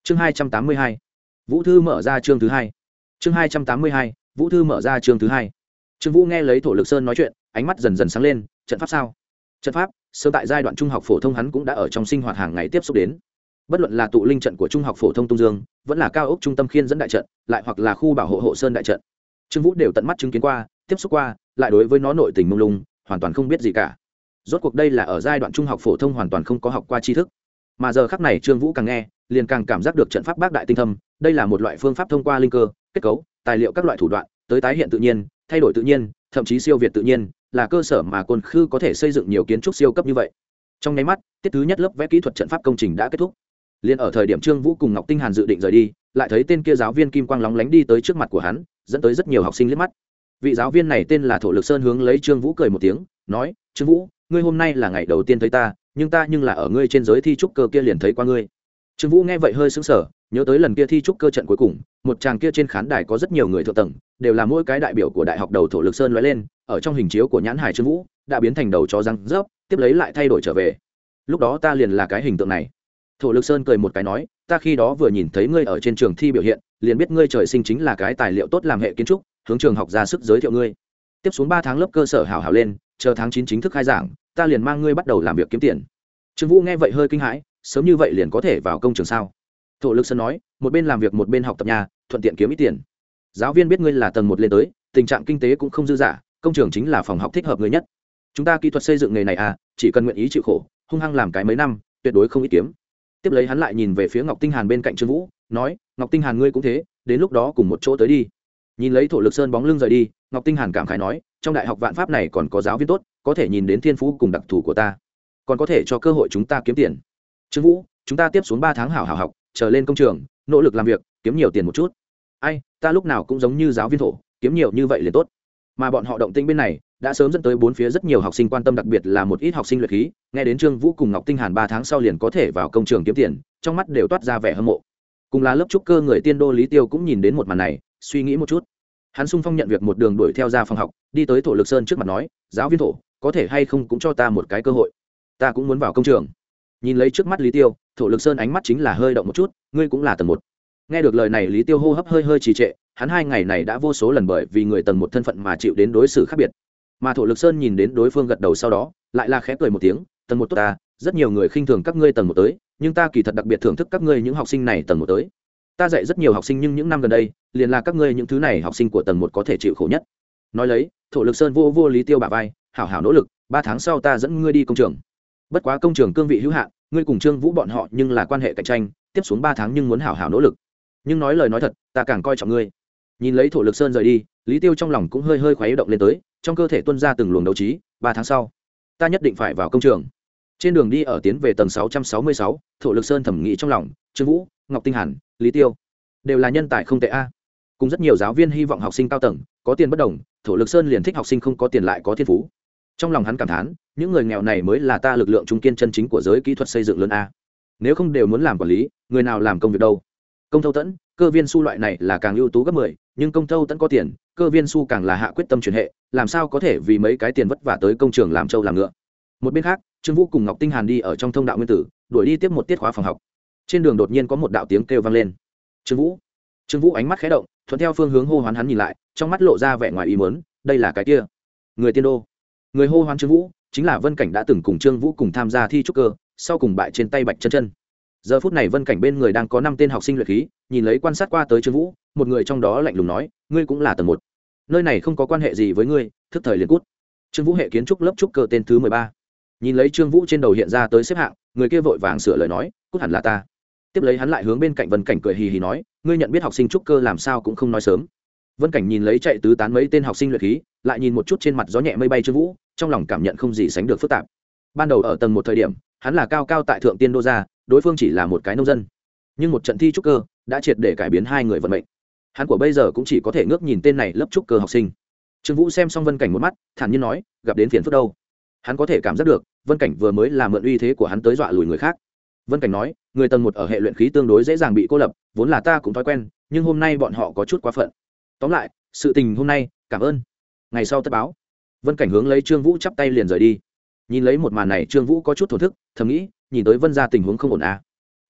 chương 282, Vũ Thư mở ra chương thứ hai. chương 282, Vũ Thư mở ra chương thứ hai. Trương Vũ nghe lấy Thổ Lực Sơn nói chuyện, ánh mắt dần dần sáng lên. Trận pháp sao? Trận pháp, sớm tại giai đoạn trung học phổ thông hắn cũng đã ở trong sinh hoạt hàng ngày tiếp xúc đến. Bất luận là tụ linh trận của trung học phổ thông Tung Dương, vẫn là cao ốc trung tâm khiên dẫn đại trận, lại hoặc là khu bảo hộ hộ sơn đại trận, Trương Vũ đều tận mắt chứng kiến qua, tiếp xúc qua, lại đối với nó nội tình mông lung, hoàn toàn không biết gì cả. Rốt cuộc đây là ở giai đoạn trung học phổ thông hoàn toàn không có học qua tri thức, mà giờ khắc này Trương Vũ càng nghe, liền càng cảm giác được trận pháp bác đại tinh thâm. Đây là một loại phương pháp thông qua linh cơ, kết cấu, tài liệu các loại thủ đoạn, tới tái hiện tự nhiên, thay đổi tự nhiên, thậm chí siêu việt tự nhiên, là cơ sở mà Côn Khư có thể xây dựng nhiều kiến trúc siêu cấp như vậy. Trong nháy mắt, tiết thứ nhất lớp vẽ kỹ thuật trận pháp công trình đã kết thúc. Liên ở thời điểm Trương Vũ cùng Ngọc Tinh Hàn dự định rời đi, lại thấy tên kia giáo viên kim quang lóng lánh đi tới trước mặt của hắn, dẫn tới rất nhiều học sinh liếc mắt. Vị giáo viên này tên là Thổ Lực Sơn, hướng lấy Trương Vũ cười một tiếng, nói: "Trương Vũ, ngươi hôm nay là ngày đầu tiên thấy ta, nhưng là ở ngươi trên giới thi trúc cơ kia liền thấy qua ngươi." Trương Vũ nghe vậy hơi sững sờ, nhớ tới lần kia thi trúc cơ trận cuối cùng, một chàng kia trên khán đài có rất nhiều người thượng tầng, đều là mỗi cái đại biểu của đại học đầu Thổ Lực Sơn lóe lên, ở trong hình chiếu của nhãn hải Trương Vũ đã biến thành đầu chó răng rớp, tiếp lấy lại thay đổi trở về. Lúc đó ta liền là cái hình tượng này. Thổ Lực Sơn cười một cái nói: "Ta khi đó vừa nhìn thấy ngươi ở trên trường thi biểu hiện, liền biết ngươi trời sinh chính là cái tài liệu tốt làm hệ kiến trúc, hướng trường học ra sức giới thiệu ngươi. Tiếp xuống 3 tháng lớp cơ sở hảo hảo lên, chờ tháng 9 chính thức khai giảng, ta liền mang ngươi bắt đầu làm việc kiếm tiền." Trương Vũ nghe vậy hơi kinh hãi, sớm như vậy liền có thể vào công trường sao? Thổ Lực Sơn nói: "Một bên làm việc một bên học tập nhà, thuận tiện kiếm ít tiền. Giáo viên biết ngươi là tầng 1 lên tới, tình trạng kinh tế cũng không dư dả, công trường chính là phòng học thích hợp ngươi nhất. Chúng ta kỹ thuật xây dựng nghề này à, chỉ cần nguyện ý chịu khổ, hung hăng làm cái mấy năm, tuyệt đối không ít kiếm." Tiếp lấy hắn lại nhìn về phía Ngọc Tinh Hàn bên cạnh Trương Vũ, nói: "Ngọc Tinh Hàn ngươi cũng thế, đến lúc đó cùng một chỗ tới đi." Nhìn lấy Thổ Lực Sơn bóng lưng rời đi, Ngọc Tinh Hàn cảm khái nói: "Trong đại học vạn pháp này còn có giáo viên tốt, có thể nhìn đến thiên phú cùng đặc thù của ta, còn có thể cho cơ hội chúng ta kiếm tiền. Trương Vũ, chúng ta tiếp xuống 3 tháng hảo hảo học, chờ lên công trường, nỗ lực làm việc, kiếm nhiều tiền một chút." Ai, ta lúc nào cũng giống như giáo viên Thổ, kiếm nhiều như vậy liền tốt. Mà bọn họ động tĩnh bên này đã sớm dẫn tới bốn phía rất nhiều học sinh quan tâm, đặc biệt là một ít học sinh luyện khí, nghe đến Trương Vũ cùng Ngọc Tinh Hàn 3 tháng sau liền có thể vào công trường kiếm tiền, trong mắt đều toát ra vẻ hâm mộ. Cùng là lớp trúc cơ người tiên đô Lý Tiêu cũng nhìn đến một màn này, suy nghĩ một chút. Hắn xung phong nhận việc một đường đuổi theo ra phòng học, đi tới Thổ Lực Sơn trước mặt nói: "Giáo viên Thổ, có thể hay không cũng cho ta một cái cơ hội, ta cũng muốn vào công trường." Nhìn lấy trước mắt Lý Tiêu, Thổ Lực Sơn ánh mắt chính là hơi động một chút: "Ngươi cũng là tầng 1." Nghe được lời này, Lý Tiêu hô hấp hơi trì trệ, hắn 2 ngày này đã vô số lần bởi vì người tầng 1 thân phận mà chịu đến đối xử khác biệt. Mà Thổ Lực Sơn nhìn đến đối phương gật đầu sau đó, lại là khẽ cười một tiếng: "Tầng 1 tốt ta, rất nhiều người khinh thường các ngươi tầng 1 tới, nhưng ta kỳ thật đặc biệt thưởng thức các ngươi những học sinh này tầng 1 tới. Ta dạy rất nhiều học sinh, nhưng những năm gần đây, liền là các ngươi những thứ này học sinh của tầng 1 có thể chịu khổ nhất." Nói lấy, Thổ Lực Sơn vô Lý Tiêu bả vai: "Hảo hảo nỗ lực, 3 tháng sau ta dẫn ngươi đi công trường. Bất quá công trường cương vị hữu hạn, ngươi cùng Trương Vũ bọn họ nhưng là quan hệ cạnh tranh, tiếp xuống 3 tháng nhưng muốn hảo hảo nỗ lực. Nhưng nói lời nói thật, ta càng coi trọng ngươi." Nhìn lấy Thổ Lực Sơn rời đi, Lý Tiêu trong lòng cũng hơi khuấy động lên tới, trong cơ thể tuôn ra từng luồng đấu trí: 3 tháng sau, ta nhất định phải vào công trường. Trên đường đi ở tiến về tầng 666, Thổ Lực Sơn thầm nghĩ trong lòng: Trương Vũ, Ngọc Tinh Hàn, Lý Tiêu đều là nhân tài không tệ a. Cùng rất nhiều giáo viên hy vọng học sinh cao tầng có tiền bất đồng, Thổ Lực Sơn liền thích học sinh không có tiền lại có thiên phú. Trong lòng hắn cảm thán, những người nghèo này mới là ta lực lượng trung kiên chân chính của giới kỹ thuật xây dựng lớn a. Nếu không đều muốn làm quản lý, người nào làm công việc đâu? Công Thâu Tẫn, Cơ Viên Su loại này là càng ưu tú gấp 10, nhưng Công Thâu Tẫn có tiền, Cơ Viên Su càng là hạ quyết tâm chuyển hệ, làm sao có thể vì mấy cái tiền vất vả tới công trường làm trâu làm ngựa. Một bên khác, Trương Vũ cùng Ngọc Tinh Hàn đi ở trong thông đạo nguyên tử, đuổi đi tiếp một tiết khóa phòng học. Trên đường đột nhiên có một đạo tiếng kêu vang lên: "Trương Vũ!" Trương Vũ ánh mắt khẽ động, thuận theo phương hướng hô hoán hắn nhìn lại, trong mắt lộ ra vẻ ngoài ý muốn, đây là cái kia người tiên đô. Người hô hoán Trương Vũ chính là Vân Cảnh, đã từng cùng Trương Vũ cùng tham gia thi trúc cơ, sau cùng bại trên tay Bạch Chân Chân. Giờ phút này Vân Cảnh bên người đang có 5 tên học sinh luyện khí, nhìn lấy quan sát qua tới Trương Vũ, một người trong đó lạnh lùng nói: "Ngươi cũng là tầng 1, nơi này không có quan hệ gì với ngươi, thức thời liền cút." Trương Vũ hệ kiến trúc lớp trúc cơ tên thứ 13. Nhìn lấy Trương Vũ trên đầu hiện ra tới xếp hạng, người kia vội vàng sửa lời nói: "Cút hẳn là ta." Tiếp lấy hắn lại hướng bên cạnh Vân Cảnh cười hì hì nói: "Ngươi nhận biết học sinh trúc cơ làm sao cũng không nói sớm." Vân Cảnh nhìn lấy chạy tứ tán mấy tên học sinh luyện khí, lại nhìn một chút trên mặt gió nhẹ mây bay Trương Vũ, trong lòng cảm nhận không gì sánh được phức tạp. Ban đầu ở tầng 1 thời điểm, hắn là cao tại thượng tiên đô gia, đối phương chỉ là một cái nông dân, nhưng một trận thi trúc cơ đã triệt để cải biến hai người vận mệnh. Hắn của bây giờ cũng chỉ có thể ngước nhìn tên này lớp trúc cơ học sinh. Trương Vũ xem xong Vân Cảnh một mắt, thản nhiên nói: "Gặp đến phiền phức đâu?" Hắn có thể cảm giác được, Vân Cảnh vừa mới là mượn uy thế của hắn tới dọa lùi người khác. Vân Cảnh nói: "Người tầng 1 ở hệ luyện khí tương đối dễ dàng bị cô lập, vốn là ta cũng thói quen, nhưng hôm nay bọn họ có chút quá phận. Tóm lại, sự tình hôm nay, cảm ơn. Ngày sau tất báo." Vân Cảnh hướng lấy Trương Vũ chắp tay liền rời đi. Nhìn lấy một màn này, Trương Vũ có chút thổn thức, thầm nghĩ, nhìn tới Vân gia tình huống không ổn à.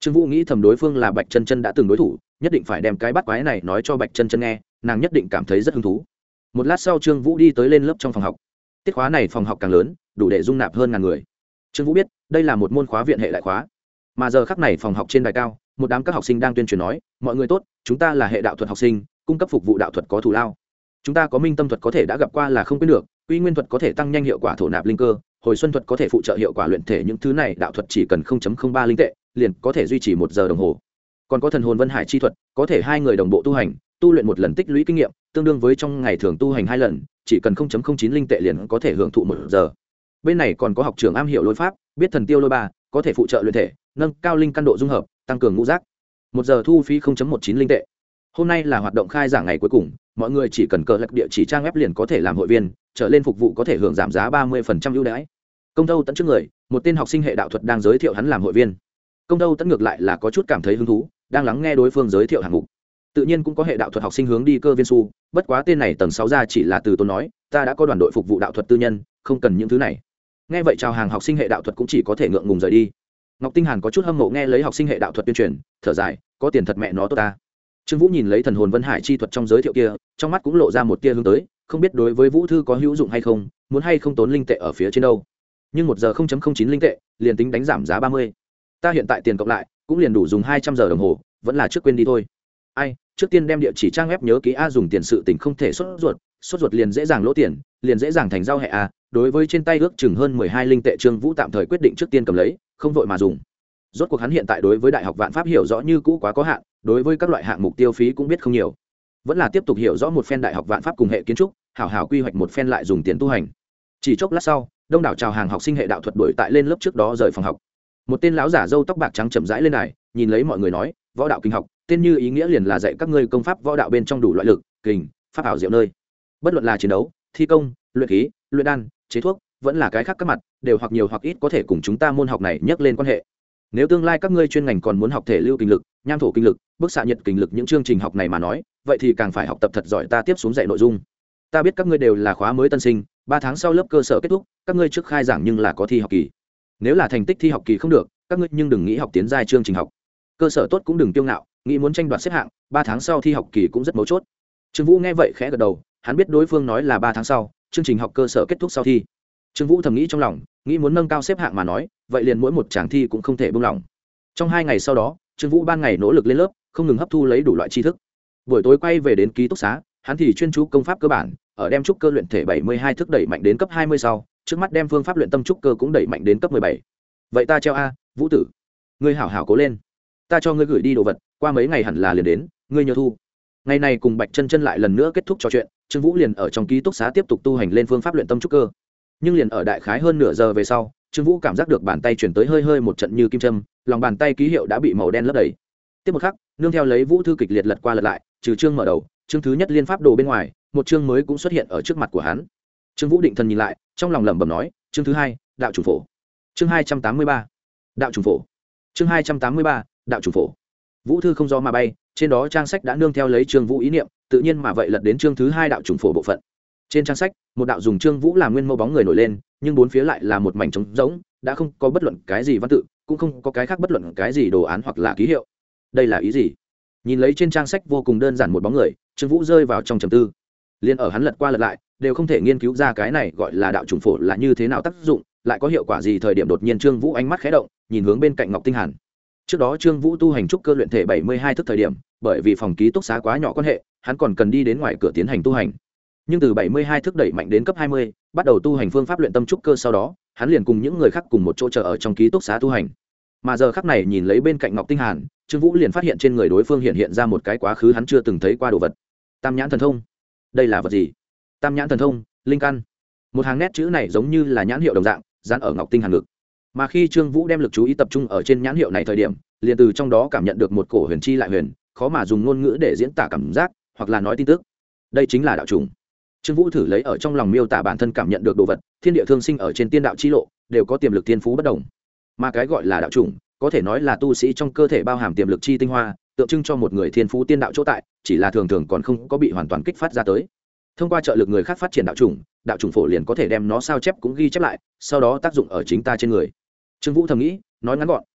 Trương Vũ nghĩ thầm đối phương là Bạch Chân Chân đã từng đối thủ, nhất định phải đem cái bắt quái này nói cho Bạch Chân Chân nghe, nàng nhất định cảm thấy rất hứng thú. Một lát sau Trương Vũ đi tới lên lớp trong phòng học. Tiết khóa này phòng học càng lớn, đủ để dung nạp hơn ngàn người. Trương Vũ biết, đây là một môn khóa viện hệ đại khóa. Mà giờ khắc này phòng học trên đài cao, một đám các học sinh đang tuyên truyền nói, mọi người tốt, chúng ta là hệ đạo thuật học sinh, cung cấp phục vụ đạo thuật có thù lao. Chúng ta có minh tâm thuật có thể đã gặp qua là không quên được, quy nguyên thuật có thể tăng nhanh hiệu quả thổ nạp linh cơ, hồi xuân thuật có thể phụ trợ hiệu quả luyện thể, những thứ này đạo thuật chỉ cần 0.03 linh tệ liền có thể duy trì 1 giờ đồng hồ. Còn có thần hồn vân hải chi thuật, có thể 2 người đồng bộ tu hành, tu luyện một lần tích lũy kinh nghiệm, tương đương với trong ngày thường tu hành 2 lần, chỉ cần 0.09 linh tệ liền có thể hưởng thụ 1 giờ. Bên này còn có học trưởng am hiểu lôi pháp, biết thần tiêu lôi ba, có thể phụ trợ luyện thể, nâng cao linh căn độ dung hợp, tăng cường ngũ giác. 1 giờ thu phí 0.19 linh tệ. Hôm nay là hoạt động khai giảng ngày cuối cùng, mọi người chỉ cần cờ lật địa chỉ trang web liền có thể làm hội viên, trở lên phục vụ có thể hưởng giảm giá 30% ưu đãi. Công Thâu Tẫn trước người, một tên học sinh hệ đạo thuật đang giới thiệu hắn làm hội viên. Công Thâu Tẫn ngược lại là có chút cảm thấy hứng thú, đang lắng nghe đối phương giới thiệu hạng mục. Tự nhiên cũng có hệ đạo thuật học sinh hướng đi Cơ Viên Su, bất quá tên này tầng 6 ra chỉ là từ tốn nói, ta đã có đoàn đội phục vụ đạo thuật tư nhân, không cần những thứ này. Nghe vậy chào hàng học sinh hệ đạo thuật cũng chỉ có thể ngượng ngùng rời đi. Ngọc Tinh Hàn có chút hâm mộ nghe lấy học sinh hệ đạo thuật tuyên truyền, thở dài, có tiền thật mẹ nó tốt ta. Trương Vũ nhìn lấy thần hồn vân hải chi thuật trong giới thiệu kia, trong mắt cũng lộ ra một tia hướng tới, không biết đối với Vũ thư có hữu dụng hay không, muốn hay không tốn linh tệ ở phía trên đâu. Nhưng 1 giờ 0.09 linh tệ, liền tính đánh giảm giá 30. Ta hiện tại tiền cộng lại, cũng liền đủ dùng 200 giờ đồng hồ, vẫn là trước quên đi thôi. Ai, trước tiên đem địa chỉ trang web nhớ kỹ a, dùng tiền sự tình không thể sốt ruột liền dễ dàng lỗ tiền, liền dễ dàng thành giao hệ a. Đối với trên tay ước chừng hơn 12 linh tệ, Trương Vũ tạm thời quyết định trước tiên cầm lấy, không vội mà dùng. Rốt cuộc hắn hiện tại đối với đại học vạn pháp hiểu rõ như cũ quá có hạn, đối với các loại hạng mục tiêu phí cũng biết không nhiều, vẫn là tiếp tục hiểu rõ một phen đại học vạn pháp cùng hệ kiến trúc, hảo hảo quy hoạch một phen lại dùng tiền tu hành. Chỉ chốc lát sau, đông đảo chào hàng học sinh hệ đạo thuật đuổi tại lên lớp trước đó rời phòng học. Một tên lão giả râu tóc bạc trắng chậm rãi lên đài, nhìn lấy mọi người nói, võ đạo kinh học, tên như ý nghĩa liền là dạy các ngươi công pháp võ đạo bên trong đủ loại lực, kình, pháp ảo diệu nơi. Bất luận là chiến đấu, thi công, luyện khí, luyện đan, chế thuốc, vẫn là cái khác các mặt, đều hoặc nhiều hoặc ít có thể cùng chúng ta môn học này nhắc lên quan hệ. Nếu tương lai các ngươi chuyên ngành còn muốn học thể lưu kinh lực, nham thổ kinh lực, bức xạ nhiệt kinh lực những chương trình học này mà nói, vậy thì càng phải học tập thật giỏi ta tiếp xuống dạy nội dung. Ta biết các ngươi đều là khóa mới tân sinh, 3 tháng sau lớp cơ sở kết thúc, các ngươi trước khai giảng nhưng là có thi học kỳ. Nếu là thành tích thi học kỳ không được, các ngươi nhưng đừng nghĩ học tiến giai chương trình học. Cơ sở tốt cũng đừng kiêu ngạo, nghĩ muốn tranh đoạt xếp hạng, 3 tháng sau thi học kỳ cũng rất mấu chốt. Trương Vũ nghe vậy khẽ gật đầu, hắn biết đối phương nói là 3 tháng sau, chương trình học cơ sở kết thúc sau thi. Trương Vũ thầm nghĩ trong lòng, nghĩ muốn nâng cao xếp hạng mà nói, vậy liền mỗi một tràng thi cũng không thể buông lỏng. Trong 2 ngày sau đó, Trương Vũ ban ngày nỗ lực lên lớp, không ngừng hấp thu lấy đủ loại tri thức. Buổi tối quay về đến ký túc xá, hắn thì chuyên chú công pháp cơ bản, ở đem trúc cơ luyện thể 72 thức đẩy mạnh đến cấp 20 sau, trước mắt đem phương pháp luyện tâm trúc cơ cũng đẩy mạnh đến cấp 17. Vậy ta treo a, Vũ tử, ngươi hảo hảo cố lên. Ta cho ngươi gửi đi đồ vật, qua mấy ngày hẳn là liền đến, ngươi nhớ thu. Ngày này cùng Bạch Chân Chân lại lần nữa kết thúc trò chuyện, Trương Vũ liền ở trong ký túc xá tiếp tục tu hành lên phương pháp luyện tâm trúc cơ. Nhưng liền ở đại khái hơn nửa giờ về sau, Trương Vũ cảm giác được bàn tay chuyển tới hơi hơi một trận như kim châm, lòng bàn tay ký hiệu đã bị màu đen lấp đầy. Tiếp một khắc, nương theo lấy Vũ thư kịch liệt lật qua lật lại, trừ chương mở đầu, chương thứ nhất liên pháp đồ bên ngoài, một chương mới cũng xuất hiện ở trước mặt của hắn. Trương Vũ định thần nhìn lại, trong lòng lẩm bẩm nói, chương thứ hai, đạo chủ phổ. Chương 283, đạo chủ phổ. Chương 283, đạo chủ phổ. Vũ thư không do mà bay, trên đó trang sách đã nương theo lấy Trương Vũ ý niệm, tự nhiên mà vậy lật đến chương thứ hai đạo chủ phổ bộ phận. Trên trang sách, một đạo dùng Trương Vũ làm nguyên mẫu bóng người nổi lên, nhưng bốn phía lại là một mảnh trống rỗng, đã không có bất luận cái gì văn tự, cũng không có cái khác bất luận cái gì đồ án hoặc là ký hiệu. Đây là ý gì? Nhìn lấy trên trang sách vô cùng đơn giản một bóng người, Trương Vũ rơi vào trong trầm tư. Liên ở hắn lật qua lật lại, đều không thể nghiên cứu ra cái này gọi là đạo trùng phổ là như thế nào tác dụng, lại có hiệu quả gì. Thời điểm đột nhiên Trương Vũ ánh mắt khẽ động, nhìn hướng bên cạnh Ngọc Tinh Hàn. Trước đó Trương Vũ tu hành trúc cơ luyện thể 72 thức thời điểm, bởi vì phòng ký túc xá quá nhỏ quan hệ, hắn còn cần đi đến ngoài cửa tiến hành tu hành. Nhưng từ 72 thức đẩy mạnh đến cấp 20, bắt đầu tu hành phương pháp luyện tâm trúc cơ, sau đó, hắn liền cùng những người khác cùng một chỗ chờ ở trong ký túc xá tu hành. Mà giờ khắc này nhìn lấy bên cạnh Ngọc Tinh Hàn, Trương Vũ liền phát hiện trên người đối phương hiện ra một cái quá khứ hắn chưa từng thấy qua đồ vật. Tam nhãn thần thông. Đây là vật gì? Tam nhãn thần thông, linh căn. Một hàng nét chữ này giống như là nhãn hiệu đồng dạng, dán ở Ngọc Tinh Hàn ngực. Mà khi Trương Vũ đem lực chú ý tập trung ở trên nhãn hiệu này thời điểm, liền từ trong đó cảm nhận được một cổ huyền chi lại huyền, khó mà dùng ngôn ngữ để diễn tả cảm giác, hoặc là nói tin tức. Đây chính là đạo trùng. Trương Vũ thử lấy ở trong lòng miêu tả bản thân cảm nhận được đồ vật, thiên địa thương sinh ở trên tiên đạo chi lộ, đều có tiềm lực thiên phú bất đồng. Mà cái gọi là đạo trùng, có thể nói là tu sĩ trong cơ thể bao hàm tiềm lực chi tinh hoa, tượng trưng cho một người thiên phú tiên đạo chỗ tại, chỉ là thường thường còn không có bị hoàn toàn kích phát ra tới. Thông qua trợ lực người khác phát triển đạo trùng phổ liền có thể đem nó sao chép cũng ghi chép lại, sau đó tác dụng ở chính ta trên người. Trương Vũ thầm nghĩ, nói ngắn gọn,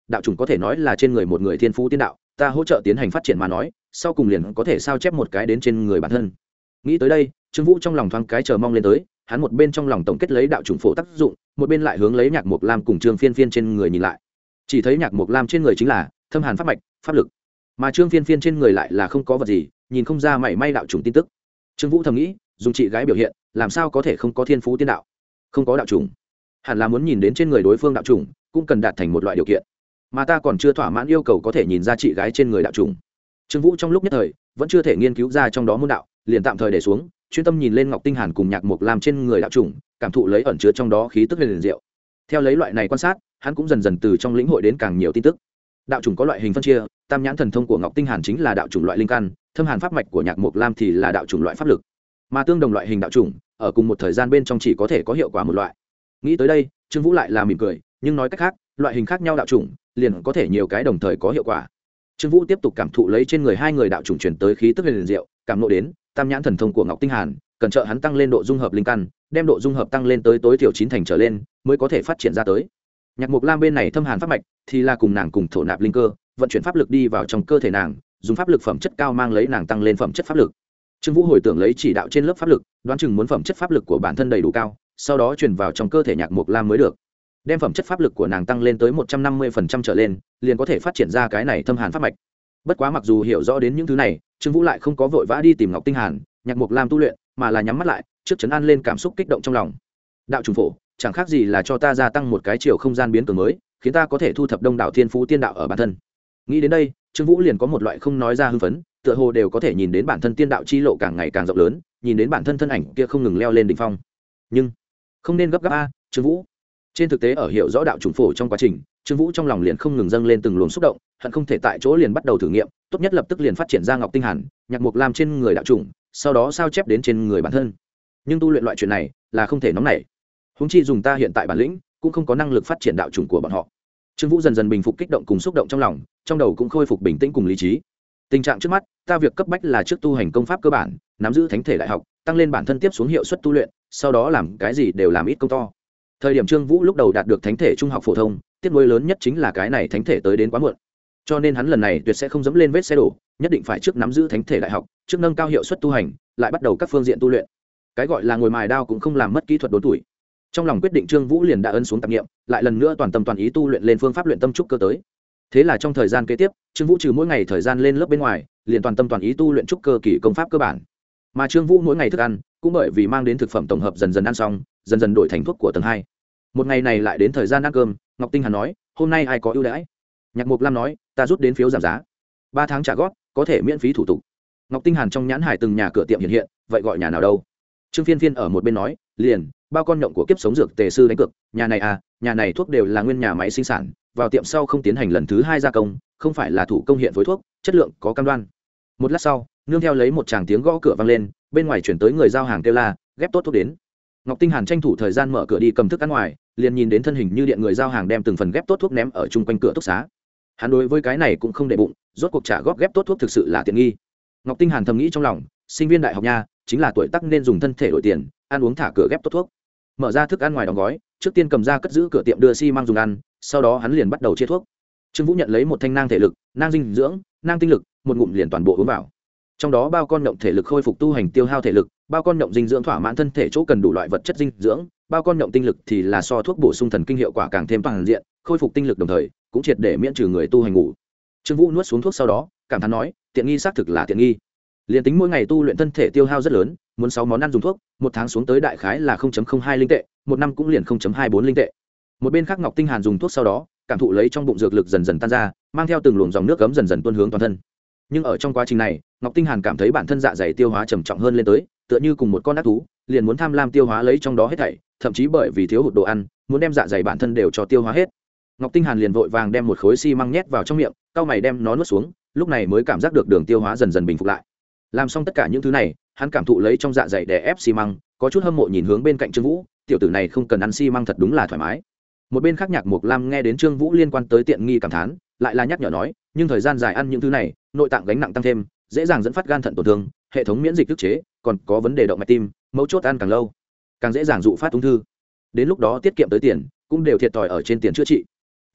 đạo chủng có thể nói là trên người một người thiên phú tiên đạo, ta hỗ trợ tiến hành phát triển mà nói, sau cùng liền có thể sao chép một cái đến trên người bản thân. Nghĩ tới đây, Trương Vũ trong lòng thoáng cái chờ mong lên tới, hắn một bên trong lòng tổng kết lấy đạo chủng phổ tác dụng, một bên lại hướng lấy Nhạc Mộc Lam cùng Trương Phiên Phiên trên người nhìn lại. Chỉ thấy Nhạc Mộc Lam trên người chính là thâm hàn pháp mạch, pháp lực, mà Trương Phiên Phiên trên người lại là không có vật gì, nhìn không ra mảy may đạo chủng tin tức. Trương Vũ thầm nghĩ, dùng chị gái biểu hiện, làm sao có thể không có thiên phú tiên đạo, không có đạo chủng, hẳn là muốn nhìn đến trên người đối phương đạo chủng, cũng cần đạt thành một loại điều kiện, mà ta còn chưa thỏa mãn yêu cầu có thể nhìn ra chị gái trên người đạo chủng. Trương Vũ trong lúc nhất thời vẫn chưa thể nghiên cứu ra trong đó môn đạo, liền tạm thời để xuống, chuyên tâm nhìn lên Ngọc Tinh Hàn cùng Nhạc Mộc Lam trên người đạo chủng, cảm thụ lấy ẩn chứa trong đó khí tức huyền diệu. Theo lấy loại này quan sát, hắn cũng dần dần từ trong lĩnh hội đến càng nhiều tin tức. Đạo chủng có loại hình phân chia, Tam nhãn thần thông của Ngọc Tinh Hàn chính là đạo chủng loại linh căn, thâm hàn pháp mạch của Nhạc Mộc Lam thì là đạo chủng loại pháp lực. Mà tương đồng loại hình đạo chủng, ở cùng một thời gian bên trong chỉ có thể có hiệu quả một loại. Nghĩ tới đây, Trương Vũ lại là mỉm cười, nhưng nói cách khác, loại hình khác nhau đạo chủng, liền có thể nhiều cái đồng thời có hiệu quả. Trương Vũ tiếp tục cảm thụ lấy trên người hai người đạo chủng truyền tới khí tức huyền diệu, cảm ngộ đến Tam nhãn thần thông của Ngọc Tinh Hàn, cần trợ hắn tăng lên độ dung hợp linh căn, đem độ dung hợp tăng lên tới tối thiểu 9 thành trở lên, mới có thể phát triển ra tới. Nhạc Mộc Lam bên này thâm hàn pháp mạch, thì là cùng nàng cùng thổ nạp linh cơ, vận chuyển pháp lực đi vào trong cơ thể nàng, dùng pháp lực phẩm chất cao mang lấy nàng tăng lên phẩm chất pháp lực. Trương Vũ hồi tưởng lấy chỉ đạo trên lớp pháp lực, đoán chừng muốn phẩm chất pháp lực của bản thân đầy đủ cao, sau đó truyền vào trong cơ thể Nhạc Mộc Lam mới được. Đem phẩm chất pháp lực của nàng tăng lên tới 150% trở lên, liền có thể phát triển ra cái này thâm hàn pháp mạch. Bất quá mặc dù hiểu rõ đến những thứ này, Trương Vũ lại không có vội vã đi tìm Ngọc Tinh Hàn, Nhạc Mộc Lam tu luyện, mà là nhắm mắt lại, trước trấn an lên cảm xúc kích động trong lòng. Đạo trùng phổ, chẳng khác gì là cho ta gia tăng một cái chiều không gian biến cường mới, khiến ta có thể thu thập đông đảo thiên phú tiên đạo ở bản thân. Nghĩ đến đây, Trương Vũ liền có một loại không nói ra hưng phấn, tựa hồ đều có thể nhìn đến bản thân tiên đạo chi lộ càng ngày càng rộng lớn, nhìn đến bản thân thân ảnh kia không ngừng leo lên đỉnh phong. Nhưng không nên gấp gáp a, Trương Vũ. Trên thực tế ở hiểu rõ đạo trùng phổ trong quá trình, Trương Vũ trong lòng liền không ngừng dâng lên từng luồng xúc động, hận không thể tại chỗ liền bắt đầu thử nghiệm, tốt nhất lập tức liền phát triển ra Ngọc Tinh Hàn, Nhạc Mộc Lam trên người đạo trùng, sau đó sao chép đến trên người bản thân. Nhưng tu luyện loại chuyện này là không thể nóng nảy. Huống chi dùng ta hiện tại bản lĩnh, cũng không có năng lực phát triển đạo trùng của bọn họ. Trương Vũ dần dần bình phục kích động cùng xúc động trong lòng, trong đầu cũng khôi phục bình tĩnh cùng lý trí. Tình trạng trước mắt, ta việc cấp bách là trước tu hành công pháp cơ bản, nắm giữ thánh thể đại học, tăng lên bản thân tiếp xuống hiệu suất tu luyện, sau đó làm cái gì đều làm ít công to. Thời điểm Trương Vũ lúc đầu đạt được thánh thể trung học phổ thông, tiếc nuối lớn nhất chính là cái này thánh thể tới đến quá muộn. Cho nên hắn lần này tuyệt sẽ không dẫm lên vết xe đổ, nhất định phải trước nắm giữ thánh thể đại học, trước nâng cao hiệu suất tu hành, lại bắt đầu các phương diện tu luyện. Cái gọi là ngồi mài đao cũng không làm mất kỹ thuật đốn tuổi. Trong lòng quyết định, Trương Vũ liền đã ấn xuống tạp niệm, lại lần nữa toàn tâm toàn ý tu luyện lên phương pháp luyện tâm trúc cơ tới. Thế là trong thời gian kế tiếp, Trương Vũ trừ mỗi ngày thời gian lên lớp bên ngoài, liền toàn tâm toàn ý tu luyện trúc cơ kỳ công pháp cơ bản. Mà Trương Vũ mỗi ngày thức ăn, cũng bởi vì mang đến thực phẩm tổng hợp dần dần ăn xong, dần dần đổi thành thuốc của tầng 2. Một ngày này lại đến thời gian ăn cơm, Ngọc Tinh Hàn nói, hôm nay ai có ưu đãi? Nhạc Mộc Lam nói, ta rút đến phiếu giảm giá, 3 tháng trả góp, có thể miễn phí thủ tục. Ngọc Tinh Hàn trong nhãn hải từng nhà cửa tiệm hiện hiện, vậy gọi nhà nào đâu? Trương Phiên Phiên ở một bên nói, liền bao con nhộng của kiếp sống dược tề sư đánh cược, nhà này à, nhà này thuốc đều là nguyên nhà máy sinh sản, vào tiệm sau không tiến hành lần thứ 2 gia công, không phải là thủ công hiện phối thuốc, chất lượng có cam đoan. Một lát sau, nương theo lấy một tràng tiếng gõ cửa vang lên, bên ngoài chuyển tới người giao hàng kêu la, ghép tốt thuốc đến. Ngọc Tinh Hàn tranh thủ thời gian mở cửa đi cầm thức ăn ngoài, liền nhìn đến thân hình như điện người giao hàng đem từng phần ghép tốt thuốc ném ở chung quanh cửa túc xá. Hắn đối với cái này cũng không để bụng, rốt cuộc trả góp ghép tốt thuốc thực sự là tiện nghi. Ngọc Tinh Hàn thầm nghĩ trong lòng, sinh viên đại học nha, chính là tuổi tác nên dùng thân thể đổi tiền, ăn uống thả cửa ghép tốt thuốc. Mở ra thức ăn ngoài đóng gói, trước tiên cầm ra cất giữ cửa tiệm đưa xi măng dùng ăn, sau đó hắn liền bắt đầu chia thuốc. Trương Vũ nhận lấy một thanh nang thể lực, nang dinh dưỡng, nang tinh lực, một ngụm liền toàn bộ uống vào. Trong đó bao con nhộng thể lực khôi phục tu hành tiêu hao thể lực, bao con nhộng dinh dưỡng thỏa mãn thân thể chỗ cần đủ loại vật chất dinh dưỡng, bao con nhộng tinh lực thì là so thuốc bổ sung thần kinh hiệu quả càng thêm toàn diện, khôi phục tinh lực đồng thời cũng triệt để miễn trừ người tu hành ngủ. Trương Vũ nuốt xuống thuốc sau đó, cảm thán nói, tiện nghi xác thực là tiện nghi. Liên tính mỗi ngày tu luyện thân thể tiêu hao rất lớn, muốn 6 món ăn dùng thuốc, một tháng xuống tới đại khái là 0.02 linh tệ, một năm cũng liền 0.24 linh tệ. Một bên khác Ngọc Tinh Hàn dùng thuốc sau đó, cảm thụ lấy trong bụng dược lực dần dần tan ra, mang theo từng luồng dòng nước gấm dần dần tuôn hướng toàn thân. Nhưng ở trong quá trình này, Ngọc Tinh Hàn cảm thấy bản thân dạ dày tiêu hóa trầm trọng hơn lên tới, tựa như cùng một con ác thú, liền muốn tham lam tiêu hóa lấy trong đó hết thảy, thậm chí bởi vì thiếu hụt đồ ăn, muốn đem dạ dày bản thân đều cho tiêu hóa hết. Ngọc Tinh Hàn liền vội vàng đem một khối xi măng nhét vào trong miệng, cau mày đem nó nuốt xuống, lúc này mới cảm giác được đường tiêu hóa dần dần bình phục lại. Làm xong tất cả những thứ này, hắn cảm thụ lấy trong dạ dày đè ép xi măng, có chút hâm mộ nhìn hướng bên cạnh Trương Vũ, tiểu tử này không cần ăn xi măng thật đúng là thoải mái. Một bên khác Nhạc Mộc Lam nghe đến Trương Vũ liên quan tới tiện nghi cảm thán, lại là nhắc nhở nói, nhưng thời gian dài ăn những thứ này, nội tạng gánh nặng tăng thêm, dễ dàng dẫn phát gan thận tổn thương, hệ thống miễn dịch ức chế, còn có vấn đề động mạch tim, mấu chốt ăn càng lâu, càng dễ dàng dụ phát ung thư. Đến lúc đó tiết kiệm tới tiền, cũng đều thiệt thòi ở trên tiền chữa trị.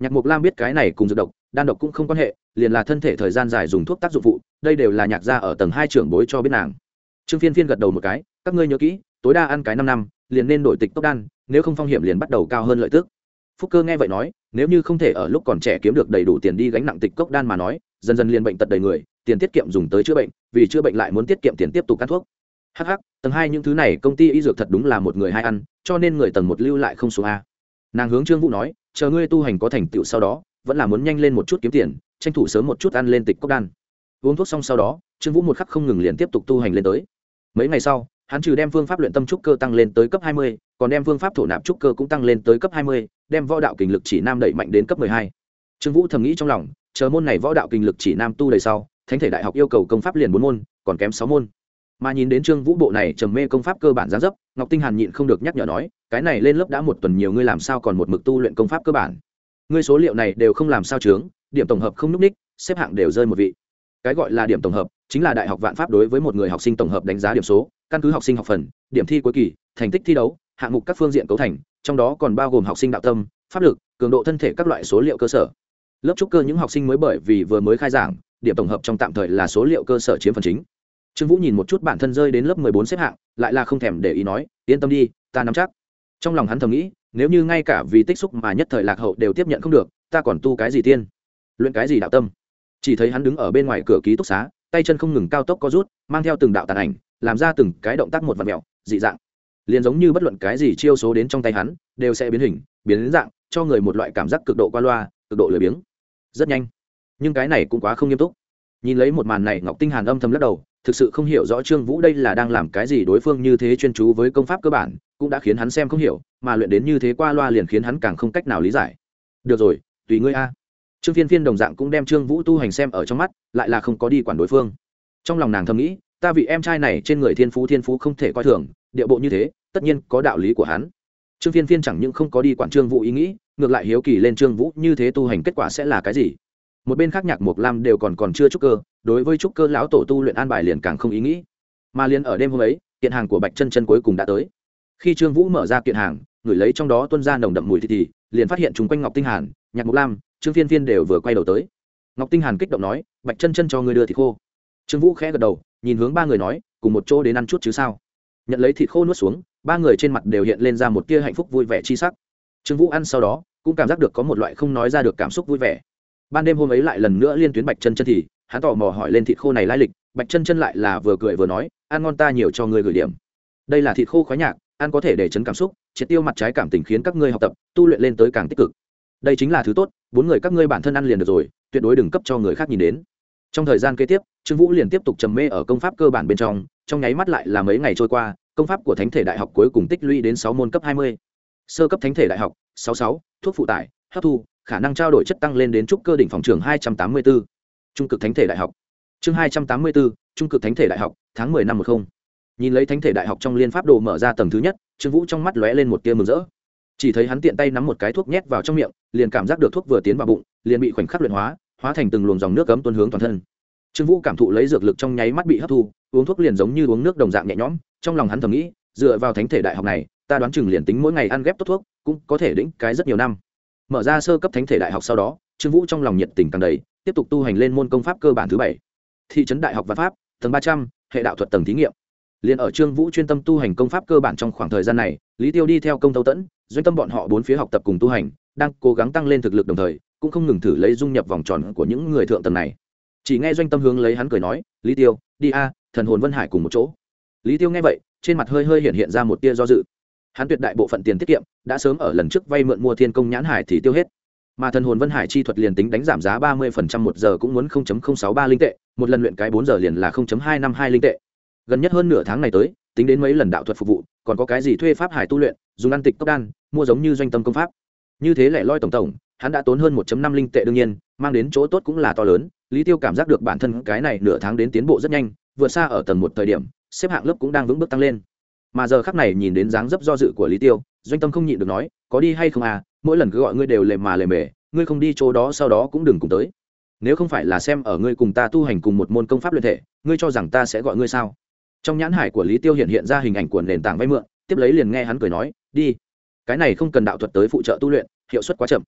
Nhạc Mộc Lam biết cái này cùng dược độc đan độc cũng không quan hệ, liền là thân thể thời gian dài dùng thuốc tác dụng phụ, đây đều là nhạc gia ở tầng 2 trưởng bối cho biết nàng. Trương Phiên Phiên gật đầu một cái, các ngươi nhớ kỹ, tối đa ăn cái 5 năm liền nên đổi tịch cốc đan, nếu không phong hiểm liền bắt đầu cao hơn lợi tức. Phúc Cơ nghe vậy nói, nếu như không thể ở lúc còn trẻ kiếm được đầy đủ tiền đi gánh nặng tịch cốc đan mà nói, dần dần liền bệnh tật đầy người, tiền tiết kiệm dùng tới chữa bệnh, vì chữa bệnh lại muốn tiết kiệm tiền tiếp tục ăn thuốc. Hắc hắc, tầng 2 những thứ này công ty y dược thật đúng là một người hai ăn, cho nên người tầng 1 lưu lại không xuống a. Nàng hướng Trương Vũ nói, chờ ngươi tu hành có thành tựu sau đó, vẫn là muốn nhanh lên một chút kiếm tiền, tranh thủ sớm một chút ăn lên tịch cốc đan. Uống thuốc xong sau đó, Trương Vũ một khắc không ngừng liền tiếp tục tu hành lên tới. Mấy ngày sau, hắn trừ đem phương pháp luyện tâm trúc cơ tăng lên tới cấp 20, còn đem phương pháp thổ nạp trúc cơ cũng tăng lên tới cấp 20, đem võ đạo kình lực chỉ nam đẩy mạnh đến cấp 12. Trương Vũ thầm nghĩ trong lòng, chờ môn này võ đạo kình lực chỉ nam tu đầy sau, Thánh thể đại học yêu cầu công pháp liền 4 môn, còn kém 6 môn. Mà nhìn đến Trương Vũ bộ này trầm mê công pháp cơ bản dáng dấp, Ngọc Tinh Hàn nhịn không được nhắc nhở nói, cái này lên lớp đã một tuần nhiều, ngươi làm sao còn một mực tu luyện công pháp cơ bản? Ngươi số liệu này đều không làm sao chướng, điểm tổng hợp không núc ních, xếp hạng đều rơi một vị. Cái gọi là điểm tổng hợp chính là đại học vạn pháp đối với một người học sinh tổng hợp đánh giá điểm số, căn cứ học sinh học phần, điểm thi cuối kỳ, thành tích thi đấu, hạng mục các phương diện cấu thành, trong đó còn bao gồm học sinh đạo tâm, pháp lực, cường độ thân thể các loại số liệu cơ sở. Lớp trúc cơ những học sinh mới bởi vì vừa mới khai giảng, điểm tổng hợp trong tạm thời là số liệu cơ sở chiếm phần chính. Trương Vũ nhìn một chút bản thân rơi đến lớp 14 xếp hạng, lại là không thèm để ý nói, yên tâm đi, ta nắm chắc. Trong lòng hắn thầm nghĩ, nếu như ngay cả vì tích xúc mà nhất thời lạc hậu đều tiếp nhận không được, ta còn tu cái gì tiên, luyện cái gì đạo tâm. Chỉ thấy hắn đứng ở bên ngoài cửa ký túc xá, tay chân không ngừng cao tốc co rút, mang theo từng đạo tàn ảnh, làm ra từng cái động tác một vặn mèo, dị dạng. Liền giống như bất luận cái gì chiêu số đến trong tay hắn, đều sẽ biến hình, biến đến dạng, cho người một loại cảm giác cực độ qua loa, cực độ lười biếng. Rất nhanh, nhưng cái này cũng quá không nghiêm túc. Nhìn lấy một màn này, Ngọc Tinh Hàn âm thầm lắc đầu, thực sự không hiểu rõ Trương Vũ đây là đang làm cái gì, đối phương như thế chuyên chú với công pháp cơ bản, cũng đã khiến hắn xem không hiểu, mà luyện đến như thế qua loa liền khiến hắn càng không cách nào lý giải. Được rồi, tùy ngươi a. Trương Phiên Phiên đồng dạng cũng đem Trương Vũ tu hành xem ở trong mắt, lại là không có đi quản đối phương. Trong lòng nàng thầm nghĩ, ta vị em trai này trên người thiên phú không thể coi thường, địa bộ như thế, tất nhiên có đạo lý của hắn. Trương Phiên Phiên chẳng những không có đi quản Trương Vũ ý nghĩ, ngược lại hiếu kỳ lên Trương Vũ như thế tu hành kết quả sẽ là cái gì. Một bên khác Nhạc Mộc Lam đều còn chưa trúc cơ, đối với trúc cơ lão tổ tu luyện an bài liền càng không ý nghĩ. Mà liền ở đêm hôm ấy, kiện hàng của Bạch Chân Chân cuối cùng đã tới. Khi Trương Vũ mở ra kiện hàng, ngửi lấy trong đó tuôn ra nồng đậm mùi thì liền phát hiện chúng quanh Ngọc Tinh Hàn, Nhạc Mộc Lam, Trương Phiên Phiên đều vừa quay đầu tới. Ngọc Tinh Hàn kích động nói, Bạch Chân Chân cho ngươi đưa thịt khô. Trương Vũ khẽ gật đầu, nhìn hướng ba người nói, cùng một chỗ đến ăn chút chứ sao. Nhận lấy thịt khô nuốt xuống, ba người trên mặt đều hiện lên ra một tia hạnh phúc vui vẻ chi sắc. Trương Vũ ăn sau đó, cũng cảm giác được có một loại không nói ra được cảm xúc vui vẻ. Ban đêm hôm ấy lại lần nữa liên tuyến Bạch Chân Chân thì hắn tò mò hỏi lên thịt khô này lai lịch. Bạch Chân Chân lại là vừa cười vừa nói, ăn ngon ta nhiều cho ngươi gửi điểm. Đây là thịt khô khoái nhạc, ăn có thể để chấn cảm xúc, triệt tiêu mặt trái cảm tình, khiến các ngươi học tập tu luyện lên tới càng tích cực. Đây chính là thứ tốt, bốn người các ngươi bản thân ăn liền được rồi, tuyệt đối đừng cấp cho người khác nhìn đến. Trong thời gian kế tiếp, Trương Vũ liền tiếp tục trầm mê ở công pháp cơ bản bên trong nháy mắt lại là mấy ngày trôi qua, công pháp của Thánh thể đại học cuối cùng tích lũy đến 6 môn cấp 20. Sơ cấp Thánh thể đại học 66, thuốc phụ tải, hấp thu, khả năng trao đổi chất tăng lên đến trúc cơ đỉnh phòng trường 284. Trung cực Thánh thể đại học. Chương 284, Trung cực Thánh thể đại học, tháng 10 năm 10. Nhìn lấy Thánh thể đại học trong liên pháp đồ mở ra tầng thứ nhất, Trương Vũ trong mắt lóe lên một tia mừng rỡ. Chỉ thấy hắn tiện tay nắm một cái thuốc nhét vào trong miệng, liền cảm giác được thuốc vừa tiến vào bụng, liền bị khoảnh khắc luyện hóa, hóa thành từng luồng dòng nước cấm tuôn hướng toàn thân. Trương Vũ cảm thụ lấy dược lực trong nháy mắt bị hấp thu, uống thuốc liền giống như uống nước đồng dạng nhẹ nhõm, trong lòng hắn thầm nghĩ, dựa vào Thánh thể đại học này, ta đoán chừng liền tính mỗi ngày ăn ghép tốt thuốc, cũng có thể đĩnh cái rất nhiều năm. Mở ra sơ cấp Thánh thể đại học sau đó, Trương Vũ trong lòng nhiệt tình càng đầy, tiếp tục tu hành lên môn công pháp cơ bản thứ 7. Thị trấn đại học Vạn Pháp, tầng 300, hệ đạo thuật tầng thí nghiệm. Liên ở Trương Vũ chuyên tâm tu hành công pháp cơ bản trong khoảng thời gian này, Lý Tiêu đi theo Công Tâu Tẫn, Doanh Tâm bọn họ bốn phía học tập cùng tu hành, đang cố gắng tăng lên thực lực, đồng thời cũng không ngừng thử lấy dung nhập vòng tròn của những người thượng tầng này. Chỉ nghe Doanh Tâm hướng lấy hắn cười nói, Lý Tiêu, đi a, thần hồn Vân Hải cùng một chỗ. Lý Tiêu nghe vậy, trên mặt hơi hiện ra một tia do dự. Hắn tuyệt đại bộ phận tiền tiết kiệm đã sớm ở lần trước vay mượn mua Thiên Công Nhãn Hải thì tiêu hết, mà thần hồn Vân Hải chi thuật liền tính đánh giảm giá 30% một giờ cũng muốn 0.063 linh tệ, một lần luyện cái 4 giờ liền là 0.252 linh tệ. Gần nhất hơn nửa tháng này tới, tính đến mấy lần đạo thuật phục vụ, còn có cái gì thuê pháp hải tu luyện, dùng ăn tịch cốc đan, mua giống như Doanh Tâm công pháp. Như thế lẻ loi tổng, hắn đã tốn hơn 1.5 linh tệ, đương nhiên, mang đến chỗ tốt cũng là to lớn. Lý Tiêu cảm giác được bản thân cái này nửa tháng đến tiến bộ rất nhanh, vượt xa ở tầng 1 thời điểm, xếp hạng lớp cũng đang vững bước tăng lên. Mà giờ khắc này nhìn đến dáng dấp do dự của Lý Tiêu, Doanh Tâm không nhịn được nói, có đi hay không à, mỗi lần cứ gọi ngươi đều lề mề, ngươi không đi chỗ đó sau đó cũng đừng cùng tới. Nếu không phải là xem ở ngươi cùng ta tu hành cùng một môn công pháp luyện thể, ngươi cho rằng ta sẽ gọi ngươi sao? Trong nhãn hải của Lý Tiêu hiện ra hình ảnh của nền tảng vay mượn, tiếp lấy liền nghe hắn cười nói, đi, cái này không cần đạo thuật tới phụ trợ tu luyện, hiệu suất quá chậm.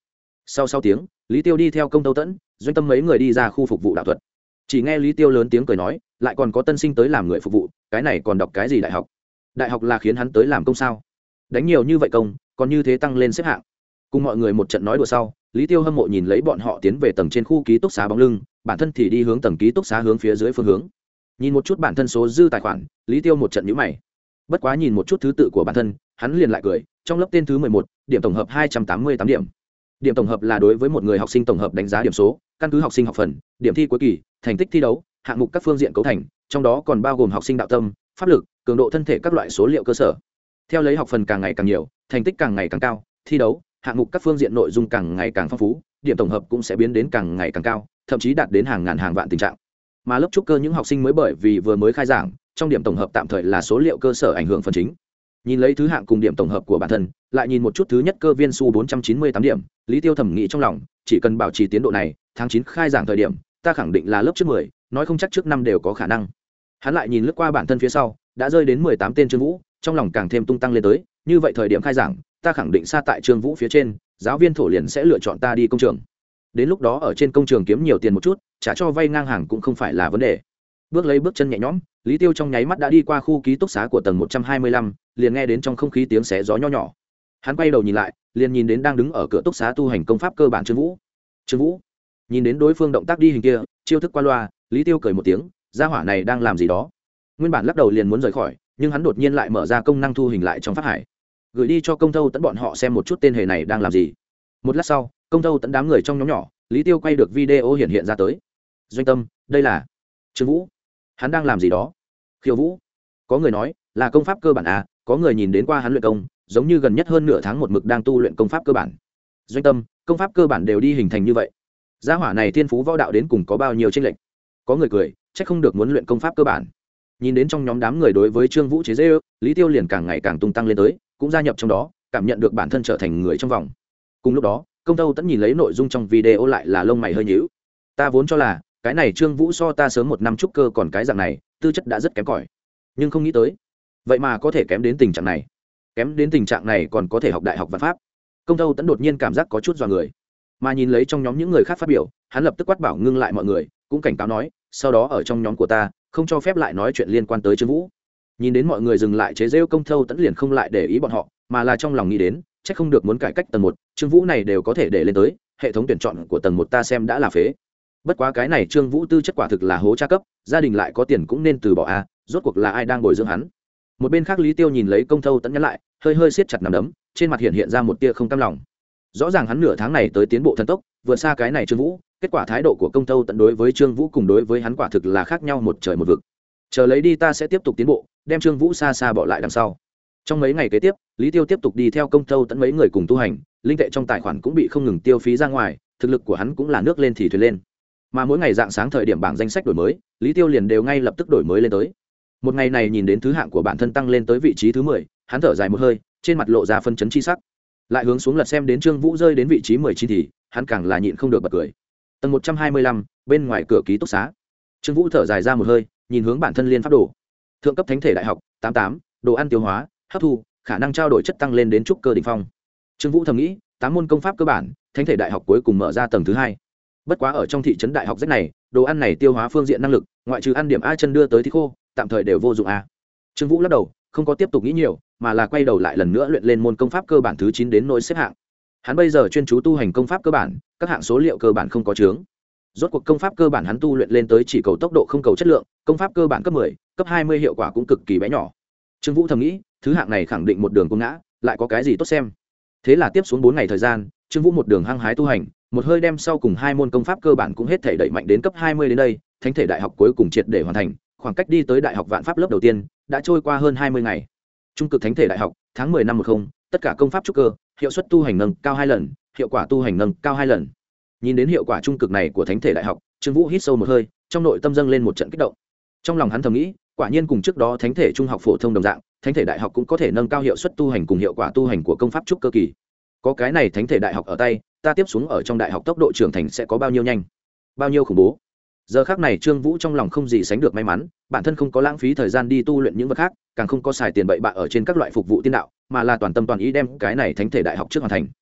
Sau 6 tiếng, Lý Tiêu đi theo Công Tâu Tẫn, Doanh Tâm mấy người đi ra khu phục vụ đạo thuật. Chỉ nghe Lý Tiêu lớn tiếng cười nói, lại còn có tân sinh tới làm người phục vụ, cái này còn đọc cái gì đại học? Đại học là khiến hắn tới làm công sao? Đánh nhiều như vậy công, còn như thế tăng lên xếp hạng. Cùng mọi người một trận nói đùa sau, Lý Tiêu hâm mộ nhìn lấy bọn họ tiến về tầng trên khu ký túc xá bóng lưng, bản thân thì đi hướng tầng ký túc xá hướng phía dưới phương hướng. Nhìn một chút bản thân số dư tài khoản, Lý Tiêu một trận nhíu mày. Bất quá nhìn một chút thứ tự của bản thân, hắn liền lại cười, trong lớp tên thứ 11, điểm tổng hợp 288 điểm. Điểm tổng hợp là đối với một người học sinh tổng hợp đánh giá điểm số, căn cứ học sinh học phần, điểm thi cuối kỳ, thành tích thi đấu, hạng mục các phương diện cấu thành, trong đó còn bao gồm học sinh đạo tâm, pháp lực, cường độ thân thể các loại số liệu cơ sở. Theo lấy học phần càng ngày càng nhiều, thành tích càng ngày càng cao, thi đấu, hạng mục các phương diện nội dung càng ngày càng phong phú, điểm tổng hợp cũng sẽ biến đến càng ngày càng cao, thậm chí đạt đến hàng ngàn hàng vạn tình trạng. Mà lớp trúc cơ những học sinh mới bởi vì vừa mới khai giảng, trong điểm tổng hợp tạm thời là số liệu cơ sở ảnh hưởng phần chính. Nhìn lấy thứ hạng cùng điểm tổng hợp của bản thân, lại nhìn một chút thứ nhất cơ viên su 498 điểm, Lý Tiêu thẩm nghĩ trong lòng, chỉ cần bảo trì tiến độ này, tháng 9 khai giảng thời điểm, ta khẳng định là lớp trước 10, nói không chắc trước năm đều có khả năng. Hắn lại nhìn lướt qua bản thân phía sau, đã rơi đến 18 tên Trương Vũ, trong lòng càng thêm tung tăng lên tới, như vậy thời điểm khai giảng, ta khẳng định xa tại Trương Vũ phía trên, giáo viên thổ liền sẽ lựa chọn ta đi công trường. Đến lúc đó ở trên công trường kiếm nhiều tiền một chút, trả cho vay ngang hàng cũng không phải là vấn đề. Bước lấy bước chân nhẹ nhõm, Lý Tiêu trong nháy mắt đã đi qua khu ký túc xá của tầng 125, liền nghe đến trong không khí tiếng xé gió nho nhỏ. Hắn quay đầu nhìn lại, liền nhìn đến đang đứng ở cửa túc xá tu hành công pháp cơ bản Trương Vũ. Trương Vũ nhìn đến đối phương động tác đi hình kia, chiêu thức qua loa, Lý Tiêu cười một tiếng, gia hỏa này đang làm gì đó. Nguyên bản lắc đầu liền muốn rời khỏi, nhưng hắn đột nhiên lại mở ra công năng thu hình lại trong pháp hải, gửi đi cho Công Thâu Tẫn bọn họ xem một chút tên hề này đang làm gì. Một lát sau, Công Thâu Tẫn đám người trong nhóm nhỏ, Lý Tiêu quay được video hiện ra tới. Doanh Tâm, đây là Trương Vũ, hắn đang làm gì đó. Khiêu Vũ, có người nói là công pháp cơ bản à, có người nhìn đến qua hắn luyện công, giống như gần nhất hơn nửa tháng một mực đang tu luyện công pháp cơ bản. Doanh Tâm, công pháp cơ bản đều đi hình thành như vậy, gia hỏa này thiên phú võ đạo đến cùng có bao nhiêu chênh lệch. Có người cười, chắc không được muốn luyện công pháp cơ bản. Nhìn đến trong nhóm đám người đối với Trương Vũ chế giễu, Lý Tiêu liền càng ngày càng tung tăng lên tới, cũng gia nhập trong đó, cảm nhận được bản thân trở thành người trong vòng. Cùng lúc đó, Công Tâu Tẫn nhìn lấy nội dung trong video lại là lông mày hơi nhíu. Ta vốn cho là cái này Trương Vũ so ta sớm một năm trúc cơ còn cái dạng này, tư chất đã rất kém cỏi, nhưng không nghĩ tới vậy mà có thể kém đến tình trạng này. Kém đến tình trạng này còn có thể học đại học văn pháp. Công Tâu Tẫn đột nhiên cảm giác có chút dọa người, mà nhìn lấy trong nhóm những người khác phát biểu, hắn lập tức quát bảo ngưng lại mọi người, cũng cảnh cáo nói, sau đó ở trong nhóm của ta không cho phép lại nói chuyện liên quan tới Trương Vũ. Nhìn đến mọi người dừng lại chế giễu Công Tâu Tẫn liền không lại để ý bọn họ, mà là trong lòng nghĩ đến, chắc không được muốn cải cách tầng 1, Trương Vũ này đều có thể để lên tới, hệ thống tuyển chọn của tầng 1 ta xem đã là phế. Bất quá cái này Trương Vũ tư chất quả thực là hố tra cấp, gia đình lại có tiền cũng nên từ bỏ a, rốt cuộc là ai đang bồi dưỡng hắn. Một bên khác Lý Tiêu nhìn lấy Công Thâu Tẫn nhắn lại, hơi siết chặt nắm đấm, trên mặt hiện ra một tia không cam lòng. Rõ ràng hắn nửa tháng này tới tiến bộ thần tốc, vượt xa cái này Trương Vũ, kết quả thái độ của Công Thâu Tẫn đối với Trương Vũ cùng đối với hắn quả thực là khác nhau một trời một vực. Chờ lấy đi, ta sẽ tiếp tục tiến bộ, đem Trương Vũ xa xa bỏ lại đằng sau. Trong mấy ngày kế tiếp, Lý Tiêu tiếp tục đi theo Công Thâu Tẫn mấy người cùng tu hành, linh tệ trong tài khoản cũng bị không ngừng tiêu phí ra ngoài, thực lực của hắn cũng là nước lên thì thuyền lên. Mà mỗi ngày dạng sáng thời điểm bảng danh sách đổi mới, Lý Tiêu liền đều ngay lập tức đổi mới lên tới. Một ngày này nhìn đến thứ hạng của bản thân tăng lên tới vị trí thứ 10, hắn thở dài một hơi, trên mặt lộ ra phân chấn chi sắc. Lại hướng xuống lật xem đến Trương Vũ rơi đến vị trí 19 thì hắn càng là nhịn không được bật cười. Tầng 125, bên ngoài cửa ký túc xá. Trương Vũ thở dài ra một hơi, nhìn hướng bản thân liên pháp đồ. Thượng cấp thánh thể đại học, 88, đồ ăn tiêu hóa, hấp thu, khả năng trao đổi chất tăng lên đến trúc cơ đỉnh phong. Trương Vũ thầm nghĩ, 8 môn công pháp cơ bản, thánh thể đại học cuối cùng mở ra tầng thứ 2. Bất quá ở trong thị trấn đại học rách này, đồ ăn này tiêu hóa phương diện năng lực, ngoại trừ ăn điểm a chân đưa tới thì khô, tạm thời đều vô dụng a. Trương Vũ lắc đầu, không có tiếp tục nghĩ nhiều, mà là quay đầu lại lần nữa luyện lên môn công pháp cơ bản thứ 9 đến nỗi xếp hạng. Hắn bây giờ chuyên chú tu hành công pháp cơ bản, các hạng số liệu cơ bản không có chướng. Rốt cuộc công pháp cơ bản hắn tu luyện lên tới chỉ cầu tốc độ không cầu chất lượng, công pháp cơ bản cấp 10, cấp 20 hiệu quả cũng cực kỳ bé nhỏ. Trương Vũ thầm nghĩ, thứ hạng này khẳng định một đường cung ngã, lại có cái gì tốt xem. Thế là tiếp xuống 4 ngày thời gian, Trương Vũ một đường hăng hái tu hành, một hơi đem sau cùng 2 môn công pháp cơ bản cũng hết thể đẩy mạnh đến cấp 20 đến đây, thánh thể đại học cuối cùng triệt để hoàn thành, khoảng cách đi tới đại học vạn pháp lớp đầu tiên đã trôi qua hơn 20 ngày. Trung cực thánh thể đại học, tháng 10 năm 10, tất cả công pháp trúc cơ, hiệu suất tu hành nâng cao 2 lần, hiệu quả tu hành nâng cao 2 lần. Nhìn đến hiệu quả trung cực này của thánh thể đại học, Trương Vũ hít sâu một hơi, trong nội tâm dâng lên một trận kích động. Trong lòng hắn thầm nghĩ, quả nhiên cùng trước đó thánh thể trung học phổ thông đồng dạng, thánh thể đại học cũng có thể nâng cao hiệu suất tu hành cùng hiệu quả tu hành của công pháp trúc cơ kỳ. Có cái này thánh thể đại học ở tay, ta tiếp xuống ở trong đại học tốc độ trưởng thành sẽ có bao nhiêu nhanh, bao nhiêu khủng bố. Giờ khắc này Trương Vũ trong lòng không gì sánh được may mắn, bản thân không có lãng phí thời gian đi tu luyện những vật khác, càng không có xài tiền bậy bạ ở trên các loại phục vụ tiên đạo, mà là toàn tâm toàn ý đem cái này thánh thể đại học trước hoàn thành.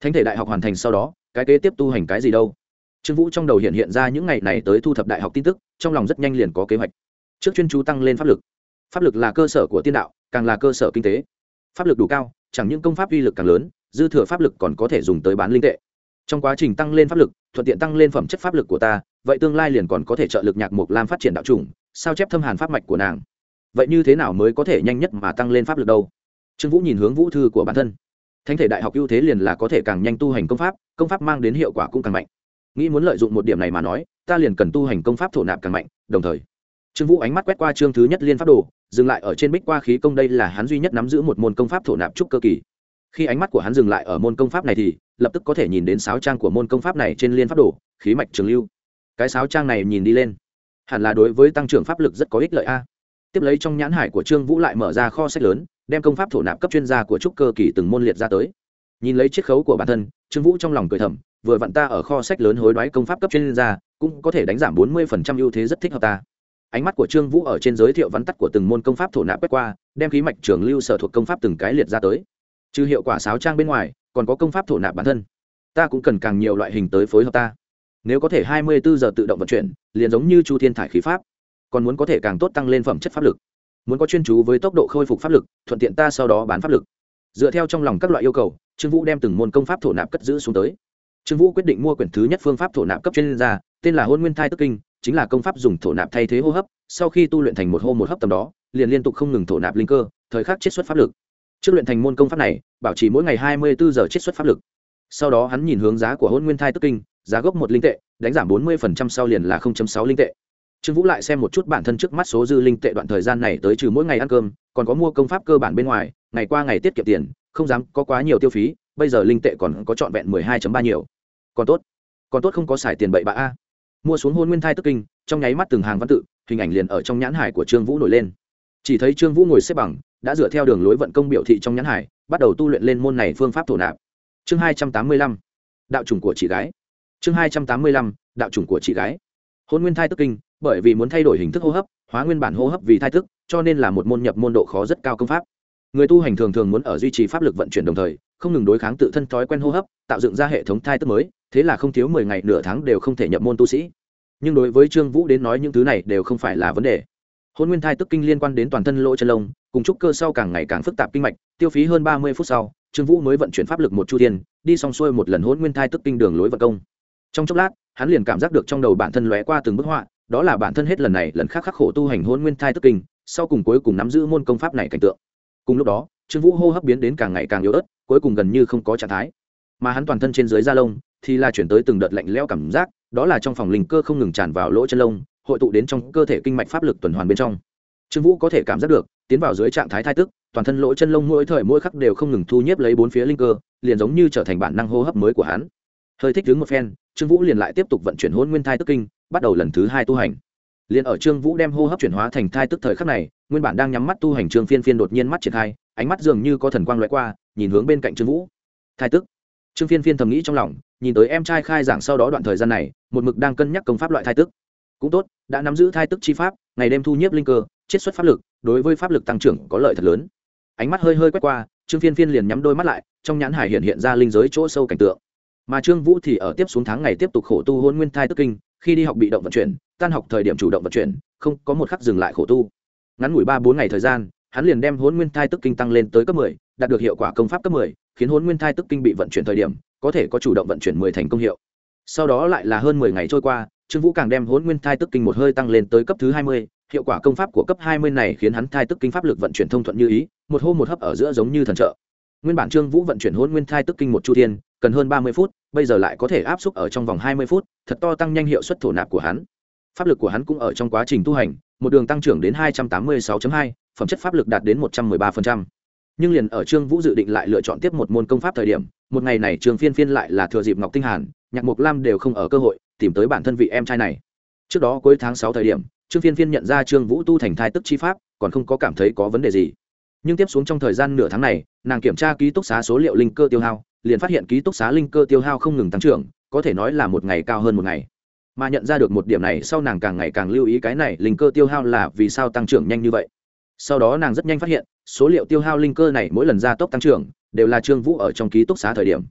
Thánh thể đại học hoàn thành sau đó cái kế tiếp tu hành cái gì đâu? Trương Vũ trong đầu hiện ra những ngày này tới thu thập đại học tin tức, trong lòng rất nhanh liền có kế hoạch. Trước chuyên chú tăng lên pháp lực. Pháp lực là cơ sở của tiên đạo, càng là cơ sở kinh tế. Pháp lực đủ cao, chẳng những công pháp uy lực càng lớn, dư thừa pháp lực còn có thể dùng tới bán linh tệ. Trong quá trình tăng lên pháp lực, thuận tiện tăng lên phẩm chất pháp lực của ta, vậy tương lai liền còn có thể trợ lực Nhạc Mộc Lam phát triển đạo chủng, sao chép thâm hàn pháp mạch của nàng. Vậy như thế nào mới có thể nhanh nhất mà tăng lên pháp lực đâu? Trương Vũ nhìn hướng vũ thư của bản thân. Thánh thể đại học ưu thế liền là có thể càng nhanh tu hành công pháp mang đến hiệu quả cũng càng mạnh. Nghĩ muốn lợi dụng một điểm này mà nói, ta liền cần tu hành công pháp thổ nạp càng mạnh, đồng thời. Trương Vũ ánh mắt quét qua chương thứ nhất liên pháp đồ, dừng lại ở trên bích qua khí công, đây là hắn duy nhất nắm giữ một môn công pháp thổ nạp trúc cơ kỳ. Khi ánh mắt của hắn dừng lại ở môn công pháp này thì lập tức có thể nhìn đến sáo trang của môn công pháp này trên liên pháp đồ, khí mạch trường lưu. Cái sáo trang này nhìn đi lên, hẳn là đối với tăng trưởng pháp lực rất có ích lợi a. Tiếp lấy trong nhãn hải của Trương Vũ lại mở ra kho sách lớn, đem công pháp thổ nạp cấp chuyên gia của trúc cơ kỳ từng môn liệt ra tới. Nhìn lấy chiết khấu của bản thân, Trương Vũ trong lòng cười thầm, vừa vặn ta ở kho sách lớn hối đoái công pháp cấp chuyên gia, cũng có thể đánh giảm 40% ưu thế, rất thích hợp ta. Ánh mắt của Trương Vũ ở trên giới thiệu vắn tắt của từng môn công pháp thổ nạp quét qua, đem khí mạch trường lưu sở thuộc công pháp từng cái liệt ra tới. Trừ hiệu quả sáo trang bên ngoài, còn có công pháp thổ nạp bản thân. Ta cũng cần càng nhiều loại hình tới phối hợp ta. Nếu có thể 24 giờ tự động vận chuyển, liền giống như Chu Thiên thải khí pháp. Còn muốn có thể càng tốt tăng lên phẩm chất pháp lực. Muốn có chuyên chú với tốc độ khôi phục pháp lực, thuận tiện ta sau đó bán pháp lực. Dựa theo trong lòng các loại yêu cầu, Trương Vũ đem từng môn công pháp thổ nạp cất giữ xuống tới. Trương Vũ quyết định mua quyển thứ nhất phương pháp thổ nạp cấp chuyên gia, tên là Hôn Nguyên Thai Tức Kinh, chính là công pháp dùng thổ nạp thay thế hô hấp, sau khi tu luyện thành một hô một hấp tầm đó, liền liên tục không ngừng thổ nạp linh cơ, thời khắc chiết xuất pháp lực. Trước luyện thành môn công pháp này, bảo trì mỗi ngày 24 giờ chiết xuất pháp lực. Sau đó hắn nhìn hướng giá của Hôn Nguyên Thai Tức Kinh, giá gốc 1 linh tệ, đánh giảm 40% sau liền là 0.6 linh tệ. Trương Vũ lại xem một chút bản thân trước mắt số dư linh tệ, đoạn thời gian này tới trừ mỗi ngày ăn cơm, còn có mua công pháp cơ bản bên ngoài, ngày qua ngày tiết kiệm tiền, không dám có quá nhiều tiêu phí, bây giờ linh tệ còn có trọn vẹn 12.3 nhiều. Còn tốt không có xài tiền bậy bạ a. Mua xuống Hôn Nguyên Thai Tức Kinh, trong nháy mắt từng hàng văn tự, hình ảnh liền ở trong nhãn hải của Trương Vũ nổi lên. Chỉ thấy Trương Vũ ngồi xếp bằng, đã dựa theo đường lối vận công biểu thị trong nhãn hải, bắt đầu tu luyện lên môn này phương pháp thổ nạp. Chương 285, đạo chủng của chị gái. Chương 285, đạo chủng của chị gái. Hôn Nguyên Thai Tức Kinh, bởi vì muốn thay đổi hình thức hô hấp, hóa nguyên bản hô hấp vì thai tức, cho nên là một môn nhập môn độ khó rất cao công pháp. Người tu hành thường thường muốn ở duy trì pháp lực vận chuyển đồng thời, không ngừng đối kháng tự thân thói quen hô hấp, tạo dựng ra hệ thống thai tức mới, thế là không thiếu 10 ngày nửa tháng đều không thể nhập môn tu sĩ. Nhưng đối với Trương Vũ đến nói những thứ này đều không phải là vấn đề. Hôn Nguyên Thai Tức Kinh liên quan đến toàn thân lỗ chân lông, cùng trúc cơ sau càng ngày càng phức tạp kinh mạch, tiêu phí hơn 30 phút sau, Trương Vũ mới vận chuyển pháp lực một chu thiên, đi xong xuôi một lần Hôn Nguyên Thai Tức Kinh đường lối vận công. Trong chốc lát, hắn liền cảm giác được trong đầu bản thân lóe qua từng bức họa, đó là bản thân hết lần này lần khác khắc khổ tu hành Hôn Nguyên Thai Tức Kinh, sau cùng cuối cùng nắm giữ môn công pháp này cảnh tượng. Cùng lúc đó, Trương Vũ hô hấp biến đến càng ngày càng yếu ớt, cuối cùng gần như không có trạng thái. Mà hắn toàn thân trên dưới da lông thì là chuyển tới từng đợt lạnh lẽo cảm giác, đó là trong phòng linh cơ không ngừng tràn vào lỗ chân lông, hội tụ đến trong cơ thể kinh mạch pháp lực tuần hoàn bên trong. Trương Vũ có thể cảm giác được, tiến vào dưới trạng thái thai tức, toàn thân lỗ chân lông mỗi thời mỗi khắc đều không ngừng thu nhếp lấy bốn phía linh cơ, liền giống như trở thành bản năng hô hấp mới của hắn. Hơi thích đứng một phen, Trương Vũ liền lại tiếp tục vận chuyển Hôn Nguyên Thai Tức Kinh, bắt đầu lần thứ 2 tu hành. Liền ở Trương Vũ đem hô hấp chuyển hóa thành thai tức thời khắc này, nguyên bản đang nhắm mắt tu hành Trương Phiên Phiên đột nhiên mắt triển khai, ánh mắt dường như có thần quang lóe qua, nhìn hướng bên cạnh Trương Vũ. Thai tức. Trương Phiên Phiên thầm nghĩ trong lòng, nhìn tới em trai khai giảng sau đó đoạn thời gian này, một mực đang cân nhắc công pháp loại thai tức. Cũng tốt, đã nắm giữ thai tức chi pháp, ngày đêm thu nhiếp linh cơ, chiết xuất pháp lực, đối với pháp lực tăng trưởng có lợi thật lớn. Ánh mắt hơi quét qua, Trương Phiên Phiên liền nhắm đôi mắt lại, trong nhãn hải hiện ra linh giới chỗ sâu cảnh tượng. Mà Trương Vũ thì ở tiếp xuống tháng ngày tiếp tục khổ tu Hôn Nguyên Thai Tức Kinh, khi đi học bị động vận chuyển, tan học thời điểm chủ động vận chuyển, không có một khắc dừng lại khổ tu. Ngắn ngủi 3-4 ngày thời gian, hắn liền đem Hôn Nguyên Thai Tức Kinh tăng lên tới cấp 10, đạt được hiệu quả công pháp cấp 10, khiến Hôn Nguyên Thai Tức Kinh bị vận chuyển thời điểm, có thể có chủ động vận chuyển 10 thành công hiệu. Sau đó lại là hơn 10 ngày trôi qua, Trương Vũ càng đem Hôn Nguyên Thai Tức Kinh một hơi tăng lên tới cấp thứ 20, hiệu quả công pháp của cấp 20 này khiến hắn Thai Tức Kinh pháp lực vận chuyển thông thuận như ý, một hô một hấp ở giữa giống như thần trợ. Nguyên bản Trương Vũ vận chuyển Hôn Nguyên Thai Tức Kinh một chu thiên, cần hơn 30 phút, bây giờ lại có thể áp xúc ở trong vòng 20 phút, thật to tăng nhanh hiệu suất thổ nạp của hắn. Pháp lực của hắn cũng ở trong quá trình tu hành, một đường tăng trưởng đến 286.2, phẩm chất pháp lực đạt đến 113%. Nhưng liền ở Trương Vũ dự định lại lựa chọn tiếp một môn công pháp thời điểm, một ngày này Trương Phiên Phiên lại là thừa dịp Ngọc Tinh Hàn, Nhạc Mộc Lam đều không ở cơ hội, tìm tới bản thân vị em trai này. Trước đó cuối tháng 6 thời điểm, Trương Phiên Phiên nhận ra Trương Vũ tu thành thai tức chi pháp, còn không có cảm thấy có vấn đề gì. Nhưng tiếp xuống trong thời gian nửa tháng này, nàng kiểm tra ký túc xá số liệu linh cơ tiêu hao, liền phát hiện ký túc xá linh cơ tiêu hao không ngừng tăng trưởng, có thể nói là một ngày cao hơn một ngày. Mà nhận ra được một điểm này sau, nàng càng ngày càng lưu ý cái này linh cơ tiêu hao là vì sao tăng trưởng nhanh như vậy. Sau đó nàng rất nhanh phát hiện, số liệu tiêu hao linh cơ này mỗi lần gia tốc tăng trưởng đều là Trương Vũ ở trong ký túc xá thời điểm.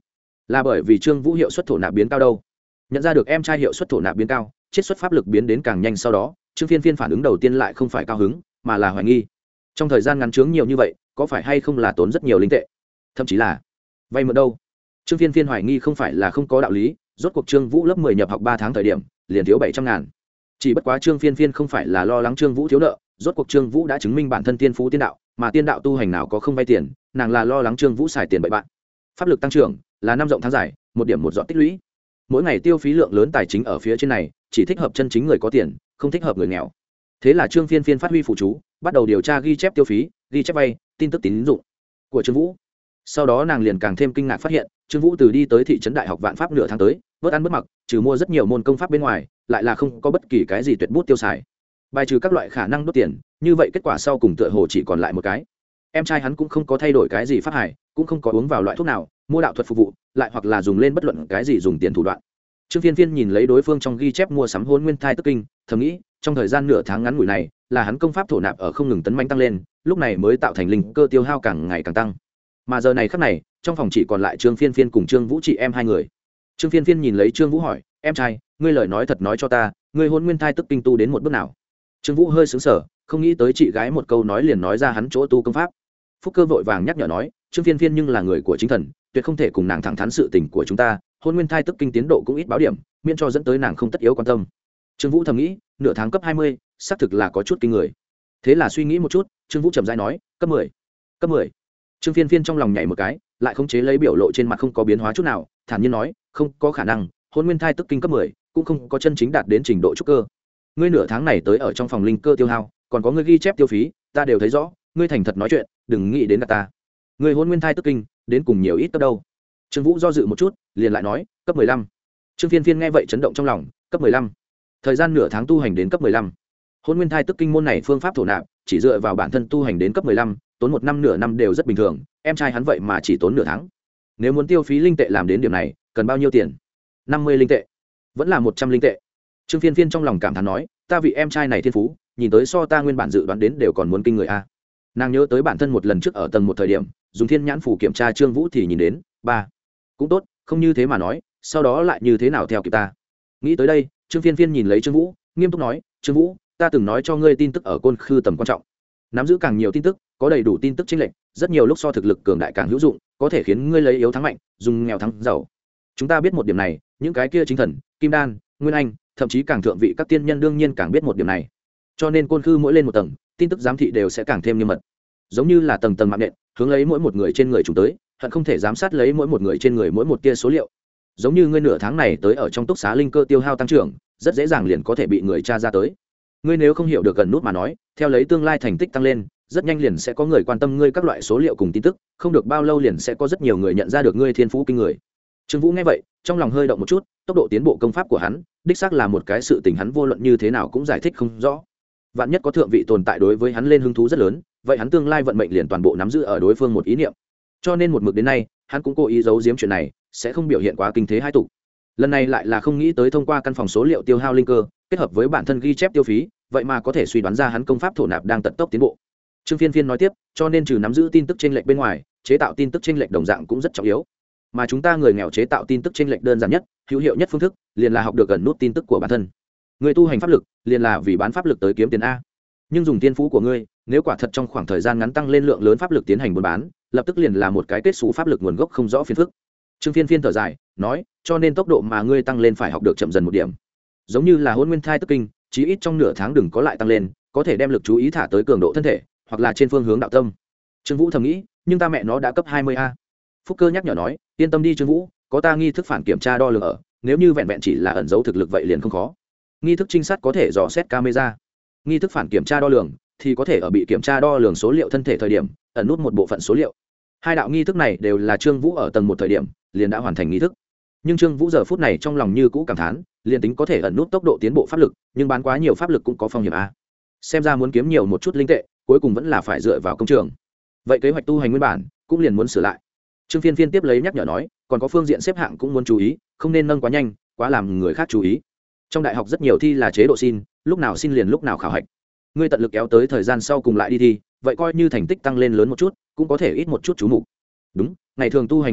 là bởi vì trương vũ hiệu suất thổ nạp biến cao đâu. Nhận ra được em trai hiệu suất thổ nạp biến cao, chiết xuất pháp lực biến đến càng nhanh, sau đó trương phiên phiên phản ứng đầu tiên lại không phải cao hứng mà là hoài nghi. Trong thời gian ngắn chướng nhiều như vậy, có phải hay không là tốn rất nhiều linh tệ, thậm chí là vay mượn đâu. Trương phiên phiên hoài nghi không phải là không có đạo lý, rốt cuộc trương vũ lớp 10 nhập học 3 tháng thời điểm liền thiếu 700.000. Chỉ bất quá trương phiên phiên không phải là lo lắng trương vũ thiếu nợ, rốt cuộc trương vũ đã chứng minh bản thân tiên phú tiên đạo, mà tiên đạo tu hành nào có không vay tiền, nàng là lo lắng trương vũ xài tiền bậy bạn. Pháp lực tăng trưởng là năm rộng tháng dài, một điểm một dọn tích lũy, mỗi ngày tiêu phí lượng lớn tài chính ở phía trên này, chỉ thích hợp chân chính người có tiền, không thích hợp người nghèo. Thế là trương phiên phiên phát huy phụ chú, bắt đầu điều tra ghi chép tiêu phí, ghi chép vay, tin tức tín dụng của trương vũ. Sau đó nàng liền càng thêm kinh ngạc phát hiện, trương vũ từ đi tới thị trấn đại học Vạn Pháp nửa tháng tới, vớt ăn bớt mặc, trừ mua rất nhiều môn công pháp bên ngoài, lại là không có bất kỳ cái gì tuyệt bút tiêu xài, bài trừ các loại khả năng đốt tiền. Như vậy kết quả sau cùng tựa hồ chỉ còn lại một cái, em trai hắn cũng không có thay đổi cái gì phát hải, cũng không có uống vào loại thuốc nào, mua đạo thuật phục vụ, lại hoặc là dùng lên bất luận cái gì dùng tiền thủ đoạn. Trương phiên phiên nhìn lấy đối phương trong ghi chép mua sắm hôn nguyên thai tức kinh, thầm nghĩ trong thời gian nửa tháng ngắn ngủi này là hắn công pháp thổ nạp ở không ngừng tấn manh tăng lên, lúc này mới tạo thành linh cơ tiêu hao càng ngày càng tăng. Mà giờ này khắc này trong phòng chỉ còn lại trương phiên phiên cùng trương vũ chị em hai người. Trương phiên phiên nhìn lấy trương vũ hỏi, em trai, ngươi lời nói thật nói cho ta, ngươi hôn nguyên thai tức kinh tu đến một bước nào? Trương vũ hơi sững sờ, không nghĩ tới chị gái một câu nói liền nói ra hắn chỗ tu công pháp. Phúc Cơ vội vàng nhắc nhở nói, trương phiên phiên nhưng là người của chính thần, tuyệt không thể cùng nàng thẳng thắn sự tình của chúng ta, hôn nguyên thai tức kinh tiến độ cũng ít báo điểm, miễn cho dẫn tới nàng không tất yếu quan tâm. Trương vũ thầm nghĩ, nửa tháng cấp 20, xác thực là có chút kinh người. Thế là suy nghĩ một chút, Trương vũ chậm rãi nói, cấp 10. Cấp 10. Trương phiên phiên trong lòng nhảy một cái, lại khống chế lấy biểu lộ trên mặt không có biến hóa chút nào, thản nhiên nói, không có khả năng, hôn nguyên thai tức kinh cấp 10, cũng không có chân chính đạt đến trình độ trúc cơ. Ngươi nửa tháng này tới ở trong phòng linh cơ tiêu hao, còn có ngươi ghi chép tiêu phí, ta đều thấy rõ, ngươi thành thật nói chuyện, đừng nghĩ đến gạt ta. Ngươi hôn nguyên thai tức kinh, đến cùng nhiều ít cấp đâu? Trương vũ do dự một chút, liền lại nói, cấp 15. Trương phiên phiên nghe vậy chấn động trong lòng, cấp 15. Thời gian nửa tháng tu hành đến cấp 15. Hôn nguyên thai tức kinh môn này phương pháp thổ nạp, chỉ dựa vào bản thân tu hành đến cấp 15, tốn một năm nửa năm đều rất bình thường, em trai hắn vậy mà chỉ tốn nửa tháng. Nếu muốn tiêu phí linh tệ làm đến điểm này, cần bao nhiêu tiền? 50 linh tệ, vẫn là 100 linh tệ. Trương phiên phiên trong lòng cảm thán nói, ta vị em trai này thiên phú, nhìn tới so ta nguyên bản dự đoán đến đều còn muốn kinh người a. Nàng nhớ tới bản thân một lần trước ở tầng một thời điểm, dùng thiên nhãn phủ kiểm tra Trương vũ thì nhìn đến 3. Cũng tốt, không như thế mà nói, sau đó lại như thế nào theo kịp ta. Nghĩ tới đây, Trương phiên phiên nhìn lấy Trương vũ, nghiêm túc nói, Trương vũ, ta từng nói cho ngươi tin tức ở côn khư tầm quan trọng, nắm giữ càng nhiều tin tức, có đầy đủ tin tức chênh lệch, rất nhiều lúc so thực lực cường đại càng hữu dụng, có thể khiến ngươi lấy yếu thắng mạnh, dùng nghèo thắng giàu. Chúng ta biết một điểm này, những cái kia chính thần, kim đan, nguyên anh, thậm chí càng thượng vị các tiên nhân đương nhiên càng biết một điểm này. Cho nên côn khư mỗi lên một tầng, tin tức giám thị đều sẽ càng thêm nghiêm mật, giống như là tầng tầng mạng nện, hướng lấy mỗi một người trên người chúng tới, hận không thể giám sát lấy mỗi một người trên người mỗi một tia số liệu. Giống như ngươi nửa tháng này tới ở trong túc xá linh cơ tiêu hao tăng trưởng, rất dễ dàng liền có thể bị người tra ra tới. Ngươi nếu không hiểu được gần nút mà nói, theo lấy tương lai thành tích tăng lên, rất nhanh liền sẽ có người quan tâm ngươi các loại số liệu cùng tin tức, không được bao lâu liền sẽ có rất nhiều người nhận ra được ngươi thiên phú kinh người. Trương vũ nghe vậy, trong lòng hơi động một chút, tốc độ tiến bộ công pháp của hắn, đích xác là một cái sự tình hắn vô luận như thế nào cũng giải thích không rõ. Vạn nhất có thượng vị tồn tại đối với hắn lên hứng thú rất lớn, vậy hắn tương lai vận mệnh liền toàn bộ nắm giữ ở đối phương một ý niệm. Cho nên một mực đến nay, hắn cũng cố ý giấu giếm chuyện này, sẽ không biểu hiện quá kinh thế hai tục. Lần này lại là không nghĩ tới thông qua căn phòng số liệu tiêu hao linh cơ, kết hợp với bản thân ghi chép tiêu phí, vậy mà có thể suy đoán ra hắn công pháp thổ nạp đang tận tốc tiến bộ. Trương phiên phiên nói tiếp, cho nên trừ nắm giữ tin tức chênh lệch bên ngoài, chế tạo tin tức chênh lệch đồng dạng cũng rất trọng yếu. Mà chúng ta người nghèo chế tạo tin tức chênh lệch đơn giản nhất, hữu hiệu nhất phương thức, liền là học được gần nút tin tức của bản thân. Người tu hành pháp lực, liền là vì bán pháp lực tới kiếm tiền a. Nhưng dùng tiên phú của ngươi, nếu quả thật trong khoảng thời gian ngắn tăng lên lượng lớn pháp lực tiến hành buôn bán, lập tức liền là một cái kết xù pháp lực nguồn gốc không rõ phiền phức. Trương phiên phiên thở dài, nói, cho nên tốc độ mà ngươi tăng lên phải học được chậm dần một điểm. Giống như là hôn nguyên thai tức kinh, chí ít trong nửa tháng đừng có lại tăng lên, có thể đem lực chú ý thả tới cường độ thân thể, hoặc là trên phương hướng đạo tâm. Trương vũ thầm nghĩ, nhưng ta mẹ nó đã cấp 20 a. Phúc Cơ nhắc nhở nói, yên tâm đi Trương vũ, có ta nghi thức phản kiểm tra đo lường ở, nếu như vẹn vẹn chỉ là ẩn giấu thực lực vậy liền không khó. Nghi thức trinh sát có thể dò xét camera, nghi thức phản kiểm tra đo lường thì có thể ở bị kiểm tra đo lường số liệu thân thể thời điểm ẩn nút một bộ phận số liệu. Hai đạo nghi thức này đều là Trương vũ ở tầng một thời điểm liền đã hoàn thành nghi thức. Nhưng Trương vũ giờ phút này trong lòng như cũ cảm thán, liền tính có thể ẩn nút tốc độ tiến bộ pháp lực, nhưng bán quá nhiều pháp lực cũng có phong hiểm a. Xem ra muốn kiếm nhiều một chút linh tệ, cuối cùng vẫn là phải dựa vào công trường. Vậy kế hoạch tu hành nguyên bản cũng liền muốn sửa lại. Trương phiên phiên tiếp lấy nhắc nhở nói, còn có phương diện xếp hạng cũng muốn chú ý, không nên nâng quá nhanh, quá làm người khác chú ý. Trong đại học rất nhiều thi là chế độ xin, lúc nào xin liền lúc nào khảo hạch. Ngươi tận lực kéo tới thời gian sau cùng lại đi thi, vậy coi như thành tích tăng lên lớn một chút, cũng có thể ít một chút chú mục. Đúng, ngày thường tu hành luyện thể,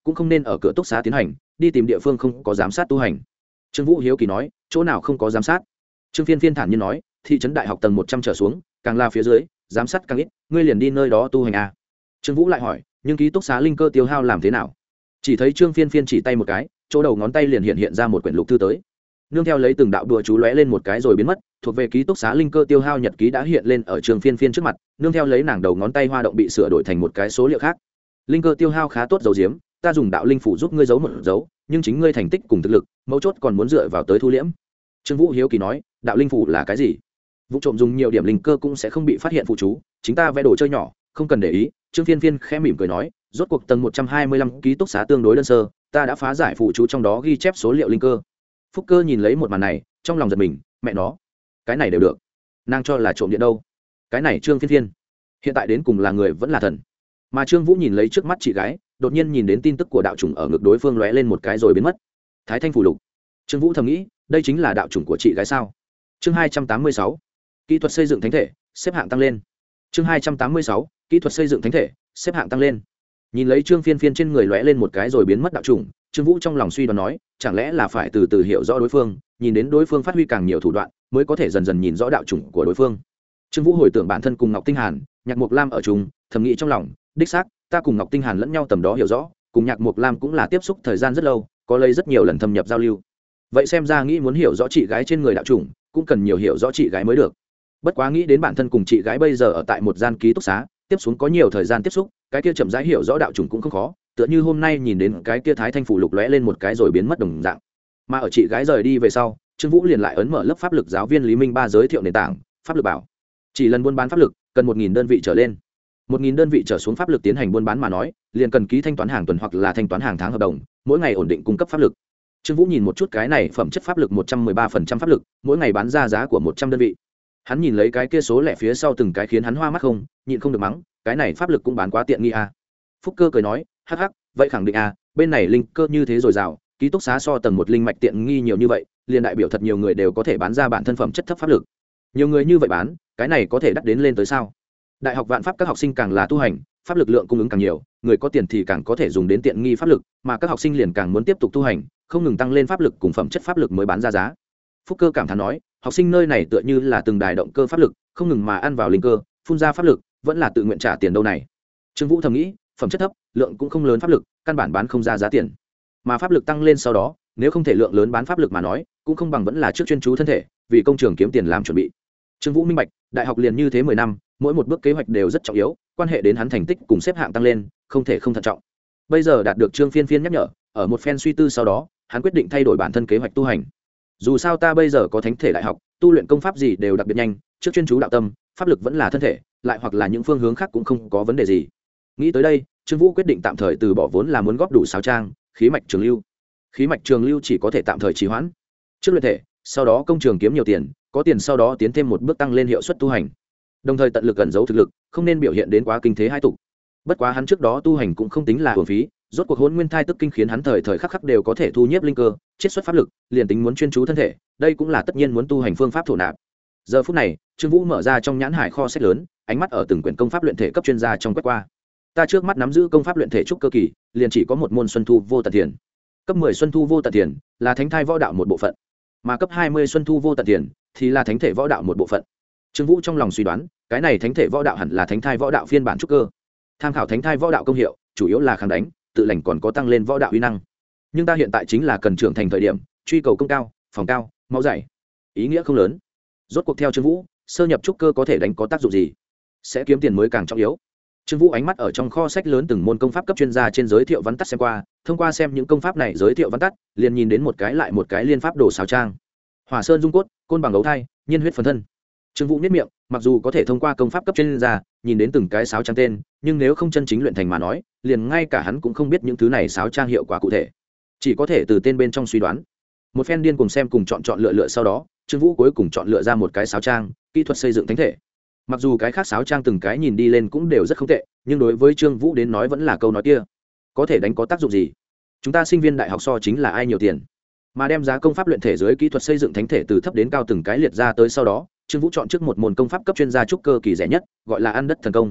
cũng không nên ở cửa túc xá tiến hành, đi tìm địa phương không có giám sát tu hành. Trương Vũ hiếu kỳ nói, chỗ nào không có giám sát? Trương Phiên Phiên thản nhiên nói, thị trấn đại học tầng 100 trở xuống, càng là phía dưới, giám sát càng ít, ngươi liền đi nơi đó tu hành à? Trương Vũ lại hỏi, nhưng ký túc xá linh cơ tiêu hao làm thế nào? Chỉ thấy Trương Phiên Phiên chỉ tay một cái, chỗ đầu ngón tay liền hiện ra một quyển lục thư tới. Nương theo lấy từng đạo đùa chú lóe lên một cái rồi biến mất, thuộc về ký túc xá linh cơ tiêu hao nhật ký đã hiện lên ở Trương Phiên Phiên trước mặt, nương theo lấy nàng đầu ngón tay hoa động bị sửa đổi thành một cái số liệu khác. Linh cơ tiêu hao khá tốt dấu diếm, ta dùng đạo linh phủ giúp ngươi giấu một dấu, nhưng chính ngươi thành tích cùng thực lực, mấu chốt còn muốn dựa vào tới thu liễm. Trương Vũ hiếu kỳ nói, đạo linh phủ là cái gì? Vụ trộm dùng nhiều điểm linh cơ cũng sẽ không bị phát hiện phụ chú, chính ta vẽ đồ chơi nhỏ, không cần để ý. Trương Phiên Phiên khẽ mỉm cười nói, rốt cuộc tầng 125 ký túc xá tương đối đơn sơ, ta đã phá giải phụ chú trong đó ghi chép số liệu linh cơ. Phúc Cơ nhìn lấy một màn này, trong lòng giật mình, mẹ nó, cái này đều được, nàng cho là trộm điện đâu? Cái này Trương Phiên Phiên, hiện tại đến cùng là người vẫn là thần? Mà Trương Vũ nhìn lấy trước mắt chị gái, đột nhiên nhìn đến tin tức của đạo chủng ở ngực đối phương lóe lên một cái rồi biến mất. Thái Thanh phù lục. Trương Vũ thầm nghĩ, đây chính là đạo chủng của chị gái sao? Chương 286, kỹ thuật xây dựng thánh thể, xếp hạng tăng lên. Chương 286, kỹ thuật xây dựng thánh thể, xếp hạng tăng lên. Nhìn lấy Trương Phiên Phiên trên người lóe lên một cái rồi biến mất đạo chủng, Trương Vũ trong lòng suy đoán nói, chẳng lẽ là phải từ từ hiểu rõ đối phương, nhìn đến đối phương phát huy càng nhiều thủ đoạn, mới có thể dần dần nhìn rõ đạo chủng của đối phương. Trương Vũ hồi tưởng bản thân cùng Ngọc Tinh Hàn, Nhạc Mộc Lam ở chung, thầm nghĩ trong lòng, đích xác, ta cùng Ngọc Tinh Hàn lẫn nhau tầm đó hiểu rõ, cùng Nhạc Mộc Lam cũng là tiếp xúc thời gian rất lâu, có lấy rất nhiều lần thâm nhập giao lưu. Vậy xem ra nghĩ muốn hiểu rõ chị gái trên người đạo chủng, cũng cần nhiều hiểu rõ chị gái mới được. Bất quá nghĩ đến bản thân cùng chị gái bây giờ ở tại một gian ký túc xá, tiếp xuống có nhiều thời gian tiếp xúc, cái kia chậm rãi hiểu rõ đạo chủng cũng không khó, tựa như hôm nay nhìn đến cái kia Thái Thanh phủ lục lóe lên một cái rồi biến mất đồng dạng. Mà ở chị gái rời đi về sau, Trương Vũ liền lại ấn mở lớp pháp lực giáo viên Lý Minh Ba giới thiệu nền tảng pháp lực bảo. Chỉ lần buôn bán pháp lực cần 1000 đơn vị trở lên. 1000 đơn vị trở xuống pháp lực tiến hành buôn bán mà nói, liền cần ký thanh toán hàng tuần hoặc là thanh toán hàng tháng hợp đồng, mỗi ngày ổn định cung cấp pháp lực. Trương Vũ nhìn một chút cái này phẩm chất pháp lực 113% pháp lực, mỗi ngày bán ra giá của 100 đơn vị. Hắn nhìn lấy cái kia số lẻ phía sau từng cái khiến hắn hoa mắt không, nhịn không được mắng, cái này pháp lực cũng bán quá tiện nghi à. Phúc Cơ cười nói, hắc hắc, vậy khẳng định à, bên này linh cơ như thế rồi rào, ký túc xá so tầng 1 linh mạch tiện nghi nhiều như vậy, liền đại biểu thật nhiều người đều có thể bán ra bản thân phẩm chất thấp pháp lực. Nhiều người như vậy bán, cái này có thể đắt đến lên tới sao? Đại học Vạn Pháp các học sinh càng là tu hành, pháp lực lượng cung ứng càng nhiều, người có tiền thì càng có thể dùng đến tiện nghi pháp lực, mà các học sinh liền càng muốn tiếp tục tu hành, không ngừng tăng lên pháp lực cùng phẩm chất pháp lực mới bán ra giá. Phúc Cơ cảm thán nói, học sinh nơi này tựa như là từng đài động cơ pháp lực, không ngừng mà ăn vào linh cơ, phun ra pháp lực, vẫn là tự nguyện trả tiền đâu này. Trương Vũ thầm nghĩ, phẩm chất thấp, lượng cũng không lớn pháp lực, căn bản bán không ra giá tiền. Mà pháp lực tăng lên sau đó, nếu không thể lượng lớn bán pháp lực mà nói, cũng không bằng vẫn là trước chuyên chú thân thể, vì công trường kiếm tiền làm chuẩn bị. Trương Vũ minh bạch, đại học liền như thế 10 năm, mỗi một bước kế hoạch đều rất trọng yếu, quan hệ đến hắn thành tích cùng xếp hạng tăng lên, không thể không thận trọng. Bây giờ đạt được Trương Phiên Phiên nhắc nhở, ở một phen suy tư sau đó, hắn quyết định thay đổi bản thân kế hoạch tu hành. Dù sao ta bây giờ có thánh thể đại học, tu luyện công pháp gì đều đặc biệt nhanh, trước chuyên chú đạo tâm, pháp lực vẫn là thân thể, lại hoặc là những phương hướng khác cũng không có vấn đề gì. Nghĩ tới đây, Trương Vũ quyết định tạm thời từ bỏ vốn là muốn góp đủ sáo trang, khí mạch trường lưu. Khí mạch trường lưu chỉ có thể tạm thời trì hoãn. Trước luyện thể, sau đó công trường kiếm nhiều tiền, có tiền sau đó tiến thêm một bước tăng lên hiệu suất tu hành. Đồng thời tận lực ẩn giấu thực lực, không nên biểu hiện đến quá kinh thế hai tục. Bất quá hắn trước đó tu hành cũng không tính là uổng phí, rốt cuộc Hỗn Nguyên Thai tức kinh khiến hắn thời thời khắc khắc đều có thể thu nhiếp linh cơ, chiết xuất pháp lực, liền tính muốn chuyên chú thân thể, đây cũng là tất nhiên muốn tu hành phương pháp thổ nạp. Giờ phút này, Trương Vũ mở ra trong nhãn hải kho sách lớn, ánh mắt ở từng quyển công pháp luyện thể cấp chuyên gia trong quét qua. Ta trước mắt nắm giữ công pháp luyện thể trúc cơ kỳ, liền chỉ có một môn Xuân Thu Vô Tận Thiền. Cấp 10 Xuân Thu Vô Tận Thiền là thánh thai võ đạo một bộ phận, mà cấp 20 Xuân Thu Vô Tận Thiền thì là thánh thể võ đạo một bộ phận. Trương Vũ trong lòng suy đoán, cái này thánh thể võ đạo hẳn là thánh thai võ đạo phiên bản trúc cơ. Tham khảo thánh thai võ đạo công hiệu, chủ yếu là kháng đánh, tự lành còn có tăng lên võ đạo uy năng. Nhưng ta hiện tại chính là cần trưởng thành thời điểm, truy cầu công cao, phòng cao, máu dày. Ý nghĩa không lớn. Rốt cuộc theo Trương Vũ, sơ nhập trúc cơ có thể đánh có tác dụng gì? Sẽ kiếm tiền mới càng trọng yếu. Trương Vũ ánh mắt ở trong kho sách lớn từng môn công pháp cấp chuyên gia trên giới thiệu vắn tắt xem qua, thông qua xem những công pháp này giới thiệu vắn tắt, liền nhìn đến một cái lại một cái liên pháp đồ xào trang. Hỏa Sơn dung cốt, côn bằng ấu thai, nhiên huyết phần thân. Trương Vũ nhếch miệng, mặc dù có thể thông qua công pháp cấp chuyên gia, nhìn đến từng cái sáo trang tên, nhưng nếu không chân chính luyện thành mà nói, liền ngay cả hắn cũng không biết những thứ này sáo trang hiệu quả cụ thể, chỉ có thể từ tên bên trong suy đoán. Một phen điên cùng xem cùng chọn lựa sau đó, Trương Vũ cuối cùng chọn lựa ra một cái sáo trang, kỹ thuật xây dựng thánh thể. Mặc dù cái khác sáo trang từng cái nhìn đi lên cũng đều rất không tệ, nhưng đối với Trương Vũ đến nói vẫn là câu nói kia, có thể đánh có tác dụng gì? Chúng ta sinh viên đại học so chính là ai nhiều tiền. Mà đem giá công pháp luyện thể dưới kỹ thuật xây dựng thánh thể từ thấp đến cao từng cái liệt ra tới sau đó, Trương Vũ chọn trước một môn công pháp cấp chuyên gia trúc cơ kỳ rẻ nhất, gọi là ăn đất thần công.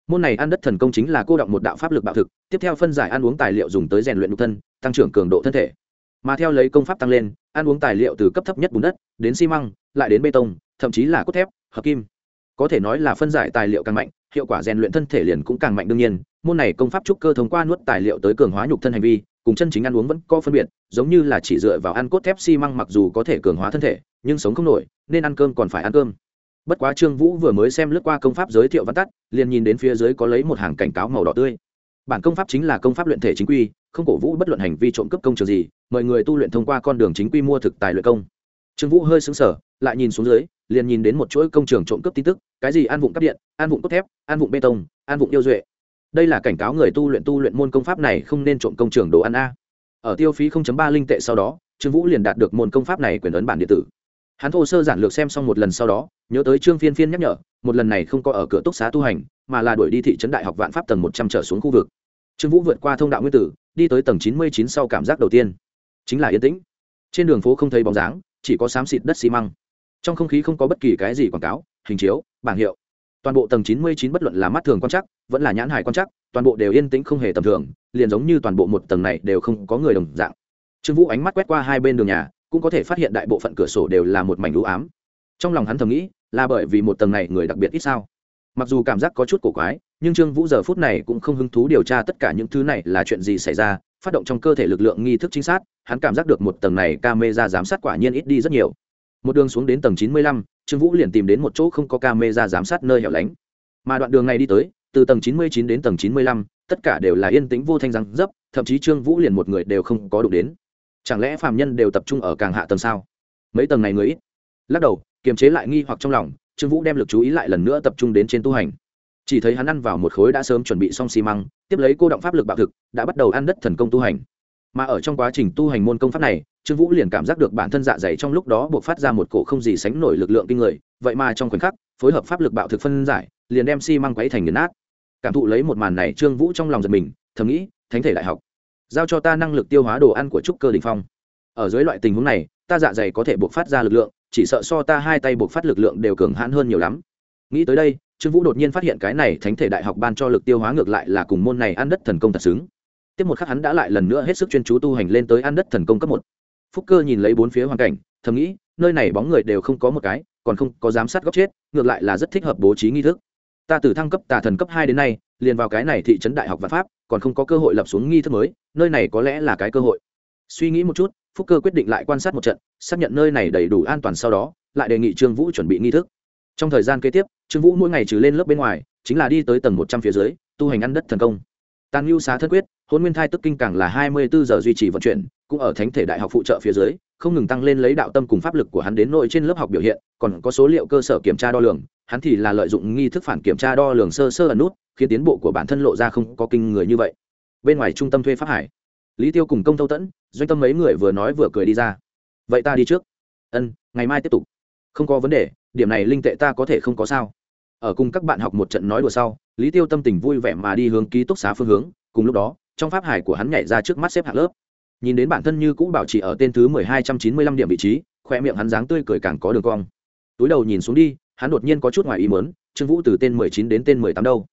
Môn này ăn đất thần công chính là cô động một đạo pháp lực bạo thực, tiếp theo phân giải ăn uống tài liệu dùng tới rèn luyện nhục thân, tăng trưởng cường độ thân thể. Mà theo lấy công pháp tăng lên, ăn uống tài liệu từ cấp thấp nhất bùn đất đến xi măng, lại đến bê tông, thậm chí là cốt thép, hợp kim. Có thể nói là phân giải tài liệu càng mạnh, hiệu quả rèn luyện thân thể liền cũng càng mạnh. Đương nhiên, môn này công pháp trúc cơ thông qua nuốt tài liệu tới cường hóa nhục thân hành vi, cùng chân chính ăn uống vẫn có phân biệt, giống như là chỉ dựa vào ăn cốt thép xi măng mặc dù có thể cường hóa thân thể, nhưng sống không nổi, nên ăn cơm còn phải ăn cơm. Bất quá Trương Vũ vừa mới xem lướt qua công pháp giới thiệu văn tắt, liền nhìn đến phía dưới có lấy một hàng cảnh cáo màu đỏ tươi. Bản công pháp chính là công pháp luyện thể chính quy, không cổ vũ bất luận hành vi trộm cướp công trường gì, mời người tu luyện thông qua con đường chính quy mua thực tài luyện công. Trương Vũ hơi sững sờ, lại nhìn xuống dưới, liền nhìn đến một chuỗi công trường trộm cướp tin tức, cái gì ăn vụng cáp điện, ăn vụng cốt thép, ăn vụng bê tông, ăn vụng yêu duệ. Đây là cảnh cáo người tu luyện môn công pháp này không nên trộm công trường đồ ăn a. Ở tiêu phí 0.3 linh tệ sau đó, Trương Vũ liền đạt được môn công pháp này quyền ấn bản điện tử. Hắn thô sơ giản lược xem xong một lần sau đó, nhớ tới Trương Phiên Phiên nhắc nhở, một lần này không có ở cửa túc xá tu hành, mà là đuổi đi thị trấn đại học Vạn Pháp tầng 100 trở xuống khu vực. Trương Vũ vượt qua thông đạo nguyên tử, đi tới tầng 99 sau cảm giác đầu tiên chính là yên tĩnh. Trên đường phố không thấy bóng dáng, chỉ có xám xịt đất xi măng. Trong không khí không có bất kỳ cái gì quảng cáo, hình chiếu, bảng hiệu. Toàn bộ tầng 99 bất luận là mắt thường quan trắc, vẫn là nhãn hải quan trắc, toàn bộ đều yên tĩnh không hề tầm thường, liền giống như toàn bộ một tầng này đều không có người đồng dạng. Trương Vũ ánh mắt quét qua hai bên đường nhà, cũng có thể phát hiện đại bộ phận cửa sổ đều là một mảnh u ám. Trong lòng hắn thầm nghĩ, là bởi vì một tầng này người đặc biệt ít sao? Mặc dù cảm giác có chút cổ quái, nhưng Trương Vũ giờ phút này cũng không hứng thú điều tra tất cả những thứ này là chuyện gì xảy ra, phát động trong cơ thể lực lượng nghi thức chính xác, hắn cảm giác được một tầng này camera giám sát quả nhiên ít đi rất nhiều. Một đường xuống đến tầng 95, Trương Vũ liền tìm đến một chỗ không có camera giám sát nơi hẻo lánh. Mà đoạn đường này đi tới, từ tầng 99 đến tầng 95, tất cả đều là yên tĩnh vô thanh răng dấp, thậm chí Trương Vũ liền một người đều không có đụng đến. Chẳng lẽ phàm nhân đều tập trung ở càng hạ tầng sao? Mấy tầng này người ít. Lắc đầu, kiềm chế lại nghi hoặc trong lòng, Trương Vũ đem lực chú ý lại lần nữa tập trung đến trên tu hành. Chỉ thấy hắn ăn vào một khối đã sớm chuẩn bị xong xi măng, tiếp lấy cô động pháp lực bạo thực, đã bắt đầu ăn đất thần công tu hành. Mà ở trong quá trình tu hành môn công pháp này, Trương Vũ liền cảm giác được bản thân dạ dày trong lúc đó bộc phát ra một cổ không gì sánh nổi lực lượng kinh người, vậy mà trong khoảnh khắc, phối hợp pháp lực bạo thực phân giải, liền đem xi măng quấy thành nghiền nát. Cảm thụ lấy một màn này, Trương Vũ trong lòng giật mình, thầm nghĩ, thánh thể đại học, giao cho ta năng lực tiêu hóa đồ ăn của trúc cơ đỉnh phong. Ở dưới loại tình huống này, ta dạ dày có thể bộc phát ra lực lượng, chỉ sợ so ta hai tay bộc phát lực lượng đều cường hãn hơn nhiều lắm. Nghĩ tới đây, Trương Vũ đột nhiên phát hiện cái này thánh thể đại học ban cho lực tiêu hóa ngược lại là cùng môn này ăn đất thần công thật xứng. Tiếp một khắc hắn đã lại lần nữa hết sức chuyên chú tu hành lên tới ăn đất thần công cấp 1. Phúc Cơ nhìn lấy bốn phía hoàn cảnh, thầm nghĩ, nơi này bóng người đều không có một cái, còn không có giám sát góc chết, ngược lại là rất thích hợp bố trí nghi thức. Ta từ thăng cấp tà thần cấp 2 đến nay, liền vào cái này thị trấn đại học Vạn Pháp, còn không có cơ hội lập xuống nghi thức mới, nơi này có lẽ là cái cơ hội. Suy nghĩ một chút, Phúc Cơ quyết định lại quan sát một trận, xác nhận nơi này đầy đủ an toàn sau đó, lại đề nghị Trương Vũ chuẩn bị nghi thức. Trong thời gian kế tiếp, Trương Vũ mỗi ngày trừ lên lớp bên ngoài, chính là đi tới tầng 100 phía dưới, tu hành ăn đất thần công. Tàn Nhu Xá Thân Quyết, Hỗn Nguyên Thai Tức Kinh càng là 24 giờ duy trì vận chuyển, cũng ở Thánh thể đại học phụ trợ phía dưới, không ngừng tăng lên lấy đạo tâm cùng pháp lực của hắn đến nội trên lớp học biểu hiện, còn có số liệu cơ sở kiểm tra đo lường, hắn thì là lợi dụng nghi thức phản kiểm tra đo lường sơ sơ ẩn nút, khiến tiến bộ của bản thân lộ ra không có kinh người như vậy. Bên ngoài trung tâm thuê pháp hải, Lý Tiêu cùng Công Tâu Tẫn, Doanh Tâm mấy người vừa nói vừa cười đi ra. Vậy ta đi trước. Ân, ngày mai tiếp tục. Không có vấn đề, điểm này linh tệ ta có thể không có sao. Ở cùng các bạn học một trận nói đùa sau, Lý Tiêu tâm tình vui vẻ mà đi hướng ký túc xá phương hướng, cùng lúc đó, trong pháp hải của hắn nhảy ra trước mắt xếp hạng lớp. Nhìn đến bản thân như cũ bảo trì ở tên thứ 1295 điểm vị trí, khoe miệng hắn dáng tươi cười càng có đường cong. Túi đầu nhìn xuống đi, hắn đột nhiên có chút ngoài ý muốn, Trương Vũ từ tên 19 đến tên 18 đâu.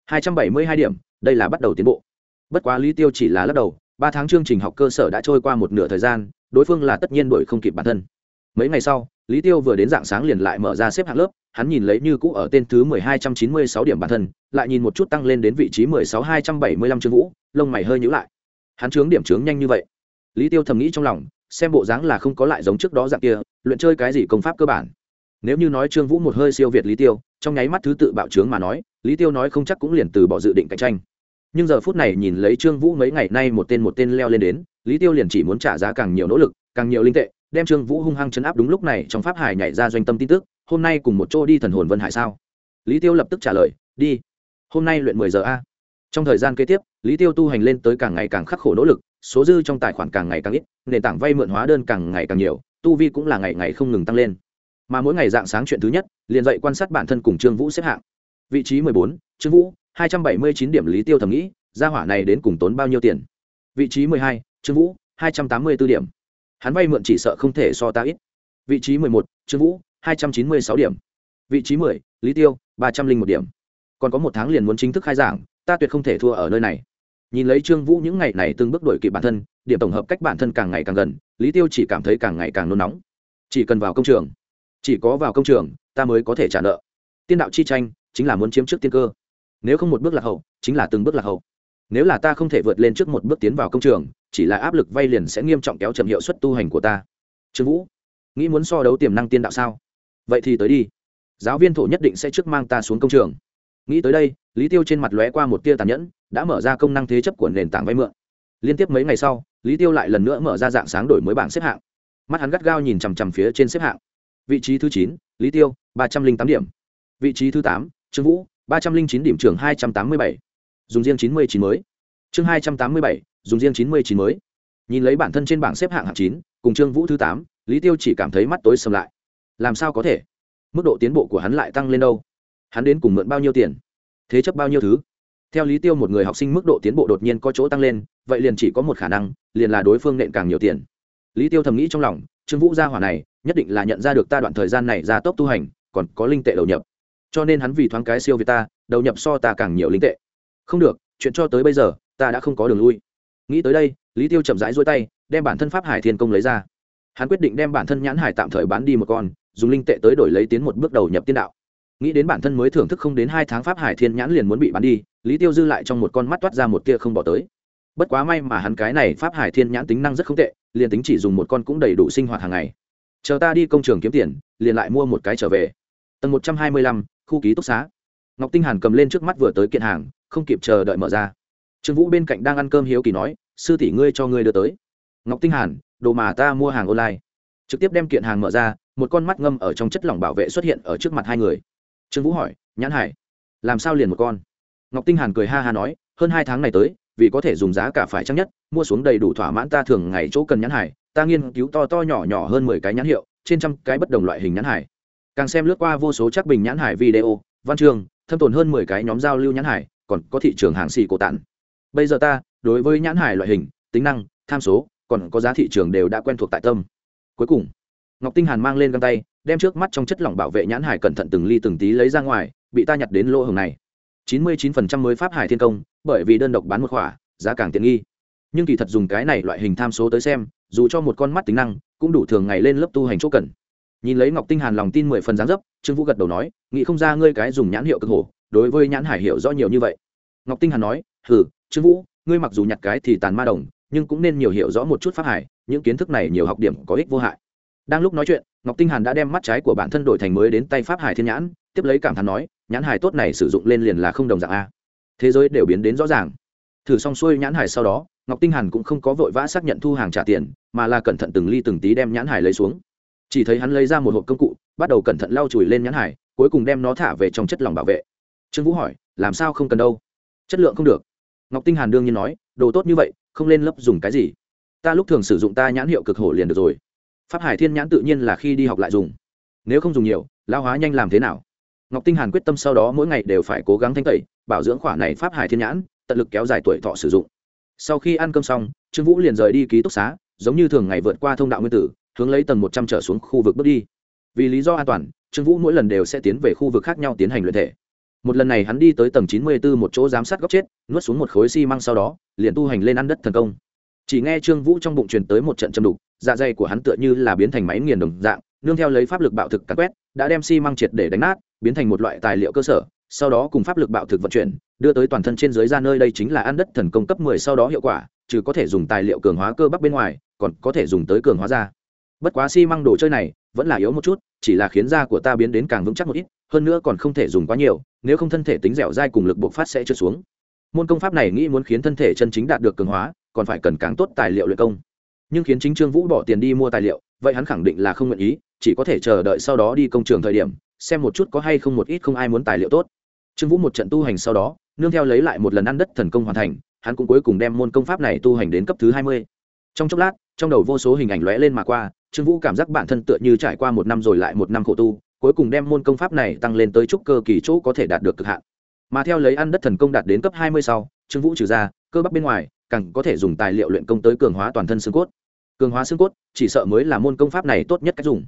272 điểm, đây là bắt đầu tiến bộ. Bất quá Lý Tiêu chỉ là lắc đầu, 3 tháng chương trình học cơ sở đã trôi qua một nửa thời gian, đối phương là tất nhiên đuổi không kịp bản thân. Mấy ngày sau, Lý Tiêu vừa đến dạng sáng liền lại mở ra xếp hạng lớp, hắn nhìn lấy như cũ ở tên thứ 1296 điểm bản thân, lại nhìn một chút tăng lên đến vị trí 16275 Trương Vũ, lông mày hơi nhíu lại. Hắn chướng điểm chướng nhanh như vậy. Lý Tiêu thầm nghĩ trong lòng, xem bộ dáng là không có lại giống trước đó dạng kia, luyện chơi cái gì công pháp cơ bản. Nếu như nói Trương Vũ một hơi siêu việt Lý Tiêu, trong nháy mắt thứ tự bạo chướng mà nói, Lý Tiêu nói không chắc cũng liền từ bỏ dự định cạnh tranh. Nhưng giờ phút này nhìn lấy Trương Vũ mấy ngày nay một tên leo lên đến, Lý Tiêu liền chỉ muốn trả giá càng nhiều nỗ lực, càng nhiều linh tệ, đem Trương Vũ hung hăng chấn áp. Đúng lúc này trong pháp hải nhảy ra Doanh Tâm tin tức, hôm nay cùng một chỗ đi thần hồn Vân Hải sao? Lý Tiêu lập tức trả lời, đi. Hôm nay luyện 10 giờ a. Trong thời gian kế tiếp, Lý Tiêu tu hành lên tới càng ngày càng khắc khổ nỗ lực, số dư trong tài khoản càng ngày càng ít, nền tảng vay mượn hóa đơn càng ngày càng nhiều, tu vi cũng là ngày ngày không ngừng tăng lên. Mà mỗi ngày dạng sáng chuyện thứ nhất, liền dậy quan sát bản thân cùng Trương Vũ xếp hạng. Vị trí 14, Trương Vũ, 279 điểm. Lý Tiêu thầm nghĩ, gia hỏa này đến cùng tốn bao nhiêu tiền. Vị trí 12, Trương Vũ, 284 điểm. Hắn vay mượn chỉ sợ không thể so ta ít. Vị trí 11, Trương Vũ, 296 điểm. Vị trí 10, Lý Tiêu, 301 điểm. còn có 1 tháng liền muốn chính thức khai giảng, ta tuyệt không thể thua ở nơi này. Nhìn lấy Trương Vũ những ngày này từng bước đuổi kịp bản thân, điểm tổng hợp cách bản thân càng ngày càng gần, Lý Tiêu chỉ cảm thấy càng ngày càng nôn nóng. Chỉ cần vào công trường, chỉ có vào công trường ta mới có thể trả nợ. Tiên đạo chi tranh chính là muốn chiếm trước tiên cơ, nếu không một bước lạc hậu chính là từng bước lạc hậu. Nếu là ta không thể vượt lên trước một bước tiến vào công trường, chỉ là áp lực vay liền sẽ nghiêm trọng kéo chậm hiệu suất tu hành của ta. Trương Vũ, nghĩ muốn so đấu tiềm năng tiên đạo sao? Vậy thì tới đi, giáo viên thổ nhất định sẽ trước mang ta xuống công trường. Nghĩ tới đây, Lý Tiêu trên mặt lóe qua một tia tàn nhẫn, đã mở ra công năng thế chấp của nền tảng vay mượn. Liên tiếp mấy ngày sau, Lý Tiêu lại lần nữa mở ra dạng sáng đổi mới bảng xếp hạng. Mắt hắn gắt gao nhìn chằm chằm phía trên xếp hạng. Vị trí thứ 9, Lý Tiêu, 308 điểm. Vị trí thứ 8, Trương Vũ, 309 điểm, trường 287. Dùng riêng 99 mới. Chương 287, dùng riêng 99 mới. Nhìn lấy bản thân trên bảng xếp hạng hạng 9, cùng Trương Vũ thứ 8, Lý Tiêu chỉ cảm thấy mắt tối sầm lại. Làm sao có thể? Mức độ tiến bộ của hắn lại tăng lên đâu? Hắn đến cùng mượn bao nhiêu tiền? Thế chấp bao nhiêu thứ? Theo Lý Tiêu một người học sinh mức độ tiến bộ đột nhiên có chỗ tăng lên, vậy liền chỉ có một khả năng, liền là đối phương nện càng nhiều tiền. Lý Tiêu thầm nghĩ trong lòng, Trương Vũ gia hỏa này, nhất định là nhận ra được ta đoạn thời gian này gia tốc tu hành, còn có linh tệ đầu nhập. Cho nên hắn vì thoáng cái siêu việt ta, đầu nhập so ta càng nhiều linh tệ. Không được, chuyện cho tới bây giờ, ta đã không có đường lui. Nghĩ tới đây, Lý Tiêu chậm rãi duỗi tay, đem bản thân Pháp Hải Thiên Công lấy ra. Hắn quyết định đem bản thân nhãn hải tạm thời bán đi một con, dùng linh tệ tới đổi lấy tiến một bước đầu nhập tiên đạo. Nghĩ đến bản thân mới thưởng thức không đến 2 tháng Pháp Hải Thiên nhãn liền muốn bị bán đi, Lý Tiêu dư lại trong một con mắt toát ra một tia không bỏ tới. Bất quá may mà hắn cái này Pháp Hải Thiên nhãn tính năng rất không tệ, liền tính chỉ dùng một con cũng đầy đủ sinh hoạt hàng ngày. Chờ ta đi công trường kiếm tiền, liền lại mua một cái trở về. Tầng 125, khu ký túc xá. Ngọc Tinh Hàn cầm lên trước mắt vừa tới kiện hàng, không kịp chờ đợi mở ra. Trương Vũ bên cạnh đang ăn cơm hiếu kỳ nói, sư tỷ ngươi cho ngươi đưa tới. Ngọc Tinh Hàn, đồ mà ta mua hàng online. Trực tiếp đem kiện hàng mở ra, một con mắt ngâm ở trong chất lỏng bảo vệ xuất hiện ở trước mặt hai người. Trương Vũ hỏi, nhãn hải, làm sao liền một con? Ngọc Tinh Hàn cười ha ha nói, hơn 2 tháng này tới, vì có thể dùng giá cả phải chăng nhất, mua xuống đầy đủ thỏa mãn ta thường ngày chỗ cần nhãn hải, ta nghiên cứu to to nhỏ nhỏ hơn 10 cái nhãn hiệu, trên trăm cái bất đồng loại hình nhãn hải. Càng xem lướt qua vô số chắc bình nhãn hải video, văn chương, thâm tồn hơn 10 cái nhóm giao lưu nhãn hải, còn có thị trường hàng xì cổ tản. Bây giờ ta, đối với nhãn hải loại hình, tính năng, tham số, còn có giá thị trường đều đã quen thuộc tại tâm. Cuối cùng, Ngọc Tinh Hàn mang lên găng tay, đem trước mắt trong chất lỏng bảo vệ nhãn hải cẩn thận từng ly từng tí lấy ra ngoài, bị ta nhặt đến lỗ hổng này. 99% mới Pháp Hải Thiên Công, bởi vì đơn độc bán một khỏa, giá càng tiện nghi. Nhưng kỳ thật dùng cái này loại hình tham số tới xem, dù cho một con mắt tính năng, cũng đủ thường ngày lên lớp tu hành chỗ cần. Nhìn lấy Ngọc Tinh Hàn lòng tin 10 phần dáng dấp, Trương Vũ gật đầu nói, nghĩ không ra ngươi cái dùng nhãn hiệu cực hổ, đối với nhãn hải hiểu rõ nhiều như vậy. Ngọc Tinh Hàn nói, hừ, Trương Vũ, ngươi mặc dù nhặt cái thì tàn ma đồng, nhưng cũng nên nhiều hiểu rõ một chút Pháp Hải, những kiến thức này nhiều học điểm có ích vô hại. Đang lúc nói chuyện, Ngọc Tinh Hàn đã đem mắt trái của bản thân đổi thành mới đến tay Pháp Hải Thiên nhãn, tiếp lấy cảm thán nói, nhãn hải tốt này sử dụng lên liền là không đồng dạng a. Thế giới đều biến đến rõ ràng. Thử xong xuôi nhãn hải sau đó, Ngọc Tinh Hàn cũng không có vội vã xác nhận thu hàng trả tiền, mà là cẩn thận từng ly từng tí đem nhãn hải lấy xuống. Chỉ thấy hắn lấy ra một hộp công cụ, bắt đầu cẩn thận lau chùi lên nhãn hải, cuối cùng đem nó thả về trong chất lỏng bảo vệ. Trương Vũ hỏi, làm sao không cần đâu? Chất lượng không được. Ngọc Tinh Hàn đương nhiên nói, đồ tốt như vậy, không lên lớp dùng cái gì? Ta lúc thường sử dụng ta nhãn hiệu cực hổ liền được rồi. Pháp Hải Thiên nhãn tự nhiên là khi đi học lại dùng, nếu không dùng nhiều, lao hóa nhanh làm thế nào? Ngọc Tinh Hàn quyết tâm sau đó mỗi ngày đều phải cố gắng thanh tẩy, bảo dưỡng khỏa này Pháp Hải Thiên nhãn, tận lực kéo dài tuổi thọ sử dụng. Sau khi ăn cơm xong, Trương Vũ liền rời đi ký túc xá, giống như thường ngày vượt qua thông đạo nguyên tử, hướng lấy tầng 100 trở xuống khu vực bước đi. Vì lý do an toàn, Trương Vũ mỗi lần đều sẽ tiến về khu vực khác nhau tiến hành luyện thể. Một lần này hắn đi tới tầng 94 một chỗ giám sát góc chết, nuốt xuống một khối xi măng sau đó, liền tu hành lên ăn đất thần công. Chỉ nghe Trương Vũ trong bụng truyền tới một trận châm đục, dạ dày của hắn tựa như là biến thành máy nghiền đồng dạng, nương theo lấy pháp lực bạo thực càn quét, đã đem xi măng triệt để đánh nát, biến thành một loại tài liệu cơ sở, sau đó cùng pháp lực bạo thực vận chuyển, đưa tới toàn thân trên dưới ra nơi đây chính là ăn đất thần công cấp 10 sau đó hiệu quả, trừ có thể dùng tài liệu cường hóa cơ bắp bên ngoài, còn có thể dùng tới cường hóa da. Bất quá xi măng đồ chơi này vẫn là yếu một chút, chỉ là khiến da của ta biến đến càng vững chắc một ít, hơn nữa còn không thể dùng quá nhiều, nếu không thân thể tính dẻo dai cùng lực bộc phát sẽ trượt xuống. Môn công pháp này nghĩ muốn khiến thân thể chân chính đạt được cường hóa, còn phải cần càng tốt tài liệu luyện công. Nhưng khiến chính Trương Vũ bỏ tiền đi mua tài liệu, vậy hắn khẳng định là không nguyện ý, chỉ có thể chờ đợi sau đó đi công trường thời điểm, xem một chút có hay không một ít không ai muốn tài liệu tốt. Trương Vũ một trận tu hành sau đó, nương theo lấy lại một lần ăn đất thần công hoàn thành, hắn cũng cuối cùng đem môn công pháp này tu hành đến cấp thứ 20. Trong chốc lát, trong đầu vô số hình ảnh lóe lên mà qua, Trương Vũ cảm giác bản thân tựa như trải qua một năm rồi lại một năm khổ tu, cuối cùng đem môn công pháp này tăng lên tới trúc cơ kỳ chỗ có thể đạt được cực hạn. Mà theo lấy ăn đất thần công đạt đến cấp 20 sau, Trương Vũ trừ ra cơ bắp bên ngoài, càng có thể dùng tài liệu luyện công tới cường hóa toàn thân xương cốt. Cường hóa xương cốt, chỉ sợ mới là môn công pháp này tốt nhất cách dùng.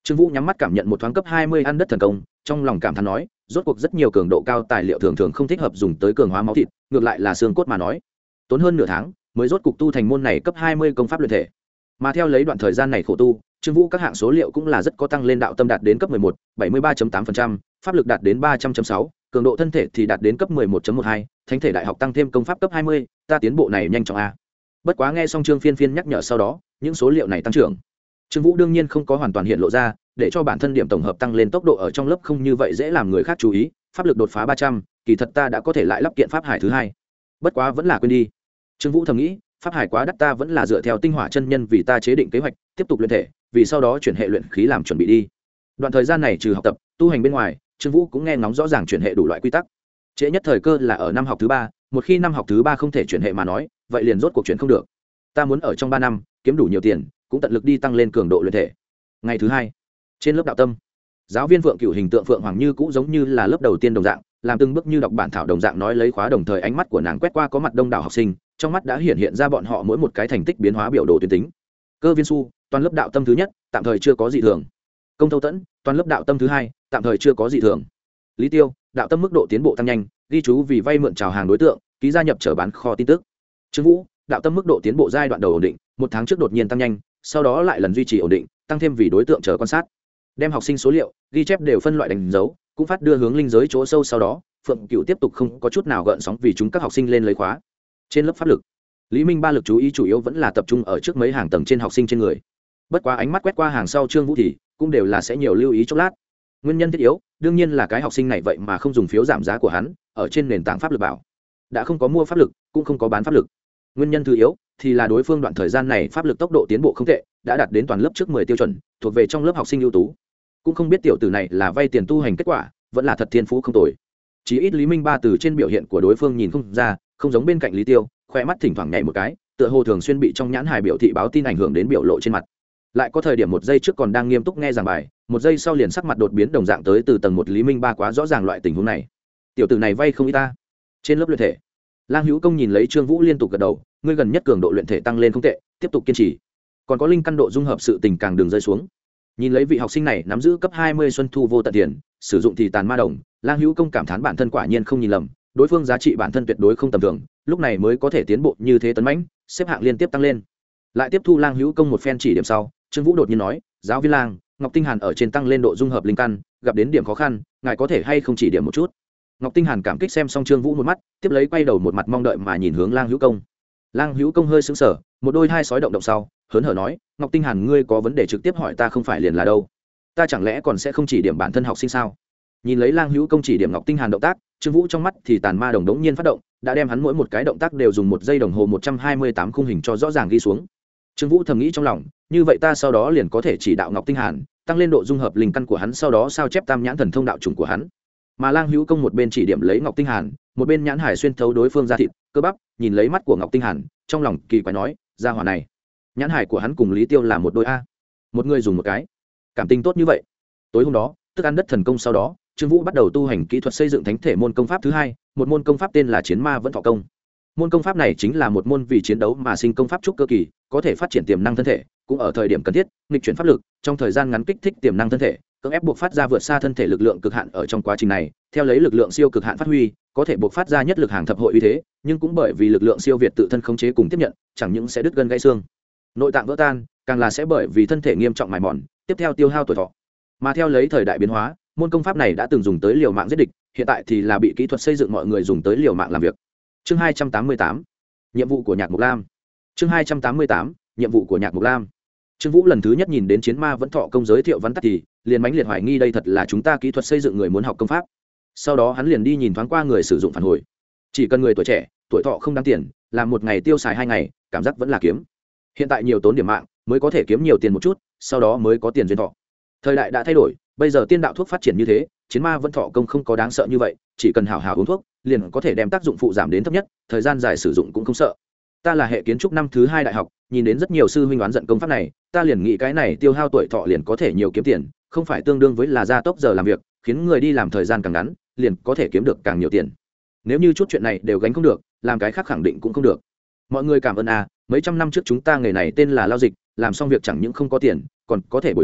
Trương Vũ nhắm mắt cảm nhận một thoáng cấp 20 ăn đất thần công, trong lòng cảm thán nói, rốt cuộc rất nhiều cường độ cao tài liệu thường thường không thích hợp dùng tới cường hóa máu thịt, ngược lại là xương cốt mà nói, tốn hơn nửa tháng mới rốt cục tu thành môn này cấp 20 công pháp luyện thể. Mà theo lấy đoạn thời gian này khổ tu, Trương Vũ các hạng số liệu cũng là rất có tăng lên, đạo tâm đạt đến cấp 11, 73.8%, pháp lực đạt đến 300.6, cường độ thân thể thì đạt đến cấp 11.12, thánh thể đại học tăng thêm công pháp cấp 20, ta tiến bộ này nhanh chóng a. Bất quá nghe xong Trương Phiên Phiên nhắc nhở sau đó, những số liệu này tăng trưởng, Trương Vũ đương nhiên không có hoàn toàn hiện lộ ra, để cho bản thân điểm tổng hợp tăng lên tốc độ ở trong lớp không như vậy dễ làm người khác chú ý, pháp lực đột phá 300, kỳ thật ta đã có thể lại lắp kiện pháp hải thứ hai. Bất quá vẫn là quên đi. Trương Vũ thầm nghĩ, pháp hải quá đắt, ta vẫn là dựa theo tinh hỏa chân nhân vì ta chế định kế hoạch, tiếp tục luyện thể, vì sau đó chuyển hệ luyện khí làm chuẩn bị đi. Đoạn thời gian này trừ học tập, tu hành bên ngoài, Trương Vũ cũng nghe ngóng rõ ràng chuyển hệ đủ loại quy tắc. Trễ nhất thời cơ là ở năm học thứ 3, một khi năm học thứ 3 không thể chuyển hệ mà nói, vậy liền rốt cuộc chuyển không được. Ta muốn ở trong 3 năm kiếm đủ nhiều tiền, cũng tận lực đi tăng lên cường độ luyện thể. Ngày thứ 2, trên lớp đạo tâm, giáo viên Phượng Cửu hình tượng Phượng Hoàng Như cũng giống như là lớp đầu tiên đồng dạng, làm từng bước như đọc bản thảo đồng dạng nói lấy khóa, đồng thời ánh mắt của nàng quét qua có mặt đông đảo học sinh, trong mắt đã hiện ra bọn họ mỗi một cái thành tích biến hóa biểu đồ tuyến tính. Cơ Viên Su, toàn lớp đạo tâm thứ nhất, tạm thời chưa có dị thường. Công Thâu Tẫn, toàn lớp đạo tâm thứ hai, tạm thời chưa có dị thường. Lý Tiêu, đạo tâm mức độ tiến bộ tăng nhanh, ghi chú vì vay mượn chào hàng đối tượng, ký gia nhập trở bán kho tin tức. Trương Vũ, đạo tâm mức độ tiến bộ giai đoạn đầu ổn định, một tháng trước đột nhiên tăng nhanh, sau đó lại lần duy trì ổn định, tăng thêm vì đối tượng chờ quan sát. Đem học sinh số liệu, ghi chép đều phân loại đánh dấu, cũng phát đưa hướng linh giới chỗ sâu, sau đó Phượng Cửu tiếp tục không có chút nào gợn sóng vì chúng các học sinh lên lấy khóa. Trên lớp pháp lực, Lý Minh ba lực chú ý chủ yếu vẫn là tập trung ở trước mấy hàng tầng trên học sinh trên người. Bất quá ánh mắt quét qua hàng sau Trương Vũ thì cũng đều là sẽ nhiều lưu ý chốc lát. Nguyên nhân thiết yếu, đương nhiên là cái học sinh này vậy mà không dùng phiếu giảm giá của hắn, ở trên nền tảng pháp lực bảo, đã không có mua pháp lực, cũng không có bán pháp lực. Nguyên nhân thứ yếu thì là đối phương đoạn thời gian này pháp lực tốc độ tiến bộ không tệ, đã đạt đến toàn lớp trước 10 tiêu chuẩn, thuộc về trong lớp học sinh ưu tú. Cũng không biết tiểu tử này là vay tiền tu hành kết quả, vẫn là thật thiên phú không tồi. Chỉ ít Lý Minh ba từ trên biểu hiện của đối phương nhìn không ra, không giống bên cạnh Lý Tiêu, khoe mắt thỉnh thoảng nhảy một cái, tựa hồ thường xuyên bị trong nhãn hài biểu thị báo tin ảnh hưởng đến biểu lộ trên mặt. Lại có thời điểm một giây trước còn đang nghiêm túc nghe giảng bài, một giây sau liền sắc mặt đột biến đồng dạng tới từ tầng 1 Lý Minh ba quá rõ ràng loại tình huống này. Tiểu tử này vay không ít ta. Trên lớp luyện thể, Lang Hữu Công nhìn lấy Trương Vũ liên tục gật đầu, ngươi gần nhất cường độ luyện thể tăng lên không tệ, tiếp tục kiên trì. Còn có linh căn độ dung hợp sự tình càng đường rơi xuống. Nhìn lấy vị học sinh này nắm giữ cấp 20 xuân thu vô tận tiền, sử dụng thì tàn ma đồng, Lang Hữu Công cảm thán bản thân quả nhiên không nhìn lầm, đối phương giá trị bản thân tuyệt đối không tầm thường, lúc này mới có thể tiến bộ như thế tấn mãnh, xếp hạng liên tiếp tăng lên. Lại tiếp thu Lang Hữu Công một phen chỉ điểm sau, Trương Vũ đột nhiên nói, giáo viên Lang, Ngọc Tinh Hàn ở trên tăng lên độ dung hợp linh căn, gặp đến điểm khó khăn, ngài có thể hay không chỉ điểm một chút. Ngọc Tinh Hàn cảm kích xem xong Trương Vũ một mắt, tiếp lấy quay đầu một mặt mong đợi mà nhìn hướng Lang Hữu Công. Lang Hữu Công hơi sững sờ, một đôi hai sói động động sau, hớn hở nói, Ngọc Tinh Hàn ngươi có vấn đề trực tiếp hỏi ta không phải liền là đâu, ta chẳng lẽ còn sẽ không chỉ điểm bản thân học sinh sao? Nhìn lấy Lang Hữu Công chỉ điểm Ngọc Tinh Hàn động tác, Trương Vũ trong mắt thì tàn ma đồng đống nhiên phát động, đã đem hắn mỗi một cái động tác đều dùng 1 giây đồng hồ 128 khung hình cho rõ ràng ghi xuống. Trương Vũ thầm nghĩ trong lòng, như vậy ta sau đó liền có thể chỉ đạo Ngọc Tinh Hàn, tăng lên độ dung hợp linh căn của hắn, sau đó sao chép tam nhãn thần thông đạo chủng của hắn. Mà Lang Hữu Công một bên chỉ điểm lấy Ngọc Tinh Hàn, một bên nhãn hải xuyên thấu đối phương ra thịt, cơ bắp, nhìn lấy mắt của Ngọc Tinh Hàn, trong lòng kỳ quái nói, gia hỏa này, nhãn hải của hắn cùng Lý Tiêu là một đôi a, một người dùng một cái, cảm tình tốt như vậy. Tối hôm đó, tức ăn đất thần công sau đó, Trương Vũ bắt đầu tu hành kỹ thuật xây dựng thánh thể môn công pháp thứ hai, một môn công pháp tên là Chiến Ma Vẫn Thọ Công. Môn công pháp này chính là một môn vì chiến đấu mà sinh công pháp trúc cơ kỳ, có thể phát triển tiềm năng thân thể, cũng ở thời điểm cần thiết, nghịch chuyển pháp lực, trong thời gian ngắn kích thích tiềm năng thân thể, cưỡng ép buộc phát ra vượt xa thân thể lực lượng cực hạn. Ở trong quá trình này, theo lấy lực lượng siêu cực hạn phát huy, có thể buộc phát ra nhất lực hàng thập hội uy thế, nhưng cũng bởi vì lực lượng siêu việt tự thân khống chế cùng tiếp nhận, chẳng những sẽ đứt gân gãy xương, nội tạng vỡ tan, càng là sẽ bởi vì thân thể nghiêm trọng mài mòn, tiếp theo tiêu hao tuổi thọ. Mà theo lấy thời đại biến hóa, môn công pháp này đã từng dùng tới liều mạng giết địch, hiện tại thì là bị kỹ thuật xây dựng mọi người dùng tới liều mạng làm việc. Chương 288, nhiệm vụ của Nhạc Mộc Lam. Chương 288, nhiệm vụ của Nhạc Mộc Lam. Trương Vũ lần thứ nhất nhìn đến Chiến Ma Vẫn Thọ Công giới thiệu vắn tắt thì liền mãnh liệt hoài nghi đây thật là chúng ta kỹ thuật xây dựng người muốn học công pháp. Sau đó hắn liền đi nhìn thoáng qua người sử dụng phản hồi, chỉ cần người tuổi trẻ, tuổi thọ không đáng tiền, làm một ngày tiêu xài 2 ngày, cảm giác vẫn là kiếm. Hiện tại nhiều tốn điểm mạng mới có thể kiếm nhiều tiền một chút, sau đó mới có tiền duyên thọ. Thời đại đã thay đổi, bây giờ tiên đạo thuốc phát triển như thế, Chiến Ma Vẫn Thọ Công không có đáng sợ như vậy, chỉ cần hảo hảo uống thuốc, liền có thể đem tác dụng phụ giảm đến thấp nhất, thời gian dài sử dụng cũng không sợ. Ta là hệ kiến trúc năm thứ 2 đại học, nhìn đến rất nhiều sư huynh oán giận công pháp này, ta liền nghĩ cái này tiêu hao tuổi thọ liền có thể nhiều kiếm tiền, không phải tương đương với là gia tốc giờ làm việc, khiến người đi làm thời gian càng ngắn, liền có thể kiếm được càng nhiều tiền. Nếu như chút chuyện này đều gánh không được, làm cái khác khẳng định cũng không được. Mọi người cảm ơn mấy trăm năm trước chúng ta nghề này tên là lao dịch, làm xong việc chẳng những không có tiền, còn có thể bồi táng,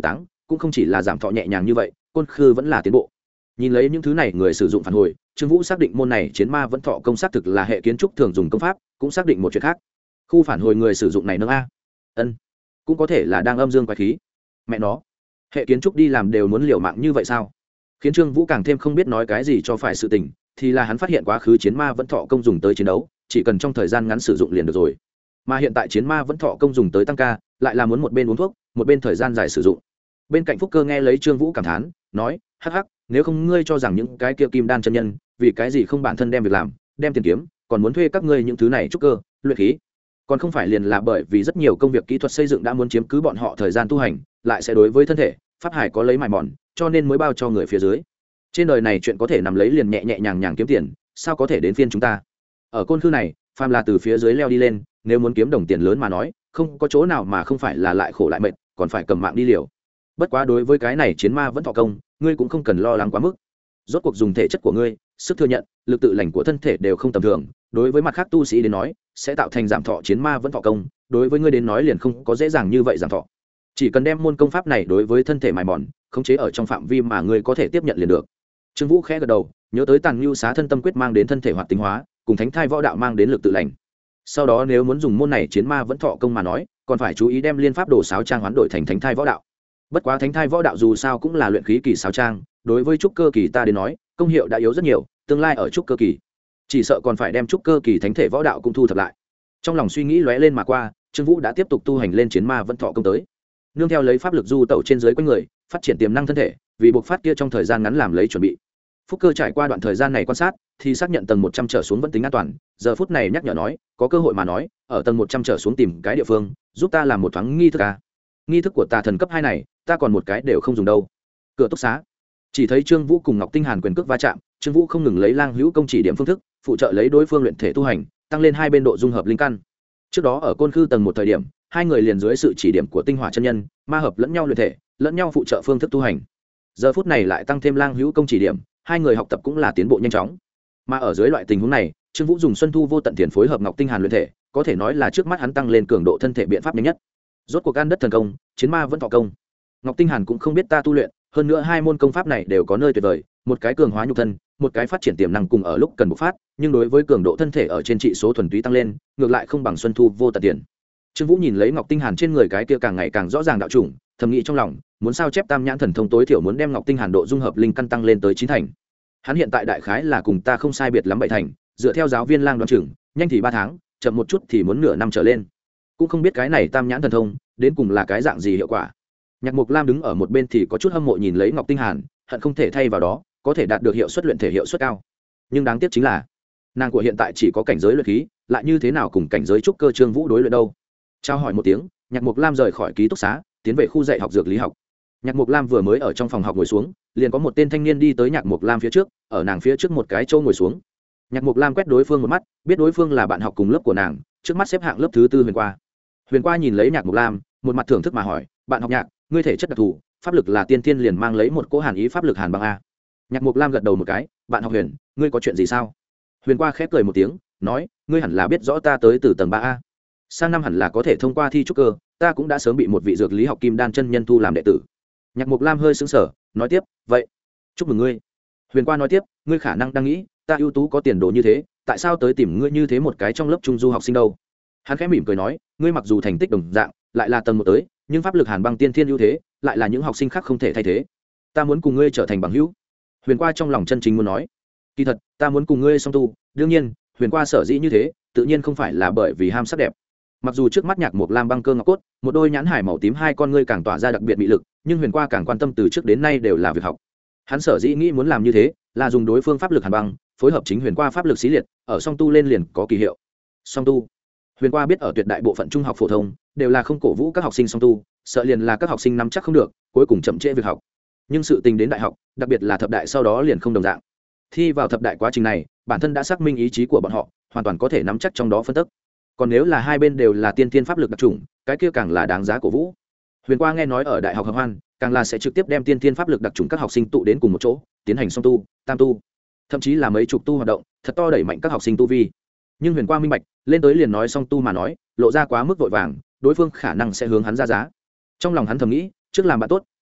cũng không chỉ là giảm thọ nhẹ nhàng như vậy, côn khư vẫn là tiến bộ. Nhìn lấy những thứ này người sử dụng phản hồi, Trương Vũ xác định môn này chiến ma vẫn thọ công xác thực là hệ kiến trúc thường dùng công pháp, cũng xác định một chuyện khác. Khu phản hồi người sử dụng này nâng a. Ân, cũng có thể là đang âm dương quái khí. Mẹ nó, hệ kiến trúc đi làm đều muốn liều mạng như vậy sao? Khiến Trương Vũ càng thêm không biết nói cái gì cho phải sự tình, thì là hắn phát hiện quá khứ chiến ma vẫn thọ công dùng tới chiến đấu, chỉ cần trong thời gian ngắn sử dụng liền được rồi. Mà hiện tại chiến ma vẫn thọ công dùng tới tăng ca, lại là muốn một bên uống thuốc, một bên thời gian dài sử dụng. Bên cạnh Phúc Cơ nghe lấy Trương Vũ cảm thán, nói: "Hắc hắc, nếu không ngươi cho rằng những cái kia kim đan chân nhân, vì cái gì không bản thân đem việc làm, đem tiền kiếm, còn muốn thuê các ngươi những thứ này trúc cơ, luyện khí? Còn không phải liền là bởi vì rất nhiều công việc kỹ thuật xây dựng đã muốn chiếm cứ bọn họ thời gian tu hành, lại sẽ đối với thân thể, pháp hải có lấy mài mòn, cho nên mới bao cho người phía dưới. Trên đời này chuyện có thể nằm lấy liền nhẹ nhẹ nhàng nhàng kiếm tiền, sao có thể đến phiên chúng ta? Ở côn khư này, phàm là từ phía dưới leo đi lên, nếu muốn kiếm đồng tiền lớn mà nói, không có chỗ nào mà không phải là lại khổ lại mệt, còn phải cầm mạng đi liều. Bất quá đối với cái này chiến ma vẫn thọ công, ngươi cũng không cần lo lắng quá mức. Rốt cuộc dùng thể chất của ngươi, sức thừa nhận, lực tự lành của thân thể đều không tầm thường, đối với mặt khác tu sĩ đến nói, sẽ tạo thành giảm thọ chiến ma vẫn thọ công, đối với ngươi đến nói liền không có dễ dàng như vậy giảm thọ. Chỉ cần đem môn công pháp này đối với thân thể mài mòn, khống chế ở trong phạm vi mà ngươi có thể tiếp nhận liền được. Trương Vũ khẽ gật đầu, nhớ tới Tàn Nhu Xá thân tâm quyết mang đến thân thể hoạt tính hóa, cùng Thánh Thai võ đạo mang đến lực tự lành. Sau đó nếu muốn dùng môn này chiến ma vẫn thọ công mà nói, còn phải chú ý đem liên pháp đồ sáo trang hoán đổi thành Thánh Thai võ đạo. Bất quá Thánh Thai võ đạo dù sao cũng là luyện khí kỳ sáo trang, đối với trúc cơ kỳ ta đến nói, công hiệu đã yếu rất nhiều, tương lai ở trúc cơ kỳ, chỉ sợ còn phải đem trúc cơ kỳ thánh thể võ đạo cũng thu thập lại. Trong lòng suy nghĩ lóe lên mà qua, Trương Vũ đã tiếp tục tu hành lên chiến ma vẫn thọ công tới. Nương theo lấy pháp lực du tẩu trên dưới quanh người, phát triển tiềm năng thân thể, vì buộc phát kia trong thời gian ngắn làm lấy chuẩn bị. Phúc Cơ trải qua đoạn thời gian này quan sát, thì xác nhận tầng 100 trở xuống vẫn tính an toàn, giờ phút này nhắc nhở nói, có cơ hội mà nói, ở tầng 100 trở xuống tìm cái địa phương, giúp ta làm một thoáng nghi thức a. Nghi thức của tà thần cấp 2 này, ta còn một cái đều không dùng đâu. Cửa túc xá. Chỉ thấy Trương Vũ cùng Ngọc Tinh Hàn quyền cước va chạm, Trương Vũ không ngừng lấy Lang Hữu công chỉ điểm phương thức, phụ trợ lấy đối phương luyện thể tu hành, tăng lên hai bên độ dung hợp linh căn. Trước đó ở côn khư tầng 1 thời điểm, hai người liền dưới sự chỉ điểm của Tinh Hỏa chân nhân, ma hợp lẫn nhau luyện thể, lẫn nhau phụ trợ phương thức tu hành. Giờ phút này lại tăng thêm Lang Hữu công chỉ điểm, hai người học tập cũng là tiến bộ nhanh chóng. Mà ở dưới loại tình huống này, Trương Vũ dùng Xuân Thu Vô Tận Tiền phối hợp Ngọc Tinh Hàn luyện thể, có thể nói là trước mắt hắn tăng lên cường độ thân thể biện pháp nhanh nhất. Rốt cuộc gan đất thần công, chiến ma vẫn thọ công. Ngọc Tinh Hàn cũng không biết ta tu luyện, hơn nữa hai môn công pháp này đều có nơi tuyệt vời, một cái cường hóa nhục thân, một cái phát triển tiềm năng cùng ở lúc cần bộc phát, nhưng đối với cường độ thân thể ở trên trị số thuần túy tăng lên, ngược lại không bằng Xuân Thu Vô Tận Tiền. Trương Vũ nhìn lấy Ngọc Tinh Hàn trên người cái kia càng ngày càng rõ ràng đạo chủng, thầm nghĩ trong lòng, muốn sao chép Tam Nhãn Thần Thông tối thiểu muốn đem Ngọc Tinh Hàn độ dung hợp linh căn tăng lên tới 9 thành. Hắn hiện tại đại khái là cùng ta không sai biệt lắm 7 thành, dựa theo giáo viên Lang đoán chừng, nhanh thì 3 tháng, chậm một chút thì muốn nửa năm trở lên. Cũng không biết cái này Tam Nhãn Thần Thông đến cùng là cái dạng gì hiệu quả. Nhạc Mộc Lam đứng ở một bên thì có chút hâm mộ nhìn lấy Ngọc Tinh Hàn, hận không thể thay vào đó, có thể đạt được hiệu suất luyện thể hiệu suất cao. Nhưng đáng tiếc chính là, nàng của hiện tại chỉ có cảnh giới luyện khí, lại như thế nào cùng cảnh giới trúc cơ Trương Vũ đối luyện đâu. Trao hỏi một tiếng, Nhạc Mộc Lam rời khỏi ký túc xá, tiến về khu dạy học dược lý học. Nhạc Mộc Lam vừa mới ở trong phòng học ngồi xuống, liền có một tên thanh niên đi tới Nhạc Mộc Lam phía trước, ở nàng phía trước một cái chỗ ngồi xuống. Nhạc Mộc Lam quét đối phương một mắt, biết đối phương là bạn học cùng lớp của nàng, trước mắt xếp hạng lớp thứ 4 Huyền Qua. Huyền Qua nhìn lấy Nhạc Mộc Lam, một mặt thưởng thức mà hỏi, bạn học Nhạc, ngươi thể chất đặc thù, pháp lực là tiên thiên liền mang lấy một cỗ hàn ý pháp lực hàn băng a. Nhạc Mộc Lam gật đầu một cái, bạn học Huyền, ngươi có chuyện gì sao? Huyền Qua khép cười một tiếng, nói, ngươi hẳn là biết rõ ta tới từ tầng 3 a, sang năm hẳn là có thể thông qua thi trúc cơ, ta cũng đã sớm bị một vị dược lý học kim đan chân nhân thu làm đệ tử. Nhạc Mộc Lam hơi sững sờ, nói tiếp, vậy chúc mừng ngươi. Huyền Qua nói tiếp, ngươi khả năng đang nghĩ, ta ưu tú có tiền đồ như thế, tại sao tới tìm ngươi như thế một cái trong lớp trung du học sinh đâu? Hắn khẽ mỉm cười nói, ngươi mặc dù thành tích đồng dạng, lại là tầng 1 tới, nhưng pháp lực hàn băng tiên thiên ưu thế, lại là những học sinh khác không thể thay thế. Ta muốn cùng ngươi trở thành bằng hữu. Huyền Qua trong lòng chân chính muốn nói, kỳ thật, ta muốn cùng ngươi song tu. Đương nhiên, Huyền Qua sở dĩ như thế, tự nhiên không phải là bởi vì ham sắc đẹp. Mặc dù trước mắt Nhạc Mộc Lam băng cơ ngọc cốt, một đôi nhãn hải màu tím, hai con ngươi càng tỏa ra đặc biệt mị lực, nhưng Huyền Qua càng quan tâm từ trước đến nay đều là việc học. Hắn sở dĩ nghĩ muốn làm như thế, là dùng đối phương pháp lực hàn băng, phối hợp chính Huyền Qua pháp lực xí liệt, ở song tu lên liền có kỳ hiệu. Song tu. Huyền Qua biết ở tuyệt đại bộ phận trung học phổ thông đều là không cổ vũ các học sinh song tu, sợ liền là các học sinh nắm chắc không được, cuối cùng chậm trễ việc học. Nhưng sự tình đến đại học, đặc biệt là thập đại sau đó liền không đồng dạng. Thi vào thập đại quá trình này, bản thân đã xác minh ý chí của bọn họ, hoàn toàn có thể nắm chắc trong đó phân tích. Còn nếu là hai bên đều là tiên tiên pháp lực đặc trùng, cái kia càng là đáng giá cổ vũ. Huyền Qua nghe nói ở đại học Hợp Hoan, càng là sẽ trực tiếp đem tiên tiên pháp lực đặc trùng các học sinh tụ đến cùng một chỗ, tiến hành song tu, tam tu, thậm chí là mấy chục tu hoạt động, thật to đẩy mạnh các học sinh tu vi. Nhưng Huyền Qua minh bạch, lên tới liền nói song tu mà nói, lộ ra quá mức vội vàng, đối phương khả năng sẽ hướng hắn ra giá. Trong lòng hắn thầm nghĩ, trước làm bạn tốt,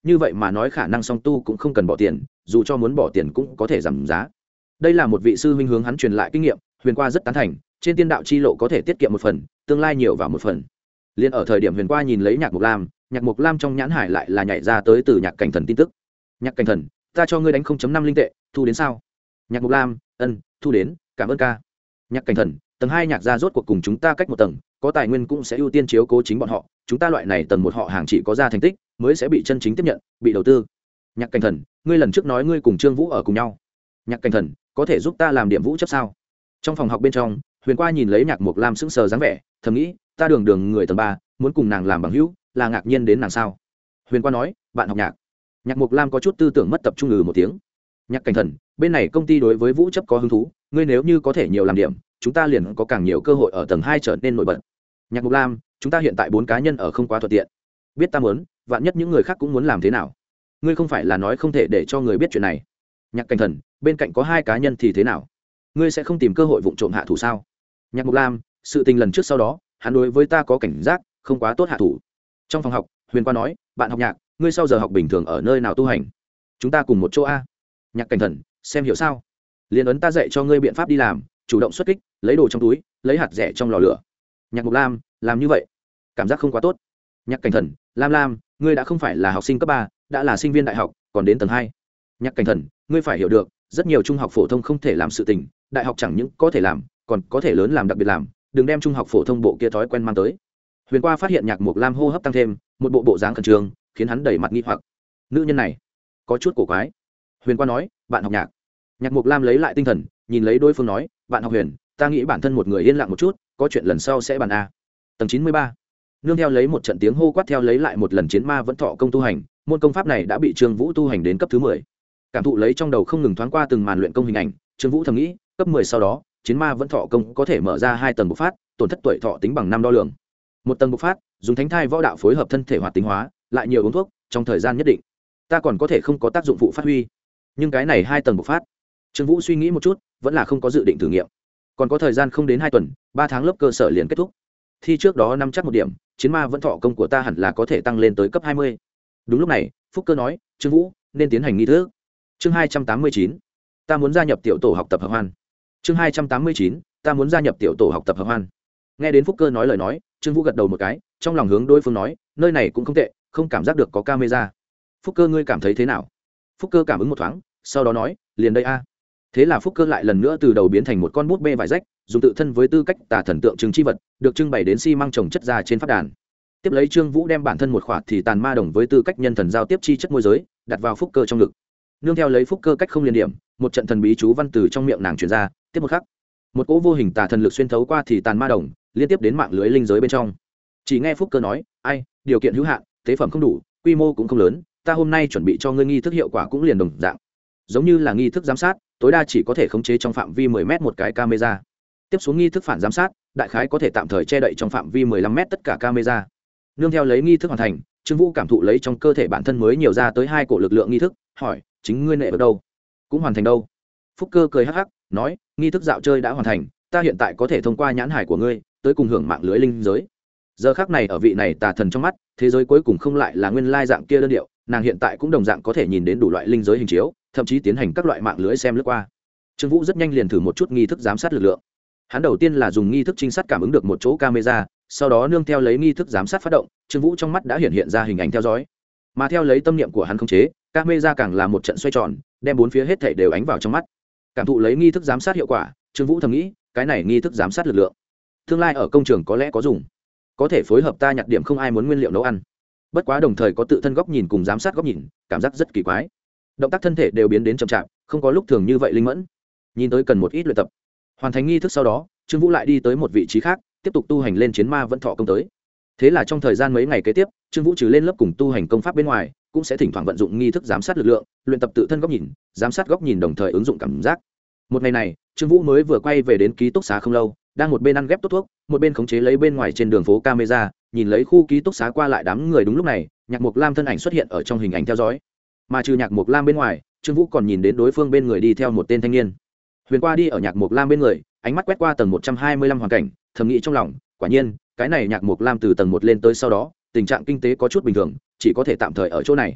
như vậy mà nói khả năng song tu cũng không cần bỏ tiền, dù cho muốn bỏ tiền cũng có thể giảm giá. Đây là một vị sư huynh hướng hắn truyền lại kinh nghiệm, Huyền Qua rất tán thành, trên tiên đạo chi lộ có thể tiết kiệm một phần, tương lai nhiều vào một phần. Liên ở thời điểm Huyền Qua nhìn lấy Nhạc Mộc Lam trong nhãn hải lại là nhảy ra tới từ Nhạc Cảnh Thần tin tức. Nhạc Cảnh Thần, ta cho ngươi đánh 0.5 linh tệ, thu đến sao? Nhạc Mộc Lam, ân, thu đến, cảm ơn ca. Nhạc Cảnh Thần, tầng 2 Nhạc gia rốt cuộc cùng chúng ta cách một tầng, có tài nguyên cũng sẽ ưu tiên chiếu cố chính bọn họ, chúng ta loại này tầng một họ hàng chỉ có ra thành tích mới sẽ bị chân chính tiếp nhận, bị đầu tư. Nhạc Cảnh Thần, ngươi lần trước nói ngươi cùng Trương Vũ ở cùng nhau. Nhạc Cảnh Thần, có thể giúp ta làm điểm vũ chấp sao? Trong phòng học bên trong, Huyền Qua nhìn lấy Nhạc Mộc Lam sững sờ dáng vẻ, thầm nghĩ, ta đường người tầng 3, muốn cùng nàng làm bằng hữu, là ngạc nhiên đến nàng sao? Huyền Qua nói, bạn học Nhạc. Nhạc Mộc Lam có chút tư tưởng mất tập trung một tiếng. Nhạc Cảnh Thần, bên này công ty đối với vũ chấp có hứng thú, ngươi nếu như có thể nhiều làm điểm, chúng ta liền có càng nhiều cơ hội ở tầng 2 trở nên nổi bật. Nhạc Mộc Lam, chúng ta hiện tại 4 cá nhân ở không quá thuận tiện. Biết ta muốn, vạn nhất những người khác cũng muốn làm thế nào? Ngươi không phải là nói không thể để cho người biết chuyện này? Nhạc Cảnh Thần, bên cạnh có 2 cá nhân thì thế nào? Ngươi sẽ không tìm cơ hội vụng trộm hạ thủ sao? Nhạc Mộc Lam, sự tình lần trước sau đó, hắn đối với ta có cảnh giác, không quá tốt hạ thủ. Trong phòng học, Huyền Qua nói, bạn học Nhạc, ngươi sau giờ học bình thường ở nơi nào tu hành? Chúng ta cùng một chỗ a. Nhạc Cảnh Thần, xem hiểu sao? Liên ấn ta dạy cho ngươi biện pháp đi làm, chủ động xuất kích, lấy đồ trong túi, lấy hạt rẻ trong lò lửa. Nhạc Mộc Lam, làm như vậy cảm giác không quá tốt. Nhạc Cảnh Thần, Lam, ngươi đã không phải là học sinh cấp 3, đã là sinh viên đại học, còn đến tầng 2. Nhạc Cảnh Thần, ngươi phải hiểu được, rất nhiều trung học phổ thông không thể làm sự tình, đại học chẳng những có thể làm, còn có thể lớn làm đặc biệt làm, đừng đem trung học phổ thông bộ kia thói quen mang tới. Huyền Qua phát hiện Nhạc Mộc Lam hô hấp tăng thêm, một bộ dáng khẩn trương, khiến hắn đầy mặt nghi hoặc. Nữ nhân này có chút cổ quái. Huyền Qua nói, bạn học Nhạc. Nhạc Mộc Lam lấy lại tinh thần, nhìn lấy đối phương nói, bạn học Huyền, ta nghĩ bản thân một người yên lặng một chút, có chuyện lần sau sẽ bàn a. Tầng 93. Nương theo lấy một trận tiếng hô quát theo lấy lại một lần chiến ma vẫn thọ công tu hành, môn công pháp này đã bị Trương Vũ tu hành đến cấp thứ 10. Cảm thụ lấy trong đầu không ngừng thoáng qua từng màn luyện công hình ảnh, Trương Vũ thầm nghĩ, cấp 10 sau đó, chiến ma vẫn thọ công có thể mở ra 2 tầng bộc phát, tổn thất tuổi thọ tính bằng 5 đo lường. Một tầng bộc phát, dùng thánh thai võ đạo phối hợp thân thể hoạt tính hóa, lại nhiều uống thuốc, trong thời gian nhất định, ta còn có thể không có tác dụng phụ phát huy. Nhưng cái này 2 tầng bộc phát, Trương Vũ suy nghĩ một chút, vẫn là không có dự định thử nghiệm. Còn có thời gian không đến 2 tuần, 3 tháng lớp cơ sở liền kết thúc. Thi trước đó nắm chắc một điểm, chiến ma vẫn thọ công của ta hẳn là có thể tăng lên tới cấp 20. Đúng lúc này, Phúc Cơ nói, Trương Vũ, nên tiến hành nghi thức. Chương 289, ta muốn gia nhập tiểu tổ học tập hợp hoan. Chương 289, ta muốn gia nhập tiểu tổ học tập hợp hoan. Nghe đến Phúc Cơ nói lời nói, Trương Vũ gật đầu một cái, trong lòng hướng đối phương nói, nơi này cũng không tệ, không cảm giác được có camera. Phúc Cơ, ngươi cảm thấy thế nào? Phúc Cơ cảm ứng một thoáng, sau đó nói, liền đây a. Thế là Phúc Cơ lại lần nữa từ đầu biến thành một con bút bê vải rách, dùng tự thân với tư cách tà thần tượng trưng chi vật, được trưng bày đến xi măng trồng chất ra trên pháp đàn. Tiếp lấy Trương Vũ đem bản thân một khỏa thì tàn ma đồng với tư cách nhân thần giao tiếp chi chất môi giới, đặt vào Phúc Cơ trong ngực. Nương theo lấy Phúc Cơ cách không liên điểm, một trận thần bí chú văn từ trong miệng nàng truyền ra, tiếp một khắc, một cỗ vô hình tà thần lực xuyên thấu qua thì tàn ma đồng, liên tiếp đến mạng lưới linh giới bên trong. Chỉ nghe Phúc Cơ nói, ai, điều kiện hữu hạn, tế phẩm không đủ, quy mô cũng không lớn, ta hôm nay chuẩn bị cho ngươi nghi thức hiệu quả cũng liền đồng dạng, giống như là nghi thức giám sát, tối đa chỉ có thể khống chế trong phạm vi 10 mét một cái camera. Tiếp xuống nghi thức phản giám sát, đại khái có thể tạm thời che đậy trong phạm vi 15 mét tất cả camera. Nương theo lấy nghi thức hoàn thành, Trương Vũ cảm thụ lấy trong cơ thể bản thân mới nhiều ra tới 2 cổ lực lượng nghi thức, hỏi, chính ngươi nệ ở đâu? Cũng hoàn thành đâu? Phúc Cơ cười hắc hắc, nói, nghi thức dạo chơi đã hoàn thành, ta hiện tại có thể thông qua nhãn hải của ngươi, tới cùng hưởng mạng lưới linh giới. Giờ khắc này ở vị này tà thần trong mắt, thế giới cuối cùng không lại là nguyên lai dạng kia đơn điệu, nàng hiện tại cũng đồng dạng có thể nhìn đến đủ loại linh giới hình chiếu, thậm chí tiến hành các loại mạng lưới xem lướt qua. Trương Vũ rất nhanh liền thử một chút nghi thức giám sát lực lượng. Hắn đầu tiên là dùng nghi thức trinh sát cảm ứng được một chỗ camera, sau đó nương theo lấy nghi thức giám sát phát động, Trương Vũ trong mắt đã hiện ra hình ảnh theo dõi. Mà theo lấy tâm niệm của hắn khống chế, camera càng là một trận xoay tròn, đem 4 phía hết thảy đều ánh vào trong mắt. Cảm thụ lấy nghi thức giám sát hiệu quả, Trương Vũ thầm nghĩ, cái này nghi thức giám sát lực lượng, tương lai ở công trường có lẽ có dùng, có thể phối hợp ta nhặt điểm không ai muốn nguyên liệu nấu ăn. Bất quá đồng thời có tự thân góc nhìn cùng giám sát góc nhìn, cảm giác rất kỳ quái. Động tác thân thể đều biến đến chậm chạp, không có lúc thường như vậy linh mẫn. Nhìn tới cần một ít luyện tập. Hoàn thành nghi thức sau đó, Trương Vũ lại đi tới một vị trí khác, tiếp tục tu hành lên chiến ma vẫn thọ công tới. Thế là trong thời gian mấy ngày kế tiếp, Trương Vũ trừ lên lớp cùng tu hành công pháp bên ngoài, cũng sẽ thỉnh thoảng vận dụng nghi thức giám sát lực lượng, luyện tập tự thân góc nhìn, giám sát góc nhìn đồng thời ứng dụng cảm giác. Một ngày này, Trương Vũ mới vừa quay về đến ký túc xá không lâu, đang một bên ăn ghép tốt thuốc, một bên khống chế lấy bên ngoài trên đường phố camera, nhìn lấy khu ký túc xá qua lại đám người. Đúng lúc này, Nhạc Mộc Lam thân ảnh xuất hiện ở trong hình ảnh theo dõi. Mà trừ Nhạc Mộc Lam bên ngoài, Trương Vũ còn nhìn đến đối phương bên người đi theo một tên thanh niên. Huyền Qua đi ở Nhạc Mộc Lam bên người, ánh mắt quét qua tầng 125 hoàn cảnh, thầm nghĩ trong lòng, quả nhiên, cái này Nhạc Mộc Lam từ tầng 1 lên tới sau đó, tình trạng kinh tế có chút bình thường, chỉ có thể tạm thời ở chỗ này.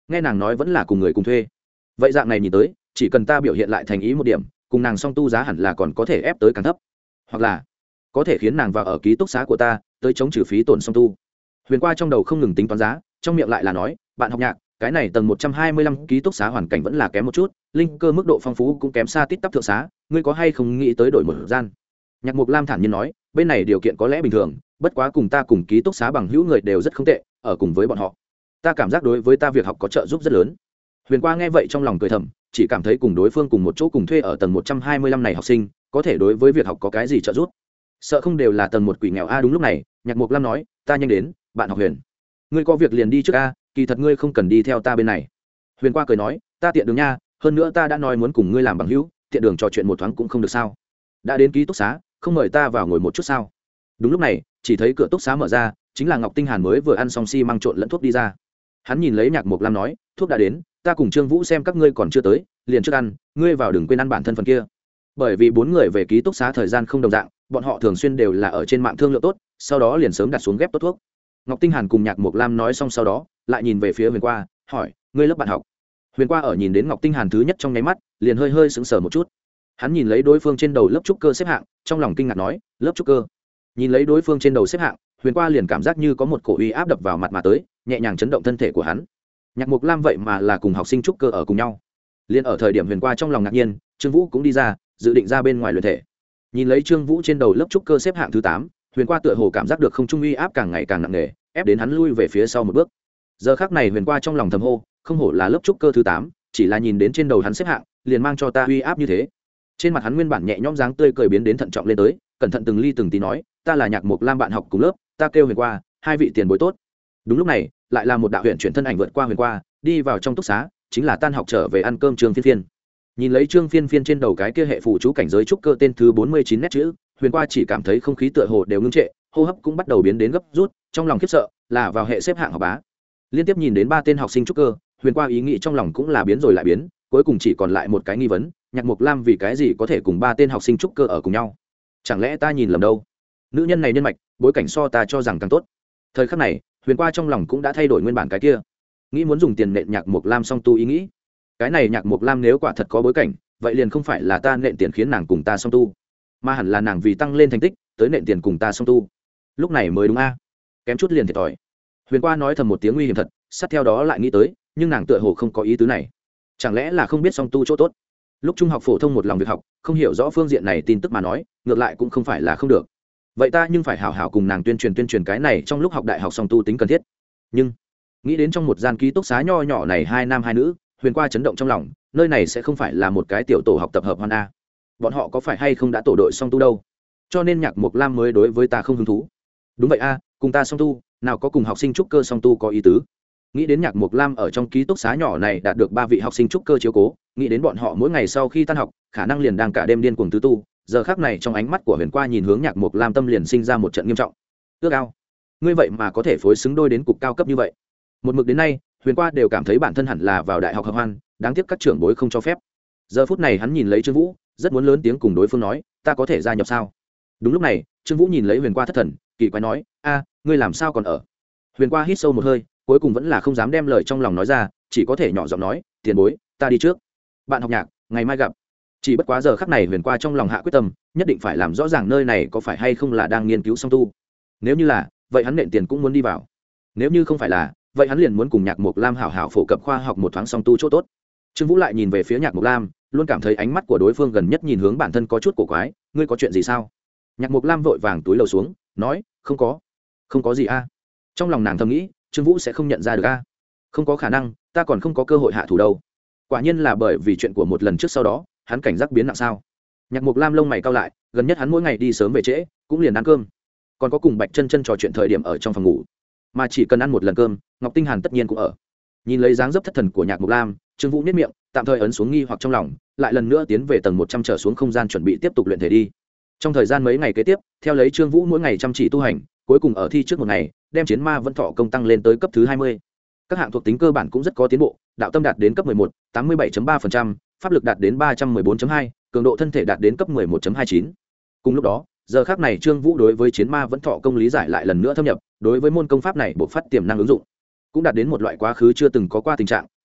nghe nàng nói vẫn là cùng người cùng thuê. Vậy dạng này nhìn tới, chỉ cần ta biểu hiện lại thành ý một điểm, cùng nàng song tu giá hẳn là còn có thể ép tới càng thấp, hoặc là có thể khiến nàng vào ở ký túc xá của ta, tới chống trừ phí tổn song tu. Huyền Qua trong đầu không ngừng tính toán giá, trong miệng lại là nói, bạn học Nhạc, cái này tầng 125 ký túc xá hoàn cảnh vẫn là kém một chút, linh cơ mức độ phong phú cũng kém xa tít tắp thượng xá, ngươi có hay không nghĩ tới đổi một gian? Nhạc Mộc Lam thản nhiên nói, bên này điều kiện có lẽ bình thường, bất quá cùng ta cùng ký túc xá bằng hữu người đều rất không tệ, ở cùng với bọn họ, ta cảm giác đối với ta việc học có trợ giúp rất lớn. Huyền Qua nghe vậy trong lòng cười thầm, chỉ cảm thấy cùng đối phương cùng một chỗ cùng thuê ở tầng 125 này học sinh, có thể đối với việc học có cái gì trợ giúp? Sợ không đều là tầng một quỷ nghèo a? Đúng lúc này, Nhạc Mộc Lam nói, ta nhanh đến, bạn học Huyền, ngươi có việc liền đi trước a, kỳ thật ngươi không cần đi theo ta bên này. Huyền Qua cười nói, ta tiện đường nha, hơn nữa ta đã nói muốn cùng ngươi làm bằng hữu, tiện đường trò chuyện một thoáng cũng không được sao? Đã đến ký túc xá, không mời ta vào ngồi một chút sao? Đúng lúc này, chỉ thấy cửa túc xá mở ra, chính là Ngọc Tinh Hàn mới vừa ăn xong xi măng trộn lẫn thuốc đi ra. Hắn nhìn lấy Nhạc Mộc Lam nói, thuốc đã đến, ta cùng Trương Vũ xem các ngươi còn chưa tới, liền trước ăn, ngươi vào đừng quên ăn bản thân phần kia. Bởi vì 4 người về ký túc xá thời gian không đồng dạng, bọn họ thường xuyên đều là ở trên mạng thương lượng tốt, sau đó liền sớm đặt xuống ghép tốt thuốc. Ngọc Tinh Hàn cùng Nhạc Mộc Lam nói xong sau đó, lại nhìn về phía Huyền Qua, hỏi, ngươi lớp bạn học? Huyền Qua ở nhìn đến Ngọc Tinh Hàn thứ nhất trong nháy mắt, liền hơi hơi sững sờ một chút. Hắn nhìn lấy đối phương trên đầu lớp trúc cơ xếp hạng, trong lòng kinh ngạc nói, lớp trúc cơ? Nhìn lấy đối phương trên đầu xếp hạng, Huyền Qua liền cảm giác như có một cổ uy áp đập vào mặt mà tới, nhẹ nhàng chấn động thân thể của hắn. Nhạc Mộc Lam vậy mà là cùng học sinh trúc cơ ở cùng nhau. Liên ở thời điểm Huyền Qua trong lòng ngạc nhiên, Trương Vũ cũng đi ra, dự định ra bên ngoài luyện thể. Nhìn lấy Trương Vũ trên đầu lớp trúc cơ xếp hạng thứ 8, Huyền Qua tựa hồ cảm giác được không trung uy áp càng ngày càng nặng nề, ép đến hắn lui về phía sau một bước. Giờ khắc này Huyền Qua trong lòng thầm hô, không hổ là lớp trúc cơ thứ 8, chỉ là nhìn đến trên đầu hắn xếp hạng, liền mang cho ta uy áp như thế. Trên mặt hắn nguyên bản nhẹ nhõm dáng tươi cười biến đến thận trọng lên tới, cẩn thận từng ly từng tí nói, ta là Nhạc Mộc Lam bạn học cùng lớp, ta kêu Huyền Qua, hai vị tiền bối tốt. Đúng lúc này, lại là một đạo huyền chuyển thân ảnh vượt qua Huyền Qua, đi vào trong túc xá, chính là tan học trở về ăn cơm Trương Phiên Phiên. Nhìn lấy Trương Phiên Phiên trên đầu cái kia hệ phụ chú cảnh giới trúc cơ tên thứ 49 nét chữ, Huyền Qua chỉ cảm thấy không khí tựa hồ đều ngưng trệ, hô hấp cũng bắt đầu biến đến gấp rút, trong lòng khiếp sợ, là vào hệ xếp hạng học bá. Liên tiếp nhìn đến 3 tên học sinh trúc cơ, Huyền Qua ý nghĩ trong lòng cũng là biến rồi lại biến, cuối cùng chỉ còn lại một cái nghi vấn, Nhạc Mộc Lam vì cái gì có thể cùng 3 tên học sinh trúc cơ ở cùng nhau? Chẳng lẽ ta nhìn lầm đâu? Nữ nhân này nhân mạch, bối cảnh so ta cho rằng càng tốt. Thời khắc này, Huyền Qua trong lòng cũng đã thay đổi nguyên bản cái kia, nghĩ muốn dùng tiền nện Nhạc Mộc Lam song tu ý nghĩ. Cái này Nhạc Mộc Lam nếu quả thật có bối cảnh, vậy liền không phải là ta nện tiền khiến nàng cùng ta song tu, mà hẳn là nàng vì tăng lên thành tích, tới nện tiền cùng ta song tu. Lúc này mới đúng a. Kém chút liền thiệt thòi. Huyền Qua nói thầm một tiếng nguy hiểm thật, sát theo đó lại nghĩ tới, nhưng nàng tựa hồ không có ý tứ này. Chẳng lẽ là không biết song tu chỗ tốt? Lúc trung học phổ thông một lòng việc học, không hiểu rõ phương diện này tin tức mà nói, ngược lại cũng không phải là không được. Vậy ta nhưng phải hảo hảo cùng nàng tuyên truyền cái này trong lúc học đại học song tu tính cần thiết. Nhưng nghĩ đến trong một gian ký túc xá nho nhỏ này 2 nam 2 nữ, Huyền Qua chấn động trong lòng, nơi này sẽ không phải là một cái tiểu tổ học tập hợp hoan a. Bọn họ có phải hay không đã tổ đội song tu đâu? Cho nên Nhạc Mộc Lam mới đối với ta không hứng thú. Đúng vậy a, cùng ta song tu, nào có cùng học sinh trúc cơ song tu có ý tứ. Nghĩ đến Nhạc Mộc Lam ở trong ký túc xá nhỏ này đạt được 3 vị học sinh trúc cơ chiếu cố, nghĩ đến bọn họ mỗi ngày sau khi tan học, khả năng liền đang cả đêm điên cuồng tứ tu, giờ khắc này trong ánh mắt của Huyền Qua nhìn hướng Nhạc Mộc Lam tâm liền sinh ra một trận nghiêm trọng. Ước ao, ngươi vậy mà có thể phối xứng đôi đến cục cao cấp như vậy. Một mực đến nay, Huyền Qua đều cảm thấy bản thân hẳn là vào đại học hợp hoan, đáng tiếc các trưởng bối không cho phép. Giờ phút này hắn nhìn lấy Trương Vũ, rất muốn lớn tiếng cùng đối phương nói, ta có thể gia nhập sao? Đúng lúc này, Trương Vũ nhìn lấy Huyền Qua thất thần, kỳ quái nói, a, ngươi làm sao còn ở? Huyền Qua hít sâu một hơi, cuối cùng vẫn là không dám đem lời trong lòng nói ra, chỉ có thể nhỏ giọng nói, tiền bối, ta đi trước. Bạn học Nhạc, ngày mai gặp. Chỉ bất quá giờ khắc này Huyền Qua trong lòng hạ quyết tâm, nhất định phải làm rõ ràng nơi này có phải hay không là đang nghiên cứu song tu. Nếu như là, vậy hắn nện tiền cũng muốn đi vào. Nếu như không phải là, vậy hắn liền muốn cùng Nhạc Mộc Lam hảo hảo phổ cập khoa học một thoáng song tu chỗ tốt. Trương Vũ lại nhìn về phía Nhạc Mộc Lam, luôn cảm thấy ánh mắt của đối phương gần nhất nhìn hướng bản thân có chút cổ quái, ngươi có chuyện gì sao? Nhạc Mộc Lam vội vàng túi lầu xuống, nói, không có gì a. Trong lòng nàng thầm nghĩ, Trương Vũ sẽ không nhận ra được a. Không có khả năng, ta còn không có cơ hội hạ thủ đâu. Quả nhiên là bởi vì chuyện của một lần trước sau đó, hắn cảnh giác biến nặng sao? Nhạc Mộc Lam lông mày cau lại, gần nhất hắn mỗi ngày đi sớm về trễ, cũng liền ăn cơm, còn có cùng Bạch Chân Chân trò chuyện thời điểm ở trong phòng ngủ, mà chỉ cần ăn một lần cơm, Ngọc Tinh Hàn tất nhiên cũng ở. Nhìn lấy dáng dấp thất thần của Nhạc Mộc Lam, Trương Vũ nhếch miệng, tạm thời ấn xuống nghi hoặc trong lòng, lại lần nữa tiến về tầng 100 trở xuống không gian chuẩn bị tiếp tục luyện thể đi. Trong thời gian mấy ngày kế tiếp, theo lấy Trương Vũ mỗi ngày chăm chỉ tu hành, cuối cùng ở thi trước một ngày, đem chiến ma vẫn thọ công tăng lên tới cấp thứ 20. Các hạng thuộc tính cơ bản cũng rất có tiến bộ, đạo tâm đạt đến cấp 11, 87.3%, pháp lực đạt đến 314.2, cường độ thân thể đạt đến cấp 11.29. Cùng lúc đó, giờ khắc này Trương Vũ đối với chiến ma vẫn thọ công lý giải lại lần nữa thâm nhập, đối với môn công pháp này bộc phát tiềm năng ứng dụng, cũng đạt đến một loại quá khứ chưa từng có qua tình trạng,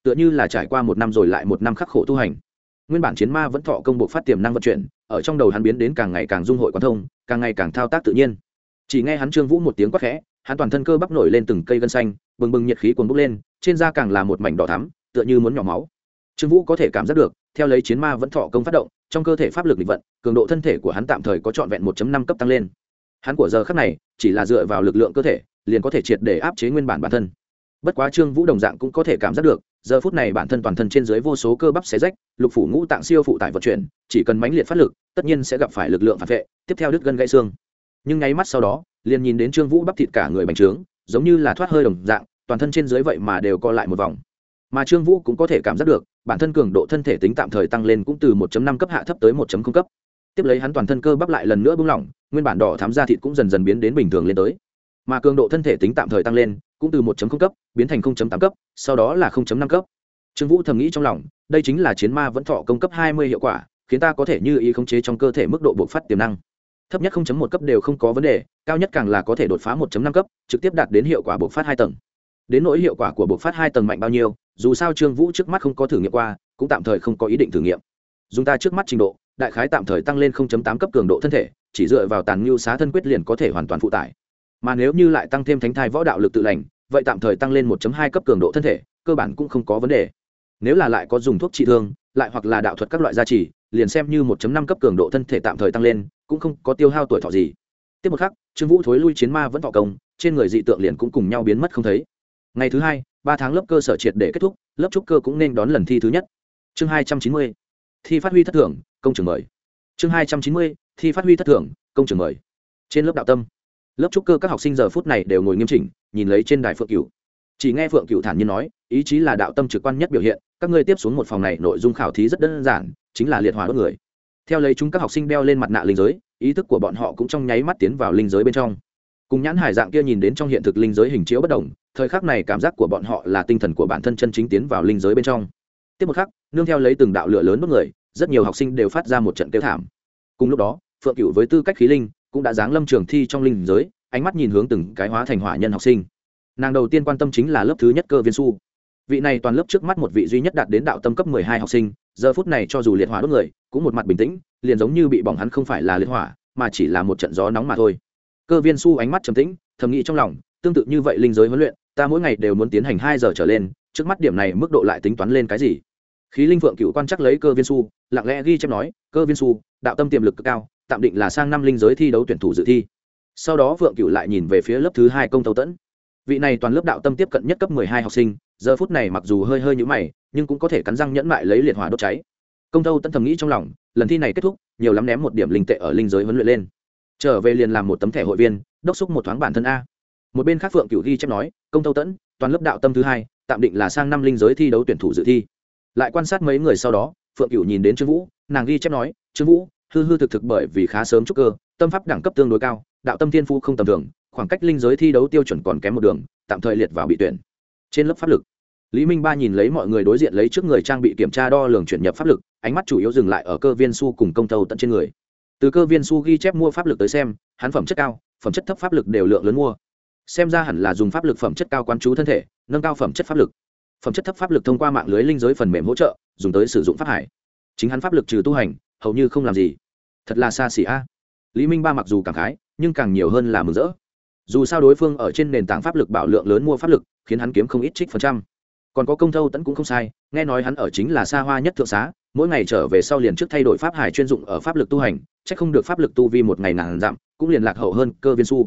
tựa như là trải qua một năm rồi lại một năm khắc khổ tu hành. Nguyên bản chiến ma vẫn thọ công bộ phát tiềm năng vận chuyển, ở trong đầu hắn biến đến càng ngày càng dung hội quán thông, càng ngày càng thao tác tự nhiên. Chỉ nghe hắn Trương Vũ một tiếng quát khẽ, hắn toàn thân cơ bắp nổi lên từng cây gân xanh, bừng bừng nhiệt khí cuồn bốc lên, trên da càng là một mảnh đỏ thắm, tựa như muốn nhỏ máu. Trương Vũ có thể cảm giác được, theo lấy chiến ma vẫn thọ công phát động, trong cơ thể pháp lực nghịch vận, cường độ thân thể của hắn tạm thời có trọn vẹn 1.5 cấp tăng lên. Hắn của giờ khắc này, chỉ là dựa vào lực lượng cơ thể, liền có thể triệt để áp chế nguyên bản bản thân. Bất quá Trương Vũ đồng dạng cũng có thể cảm giác được, giờ phút này bản thân toàn thân trên dưới vô số cơ bắp xé rách, lục phủ ngũ tạng siêu phụ tải vận chuyển, chỉ cần mãnh liệt phát lực, tất nhiên sẽ gặp phải lực lượng phản vệ, tiếp theo đứt gân gãy xương. Nhưng nháy mắt sau đó, liền nhìn đến Trương Vũ bắp thịt cả người bành trướng, giống như là thoát hơi đồng dạng, toàn thân trên dưới vậy mà đều co lại một vòng. Mà Trương Vũ cũng có thể cảm giác được, bản thân cường độ thân thể tính tạm thời tăng lên cũng từ 1.5 cấp hạ thấp tới 1.0 cấp. Tiếp lấy hắn toàn thân cơ bắp lại lần nữa bung lỏng, nguyên bản đỏ thắm da thịt cũng dần dần biến đến bình thường lên tới. Mà cường độ thân thể tính tạm thời tăng lên, cũng từ 1.0 cấp biến thành 0.8 cấp, sau đó là 0.5 cấp. Trương Vũ thầm nghĩ trong lòng, đây chính là chiến ma vẫn thọ công cấp 20 hiệu quả, khiến ta có thể như ý khống chế trong cơ thể mức độ bộc phát tiềm năng. Thấp nhất 0.1 cấp đều không có vấn đề, cao nhất càng là có thể đột phá 1.5 cấp, trực tiếp đạt đến hiệu quả bộc phát 2 tầng. Đến nỗi hiệu quả của bộc phát 2 tầng mạnh bao nhiêu, dù sao Trương Vũ trước mắt không có thử nghiệm qua, cũng tạm thời không có ý định thử nghiệm. Dùng ta trước mắt trình độ, đại khái tạm thời tăng lên 0.8 cấp cường độ thân thể, chỉ dựa vào tàn nhu xá thân quyết liền có thể hoàn toàn phụ tải. Mà nếu như lại tăng thêm thánh thai võ đạo lực tự lành, vậy tạm thời tăng lên 1.2 cấp cường độ thân thể, cơ bản cũng không có vấn đề. Nếu là lại có dùng thuốc trị thương, lại hoặc là đạo thuật các loại gia trì, liền xem như 1.5 cấp cường độ thân thể tạm thời tăng lên, cũng không có tiêu hao tuổi thọ gì. Tiếp một khắc, Trương Vũ thối lui chiến ma vẫn thọ công, trên người dị tượng liền cũng cùng nhau biến mất không thấy. Ngày thứ hai, 3 tháng lớp cơ sở triệt để kết thúc, lớp trúc cơ cũng nên đón lần thi thứ nhất. Chương 290. Thi phát huy thất thưởng, công trường mời. Chương 290. Thi phát huy thất thưởng, công trường mời. Trên lớp đạo tâm, lớp trúc cơ các học sinh giờ phút này đều ngồi nghiêm chỉnh, nhìn lấy trên đài Phượng Cửu. Chỉ nghe Phượng Cửu thản nhiên nói, ý chí là đạo tâm trực quan nhất biểu hiện, các ngươi tiếp xuống một phòng này nội dung khảo thí rất đơn giản, chính là liệt hỏa đốt người. Theo lấy chúng các học sinh đeo lên mặt nạ linh giới, ý thức của bọn họ cũng trong nháy mắt tiến vào linh giới bên trong. Cùng nhãn hải dạng kia nhìn đến trong hiện thực linh giới hình chiếu bất động, thời khắc này cảm giác của bọn họ là tinh thần của bản thân chân chính tiến vào linh giới bên trong. Tiếp một khắc, nương theo lấy từng đạo lửa lớn đốt người, rất nhiều học sinh đều phát ra một trận kêu thảm. Cùng lúc đó, Phượng Cửu với tư cách khí linh, cũng đã giáng lâm trường thi trong linh giới, ánh mắt nhìn hướng từng cái hóa thành hỏa nhân học sinh. Nàng đầu tiên quan tâm chính là lớp thứ nhất Cơ Viên Su. Vị này toàn lớp trước mắt một vị duy nhất đạt đến đạo tâm cấp 12 học sinh, giờ phút này cho dù liệt hỏa đốt người, cũng một mặt bình tĩnh, liền giống như bị bỏng hắn không phải là liệt hỏa, mà chỉ là một trận gió nóng mà thôi. Cơ Viên Su ánh mắt trầm tĩnh, thầm nghĩ trong lòng, tương tự như vậy linh giới huấn luyện, ta mỗi ngày đều muốn tiến hành 2 giờ trở lên, trước mắt điểm này mức độ lại tính toán lên cái gì? Khí linh Phượng Cửu quan chắc lấy Cơ Viên Su, lặng lẽ ghi chép nói, Cơ Viên Su, đạo tâm tiềm lực cực cao, tạm định là sang năm linh giới thi đấu tuyển thủ dự thi. Sau đó Phượng Cửu lại nhìn về phía lớp thứ 2 Công Tâu Tẫn. Vị này toàn lớp đạo tâm tiếp cận nhất cấp 12 học sinh, giờ phút này mặc dù hơi hơi nhũ mày, nhưng cũng có thể cắn răng nhẫn mại lấy liệt hỏa đốt cháy. Công Tâu Tẫn thầm nghĩ trong lòng, lần thi này kết thúc, nhiều lắm ném một điểm linh tệ ở linh giới huấn luyện lên, trở về liền làm một tấm thẻ hội viên, đốc xúc một thoáng bản thân a. Một bên khác Phượng Cửu ghi chép nói, Công Tâu Tẫn, toàn lớp đạo tâm thứ 2, tạm định là sang năm linh giới thi đấu tuyển thủ dự thi. Lại quan sát mấy người sau đó, Phượng Cửu nhìn đến Trương Vũ, nàng ghi chép nói, Trương Vũ, hư hư thực thực bởi vì khá sớm trúc cơ, tâm pháp đẳng cấp tương đối cao, đạo tâm thiên phú không tầm thường, khoảng cách linh giới thi đấu tiêu chuẩn còn kém một đường, tạm thời liệt vào bị tuyển. Trên lớp pháp lực, Lý Minh Ba nhìn lấy mọi người đối diện lấy trước người trang bị kiểm tra đo lường chuyển nhập pháp lực, ánh mắt chủ yếu dừng lại ở Cơ Viên Su cùng Công Tâu Tận trên người. Từ Cơ Viên Su ghi chép mua pháp lực tới xem, hắn phẩm chất cao, phẩm chất thấp pháp lực đều lượng lớn mua. Xem ra hẳn là dùng pháp lực phẩm chất cao quán chú thân thể, nâng cao phẩm chất pháp lực. Phẩm chất thấp pháp lực thông qua mạng lưới linh giới phần mềm hỗ trợ, dùng tới sử dụng pháp hải. Chính hắn pháp lực trừ tu hành, hầu như không làm gì. Thật là xa xỉ a. Lý Minh Ba mặc dù cảm khái, nhưng càng nhiều hơn là mừng rỡ. Dù sao đối phương ở trên nền tảng pháp lực bảo lượng lớn mua pháp lực, khiến hắn kiếm không ít trích phần trăm. Còn có Công Thâu Tẫn cũng không sai, nghe nói hắn ở chính là xa hoa nhất thượng xá, mỗi ngày trở về sau liền trước thay đổi pháp hải chuyên dụng ở pháp lực tu hành, chắc không được pháp lực tu vi một ngày ngàn dặm, cũng liền lạc hậu hơn Cơ Viên Su.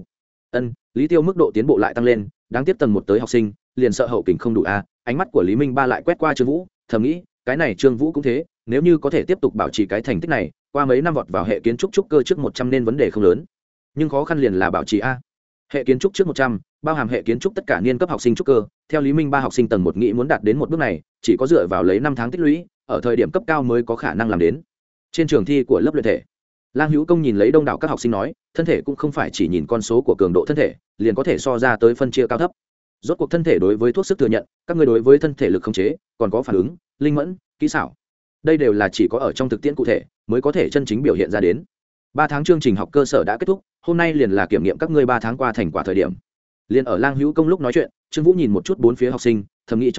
Lý Tiêu mức độ tiến bộ lại tăng lên, đáng tiếc tầng 1 tới học sinh, liền sợ hậu kình không đủ a. Ánh mắt của Lý Minh Ba lại quét qua Trương Vũ, thầm nghĩ, cái này Trương Vũ cũng thế, nếu như có thể tiếp tục bảo trì cái thành tích này, qua mấy năm vọt vào hệ kiến trúc trúc cơ trước 100 nên vấn đề không lớn. Nhưng khó khăn liền là bảo trì a. Hệ kiến trúc trước 100, bao hàm hệ kiến trúc tất cả niên cấp học sinh trúc cơ, theo Lý Minh Ba học sinh tầng 1 nghĩ muốn đạt đến một bước này, chỉ có dựa vào lấy 5 tháng tích lũy, ở thời điểm cấp cao mới có khả năng làm đến. Trên trường thi của lớp luyện thể, Lang Hữu Công nhìn lấy đông đảo các học sinh nói, thân thể cũng không phải chỉ nhìn con số của cường độ thân thể, liền có thể so ra tới phân chia cao thấp. Rốt cuộc thân thể đối với thuốc sức thừa nhận, các ngươi đối với thân thể lực khống chế, còn có phản ứng, linh mẫn, kỹ xảo. Đây đều là chỉ có ở trong thực tiễn cụ thể mới có thể chân chính biểu hiện ra đến. 3 tháng chương trình học cơ sở đã kết thúc, hôm nay liền là kiểm nghiệm các ngươi 3 tháng qua thành quả thời điểm. Liền ở Lang Hữu Công lúc nói chuyện, Trương Vũ nhìn một chút bốn phía học sinh, thầm nghĩ trong lòng,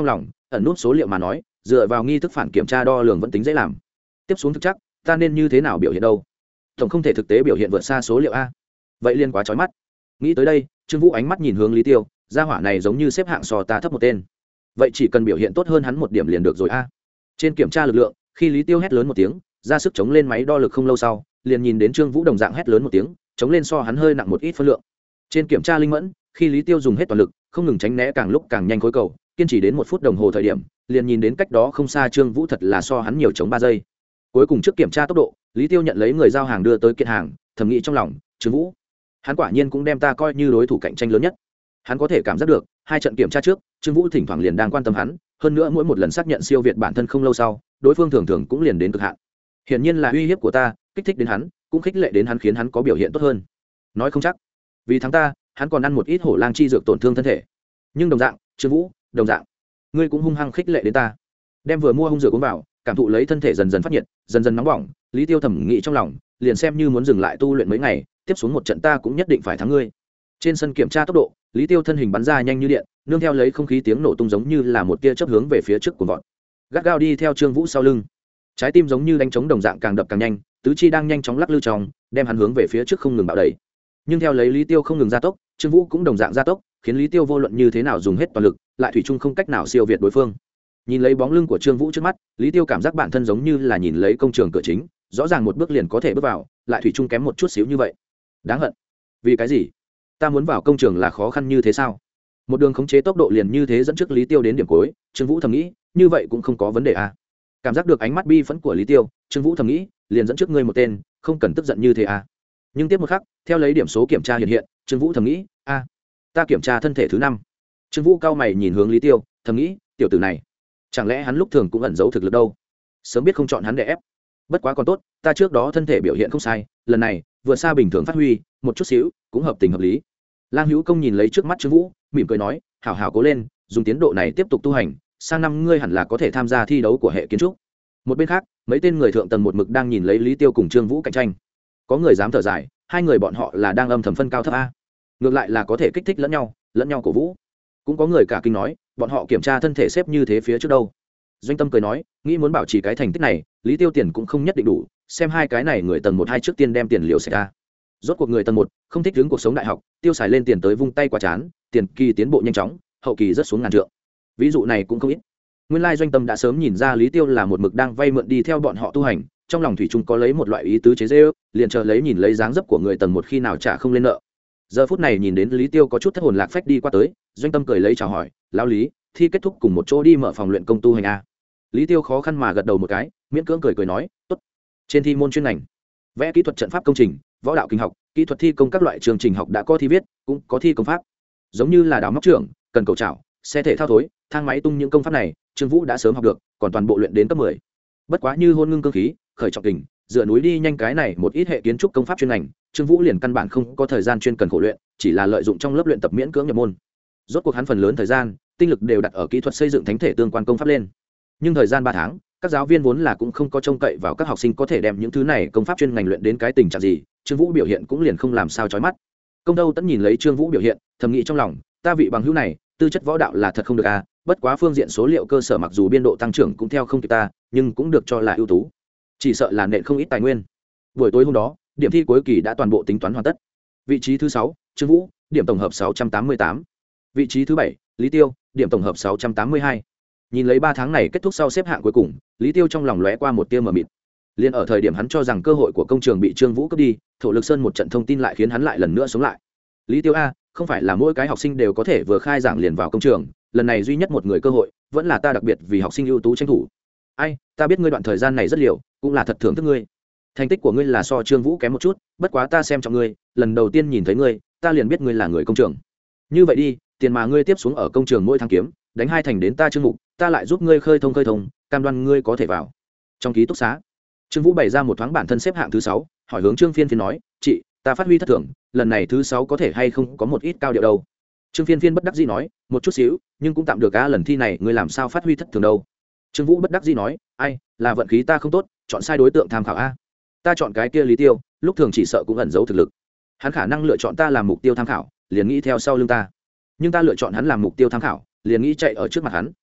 ẩn nút số liệu mà nói dựa vào nghi thức phản kiểm tra đo lường vẫn tính dễ làm. Tiếp xuống thực chắc ta nên như thế nào biểu hiện đâu? Tổng không thể thực tế biểu hiện vượt xa số liệu a, vậy liên quá trói mắt. Nghĩ tới đây, Trương Vũ ánh mắt nhìn hướng Lý Tiêu, gia hỏa này giống như xếp hạng so ta thấp một tên, vậy chỉ cần biểu hiện tốt hơn hắn một điểm liền được rồi a. Trên kiểm tra lực lượng, khi Lý Tiêu hét lớn một tiếng, ra sức chống lên máy đo lực không lâu sau, liền nhìn đến Trương Vũ đồng dạng hét lớn một tiếng, chống lên so hắn hơi nặng một ít phân lượng. Trên kiểm tra linh mẫn, khi Lý Tiêu dùng hết toàn lực, không ngừng tránh né càng lúc càng nhanh khối cầu, kiên trì đến 1 phút đồng hồ thời điểm, liền nhìn đến cách đó không xa Trương Vũ thật là so hắn nhiều chống 3 giây. Cuối cùng trước kiểm tra tốc độ, Lý Tiêu nhận lấy người giao hàng đưa tới kiện hàng, thầm nghĩ trong lòng, Trương Vũ, hắn quả nhiên cũng đem ta coi như đối thủ cạnh tranh lớn nhất. Hắn có thể cảm giác được, 2 trận kiểm tra trước, Trương Vũ thỉnh thoảng liền đang quan tâm hắn, hơn nữa mỗi một lần xác nhận siêu việt bản thân không lâu sau, đối phương thường thường cũng liền đến cực hạn. Hiển nhiên là uy hiếp của ta, kích thích đến hắn, cũng khích lệ đến hắn khiến hắn có biểu hiện tốt hơn. Nói không chắc, vì thắng ta, hắn còn ăn một ít hổ lang chi dược tổn thương thân thể. Nhưng đồng dạng, Trương Vũ, đồng dạng, ngươi cũng hung hăng khích lệ đến ta. Đem vừa mua hung dược uống vào, cảm thụ lấy thân thể dần dần phát nhiệt, dần dần nóng bỏng, Lý Tiêu thẩm nghĩ trong lòng, liền xem như muốn dừng lại tu luyện mấy ngày, tiếp xuống một trận ta cũng nhất định phải thắng ngươi. Trên sân kiểm tra tốc độ, Lý Tiêu thân hình bắn ra nhanh như điện, nương theo lấy không khí tiếng nổ tung giống như là một tia chớp hướng về phía trước của vọt. Gắt gao đi theo Trương Vũ sau lưng. Trái tim giống như đánh trống đồng dạng càng đập càng nhanh, tứ chi đang nhanh chóng lắc lư trong, đem hắn hướng về phía trước không ngừng bạo đẩy. Nhưng theo lấy Lý Tiêu không ngừng gia tốc, Trương Vũ cũng đồng dạng gia tốc, khiến Lý Tiêu vô luận như thế nào dùng hết toàn lực, lại thủy chung không cách nào siêu việt đối phương. Nhìn lấy bóng lưng của Trương Vũ trước mắt, Lý Tiêu cảm giác bản thân giống như là nhìn lấy công trường cửa chính, rõ ràng một bước liền có thể bước vào, lại thủy chung kém một chút xíu như vậy. Đáng hận. Vì cái gì? Ta muốn vào công trường là khó khăn như thế sao? Một đường khống chế tốc độ liền như thế dẫn trước Lý Tiêu đến điểm cuối, Trương Vũ thầm nghĩ, như vậy cũng không có vấn đề à? Cảm giác được ánh mắt bi phẫn của Lý Tiêu, Trương Vũ thầm nghĩ, liền dẫn trước ngươi một tên, không cần tức giận như thế à? Nhưng tiếp một khắc, theo lấy điểm số kiểm tra hiện hiện, Trương Vũ thầm nghĩ, ta kiểm tra thân thể thứ 5. Trương Vũ cao mày nhìn hướng Lý Tiêu, thầm nghĩ, tiểu tử này, chẳng lẽ hắn lúc thường cũng ẩn giấu thực lực đâu? Sớm biết không chọn hắn để ép. Bất quá còn tốt, ta trước đó thân thể biểu hiện không sai, lần này vượt xa bình thường phát huy, một chút xíu, cũng hợp tình hợp lý. Lang Hữu Công nhìn lấy trước mắt Trương Vũ, mỉm cười nói, hảo hảo cố lên, dùng tiến độ này tiếp tục tu hành, sang năm ngươi hẳn là có thể tham gia thi đấu của hệ kiến trúc. Một bên khác, mấy tên người thượng tầng một mực đang nhìn lấy Lý Tiêu cùng Trương Vũ cạnh tranh. Có người dám thở dài, hai người bọn họ là đang âm thầm phân cao thấp a. Ngược lại là có thể kích thích lẫn nhau cổ vũ. Cũng có người cả kinh nói, bọn họ kiểm tra thân thể xếp như thế phía trước đâu. Doanh Tâm cười nói, nghĩ muốn bảo trì cái thành tích này, Lý Tiêu tiền cũng không nhất định đủ, xem hai cái này người tầng 1 2 trước tiên đem tiền liều xảy ra. Rốt cuộc người tầng 1 không thích hướng cuộc sống đại học, tiêu xài lên tiền tới vung tay qua chán, tiền kỳ tiến bộ nhanh chóng, hậu kỳ rất xuống ngàn trượng. Ví dụ này cũng không ít. Nguyên lai Doanh Tâm đã sớm nhìn ra Lý Tiêu là một mực đang vay mượn đi theo bọn họ tu hành, trong lòng thủy chung có lấy một loại ý tứ chế giễu, liền chờ lấy nhìn lấy dáng dấp của người tầng 1 khi nào trả không lên nợ. Giờ phút này nhìn đến Lý Tiêu có chút thất hồn lạc phách đi qua tới, Doanh Tâm cười lấy chào hỏi, lão Lý, thi kết thúc cùng một chỗ đi mở phòng luyện công tu hành a. Lý Tiêu khó khăn mà gật đầu một cái, miễn cưỡng cười nói, tốt. Trên thi môn chuyên ngành, vẽ kỹ thuật trận pháp công trình, võ đạo kinh học, kỹ thuật thi công các loại chương trình học đã có thi viết, cũng có thi công pháp. Giống như là đào móc trưởng, cần cầu chảo, xe thể thao thối, thang máy tung những công pháp này, Trương Vũ đã sớm học được, còn toàn bộ luyện đến cấp 10. Bất quá như hôn ngưng cương khí, khởi trọng kình, dựa núi đi nhanh cái này một ít hệ kiến trúc công pháp chuyên ngành, Trương Vũ liền căn bản không có thời gian chuyên cần khổ luyện, chỉ là lợi dụng trong lớp luyện tập miễn cưỡng nhập môn. Rốt cuộc hắn phần lớn thời gian, tinh lực đều đặt ở kỹ thuật xây dựng thánh thể tương quan công pháp lên. Nhưng thời gian 3 tháng, các giáo viên vốn là cũng không có trông cậy vào các học sinh có thể đem những thứ này công pháp chuyên ngành luyện đến cái tình trạng gì, Trương Vũ biểu hiện cũng liền không làm sao chói mắt. Công Đâu Tẫn nhìn lấy Trương Vũ biểu hiện, thầm nghĩ trong lòng, ta vị bằng hữu này, tư chất võ đạo là thật không được a, bất quá phương diện số liệu cơ sở mặc dù biên độ tăng trưởng cũng theo không kịp ta, nhưng cũng được cho là ưu tú. Chỉ sợ là nện không ít tài nguyên. Buổi tối hôm đó, điểm thi cuối kỳ đã toàn bộ tính toán hoàn tất. Vị trí thứ 6, Trương Vũ, điểm tổng hợp 688. Vị trí thứ 7, Lý Tiêu, điểm tổng hợp 682. Nhìn lấy 3 tháng này kết thúc sau xếp hạng cuối cùng, Lý Tiêu trong lòng lóe qua một tia mờ mịt. Liên ở thời điểm hắn cho rằng cơ hội của công trường bị Trương Vũ cướp đi, Thổ Lực Sơn một trận thông tin lại khiến hắn lại lần nữa sống lại. Lý Tiêu a, không phải là mỗi cái học sinh đều có thể vừa khai giảng liền vào công trường, lần này duy nhất một người cơ hội, vẫn là ta đặc biệt vì học sinh ưu tú tranh thủ. Ai, ta biết ngươi đoạn thời gian này rất liều, cũng là thật thưởng thức ngươi. Thành tích của ngươi là so Trương Vũ kém một chút, bất quá ta xem trọng ngươi, lần đầu tiên nhìn thấy ngươi, ta liền biết ngươi là người công trường. Như vậy đi, tiền mà ngươi tiếp xuống ở công trường mỗi tháng kiếm, đánh 2 thành đến ta Trương Mục, ta lại giúp ngươi khơi thông, cam đoan ngươi có thể vào. Trong ký túc xá, Trương Vũ bày ra một thoáng bản thân xếp hạng thứ 6, hỏi hướng Trương Phiên Phiên nói, "Chị, ta phát huy thất thường, lần này thứ 6 có thể hay không có một ít cao điệu đâu?" Trương Phiên Phiên bất đắc dĩ nói, "Một chút xíu, nhưng cũng tạm được á, lần thi này ngươi làm sao phát huy thất thường đâu?" Trương Vũ bất đắc dĩ nói, "Ai, là vận khí ta không tốt, chọn sai đối tượng tham khảo a. Ta chọn cái kia Lý Tiêu, lúc thường chỉ sợ cũng ẩn giấu thực lực. Hắn khả năng lựa chọn ta làm mục tiêu tham khảo, liền nghĩ theo sau lưng ta. Nhưng ta lựa chọn hắn làm mục tiêu tham khảo, liền nghĩ chạy ở trước mặt hắn.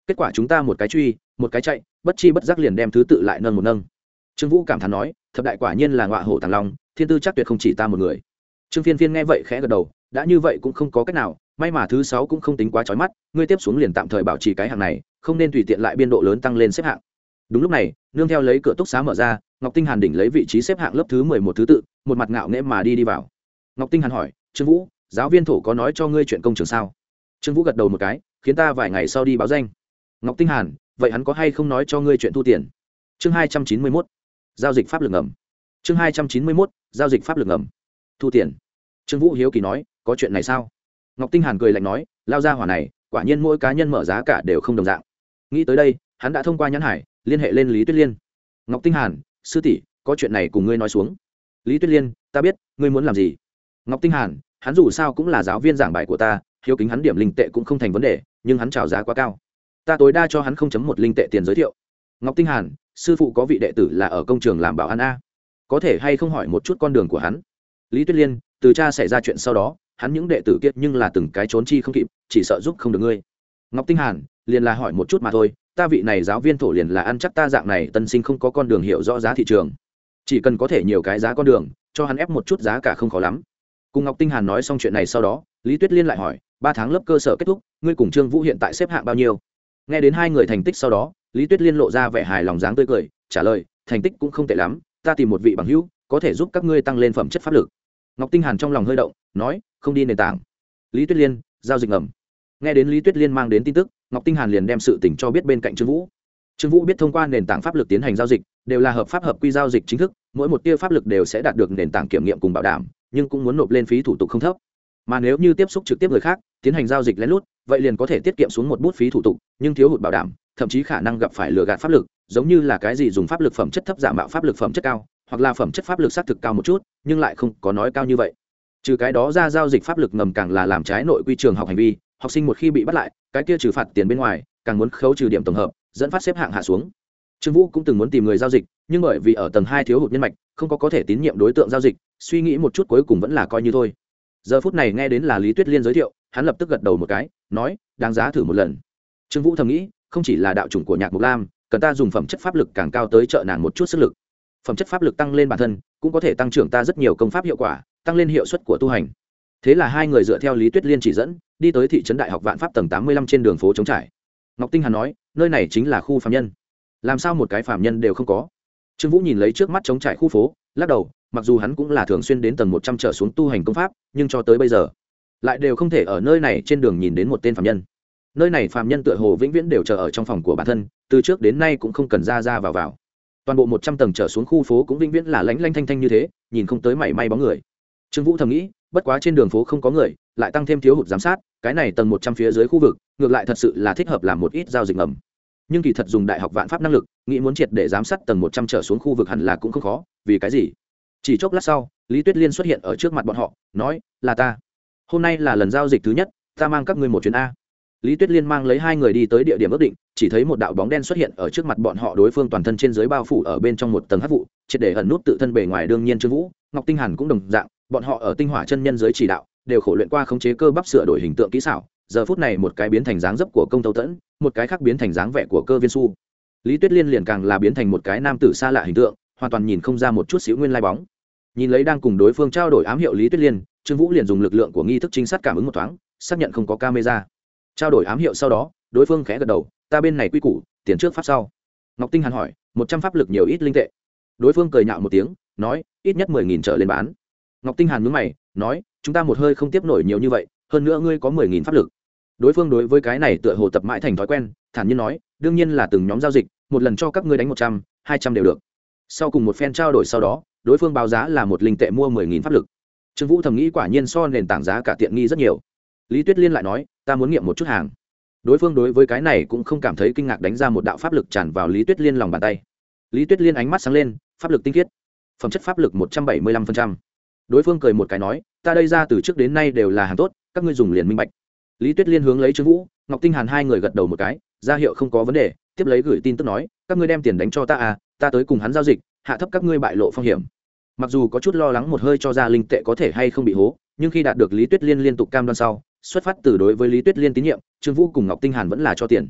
kết quả chúng ta một cái truy một cái chạy, bất chi bất giác liền đem thứ tự lại nâng một nâng. Trương Vũ cảm thán nói, thập đại quả nhiên là ngọa hổ tàng long, thiên tư chắc tuyệt không chỉ ta một người. Trương Phiên Phiên nghe vậy khẽ gật đầu, đã như vậy cũng không có cách nào, may mà thứ 6 cũng không tính quá chói mắt, ngươi tiếp xuống liền tạm thời bảo trì cái hạng này, không nên tùy tiện lại biên độ lớn tăng lên xếp hạng. Đúng lúc này, nương theo lấy cửa túc xá mở ra, Ngọc Tinh Hàn đỉnh lấy vị trí xếp hạng lớp thứ 11 thứ tự, một mặt ngạo nghễ mà đi vào. Ngọc Tinh Hàn hỏi, "Trương Vũ, giáo viên thổ có nói cho ngươi chuyện công trường sao?" Trương Vũ gật đầu một cái, khiến ta vài ngày sau đi báo danh. Ngọc Tinh Hàn, vậy hắn có hay không nói cho ngươi chuyện thu tiền? Chương 291, giao dịch pháp lực ngầm. Chương 291, giao dịch pháp lực ngầm. Thu tiền. Trương Vũ hiếu kỳ nói, có chuyện này sao? Ngọc Tinh Hàn cười lạnh nói, lao ra hỏa này, quả nhiên mỗi cá nhân mở giá cả đều không đồng dạng. Nghĩ tới đây, hắn đã thông qua nhãn hải liên hệ lên Lý Tuyết Liên. Ngọc Tinh Hàn, sư tỷ, có chuyện này cùng ngươi nói xuống. Lý Tuyết Liên, ta biết, ngươi muốn làm gì? Ngọc Tinh Hàn, hắn dù sao cũng là giáo viên giảng bài của ta, hiếu kính hắn điểm linh tệ cũng không thành vấn đề, nhưng hắn chào giá quá cao, ta tối đa cho hắn 0.1 linh tệ tiền giới thiệu. Ngọc Tinh Hàn, sư phụ có vị đệ tử là ở công trường làm bảo an a, có thể hay không hỏi một chút con đường của hắn? Lý Tuyết Liên, từ cha xảy ra chuyện sau đó, hắn những đệ tử kiệt nhưng là từng cái trốn chi không kịp, chỉ sợ giúp không được ngươi. Ngọc Tinh Hàn, liền là hỏi một chút mà thôi, ta vị này giáo viên thổ liền là ăn chắc ta dạng này tân sinh không có con đường hiểu rõ giá thị trường, chỉ cần có thể nhiều cái giá con đường, cho hắn ép một chút giá cả không khó lắm. Cùng Ngọc Tinh Hàn nói xong chuyện này sau đó, Lý Tuyết Liên lại hỏi, 3 tháng lớp cơ sở kết thúc, ngươi cùng Trương Vũ hiện tại xếp hạng bao nhiêu? Nghe đến hai người thành tích sau đó, Lý Tuyết Liên lộ ra vẻ hài lòng dáng tươi cười, trả lời, thành tích cũng không tệ lắm, ta tìm một vị bằng hữu có thể giúp các ngươi tăng lên phẩm chất pháp lực. Ngọc Tinh Hàn trong lòng hơi động, nói, không đi nền tảng. Lý Tuyết Liên, giao dịch ngầm. Nghe đến Lý Tuyết Liên mang đến tin tức, Ngọc Tinh Hàn liền đem sự tình cho biết bên cạnh Trương Vũ. Trương Vũ biết thông qua nền tảng pháp lực tiến hành giao dịch, đều là hợp pháp hợp quy giao dịch chính thức, mỗi một tia pháp lực đều sẽ đạt được nền tảng kiểm nghiệm cùng bảo đảm, nhưng cũng muốn nộp lên phí thủ tục không thấp. Mà nếu như tiếp xúc trực tiếp người khác, tiến hành giao dịch lén lút, vậy liền có thể tiết kiệm xuống một bút phí thủ tục, nhưng thiếu hụt bảo đảm, thậm chí khả năng gặp phải lừa gạt pháp lực, giống như là cái gì dùng pháp lực phẩm chất thấp giả mạo pháp lực phẩm chất cao, hoặc là phẩm chất pháp lực xác thực cao một chút, nhưng lại không có nói cao như vậy. Trừ cái đó ra, giao dịch pháp lực ngầm càng là làm trái nội quy trường học hành vi, học sinh một khi bị bắt lại, cái kia trừ phạt tiền bên ngoài, càng muốn khấu trừ điểm tổng hợp, dẫn phát xếp hạng hạ xuống. Trương Vũ cũng từng muốn tìm người giao dịch, nhưng bởi vì ở tầng 2 thiếu hụt nhân mạch, không có thể tín nhiệm đối tượng giao dịch, suy nghĩ một chút cuối cùng vẫn là coi như thôi. Giờ phút này nghe đến là Lý Tuyết Liên giới thiệu, hắn lập tức gật đầu một cái, nói, đáng giá thử một lần. Trương Vũ thầm nghĩ, không chỉ là đạo chủng của Nhạc Mộc Lam, cần ta dùng phẩm chất pháp lực càng cao tới trợ nàng một chút sức lực. Phẩm chất pháp lực tăng lên bản thân, cũng có thể tăng trưởng ta rất nhiều công pháp hiệu quả, tăng lên hiệu suất của tu hành. Thế là hai người dựa theo Lý Tuyết Liên chỉ dẫn, đi tới thị trấn Đại học Vạn Pháp tầng 85 trên đường phố trống trải. Ngọc Tinh Hàn nói, nơi này chính là khu phàm nhân. Làm sao một cái phàm nhân đều không có? Trương Vũ nhìn lấy trước mắt trống trải khu phố, lắc đầu, mặc dù hắn cũng là thường xuyên đến tầng 100 trở xuống tu hành công pháp, nhưng cho tới bây giờ, lại đều không thể ở nơi này trên đường nhìn đến một tên phàm nhân. Nơi này phàm nhân tựa hồ vĩnh viễn đều chờ ở trong phòng của bản thân, từ trước đến nay cũng không cần ra ra vào vào. Toàn bộ 100 tầng trở xuống khu phố cũng vĩnh viễn là lánh lánh thanh thanh như thế, nhìn không tới mảy may bóng người. Trương Vũ thầm nghĩ, bất quá trên đường phố không có người, lại tăng thêm thiếu hụt giám sát, cái này tầng 100 phía dưới khu vực, ngược lại thật sự là thích hợp làm một ít giao dịch ngầm. Nhưng kỳ thật dùng Đại học Vạn Pháp năng lực, nghĩ muốn triệt để giám sát tầng 100 trở xuống khu vực hẳn là cũng không khó, vì cái gì? Chỉ chốc lát sau, Lý Tuyết Liên xuất hiện ở trước mặt bọn họ, nói, là ta. Hôm nay là lần giao dịch thứ nhất, ta mang các ngươi một chuyến a. Lý Tuyết Liên mang lấy hai người đi tới địa điểm ước định, chỉ thấy một đạo bóng đen xuất hiện ở trước mặt bọn họ, đối phương toàn thân trên dưới bao phủ ở bên trong một tầng hắc vụ, triệt để ẩn nút tự thân bề ngoài. Đương nhiên Trương Vũ, Ngọc Tinh Hàn cũng đồng dạng, bọn họ ở Tinh Hỏa chân nhân dưới chỉ đạo, đều khổ luyện qua khống chế cơ bắp sửa đổi hình tượng kỹ xảo. Giờ phút này một cái biến thành dáng dấp của Công Tâu Tẫn, một cái khác biến thành dáng vẻ của Cơ Viên Su. Lý Tuyết Liên liền càng là biến thành một cái nam tử xa lạ hình tượng, hoàn toàn nhìn không ra một chút xíu nguyên lai bóng. Nhìn lấy đang cùng đối phương trao đổi ám hiệu Lý Tuyết Liên, Trương Vũ liền dùng lực lượng của nghi thức trinh sát cảm ứng một thoáng, xác nhận không có camera. Trao đổi ám hiệu sau đó, đối phương khẽ gật đầu, ta bên này quy củ, tiền trước pháp sau. Ngọc Tinh Hàn hỏi, 100 pháp lực nhiều ít linh tệ? Đối phương cười nhạo một tiếng, nói, ít nhất 10.000 trở lên bán. Ngọc Tinh Hàn nhướng mày, nói, chúng ta một hơi không tiếp nổi nhiều như vậy, hơn nữa ngươi có 10.000 pháp lực. Đối phương đối với cái này tựa hồ tập mãi thành thói quen, thản nhiên nói, đương nhiên là từng nhóm giao dịch, một lần cho các ngươi đánh 100, 200 đều được. Sau cùng một phen trao đổi sau đó, đối phương báo giá là một linh tệ mua 10.000 pháp lực. Trương Vũ thầm nghĩ quả nhiên so nền tảng giá cả tiện nghi rất nhiều. Lý Tuyết Liên lại nói, ta muốn nghiệm một chút hàng. Đối phương đối với cái này cũng không cảm thấy kinh ngạc, đánh ra một đạo pháp lực tràn vào Lý Tuyết Liên lòng bàn tay. Lý Tuyết Liên ánh mắt sáng lên, pháp lực tinh khiết, phẩm chất pháp lực 175%. Đối phương cười một cái nói, ta đây ra từ trước đến nay đều là hàng tốt, các ngươi dùng liền minh bạch. Lý Tuyết Liên hướng lấy Trương Vũ, Ngọc Tinh Hàn hai người gật đầu một cái, ra hiệu không có vấn đề, tiếp lấy gửi tin tức nói, các ngươi đem tiền đánh cho ta à, ta tới cùng hắn giao dịch, hạ thấp các ngươi bại lộ phong hiểm. Mặc dù có chút lo lắng một hơi cho ra linh tệ có thể hay không bị hố, nhưng khi đạt được Lý Tuyết Liên liên tục cam đoan sau, xuất phát từ đối với Lý Tuyết Liên tín nhiệm, Trương Vũ cùng Ngọc Tinh Hàn vẫn là cho tiền.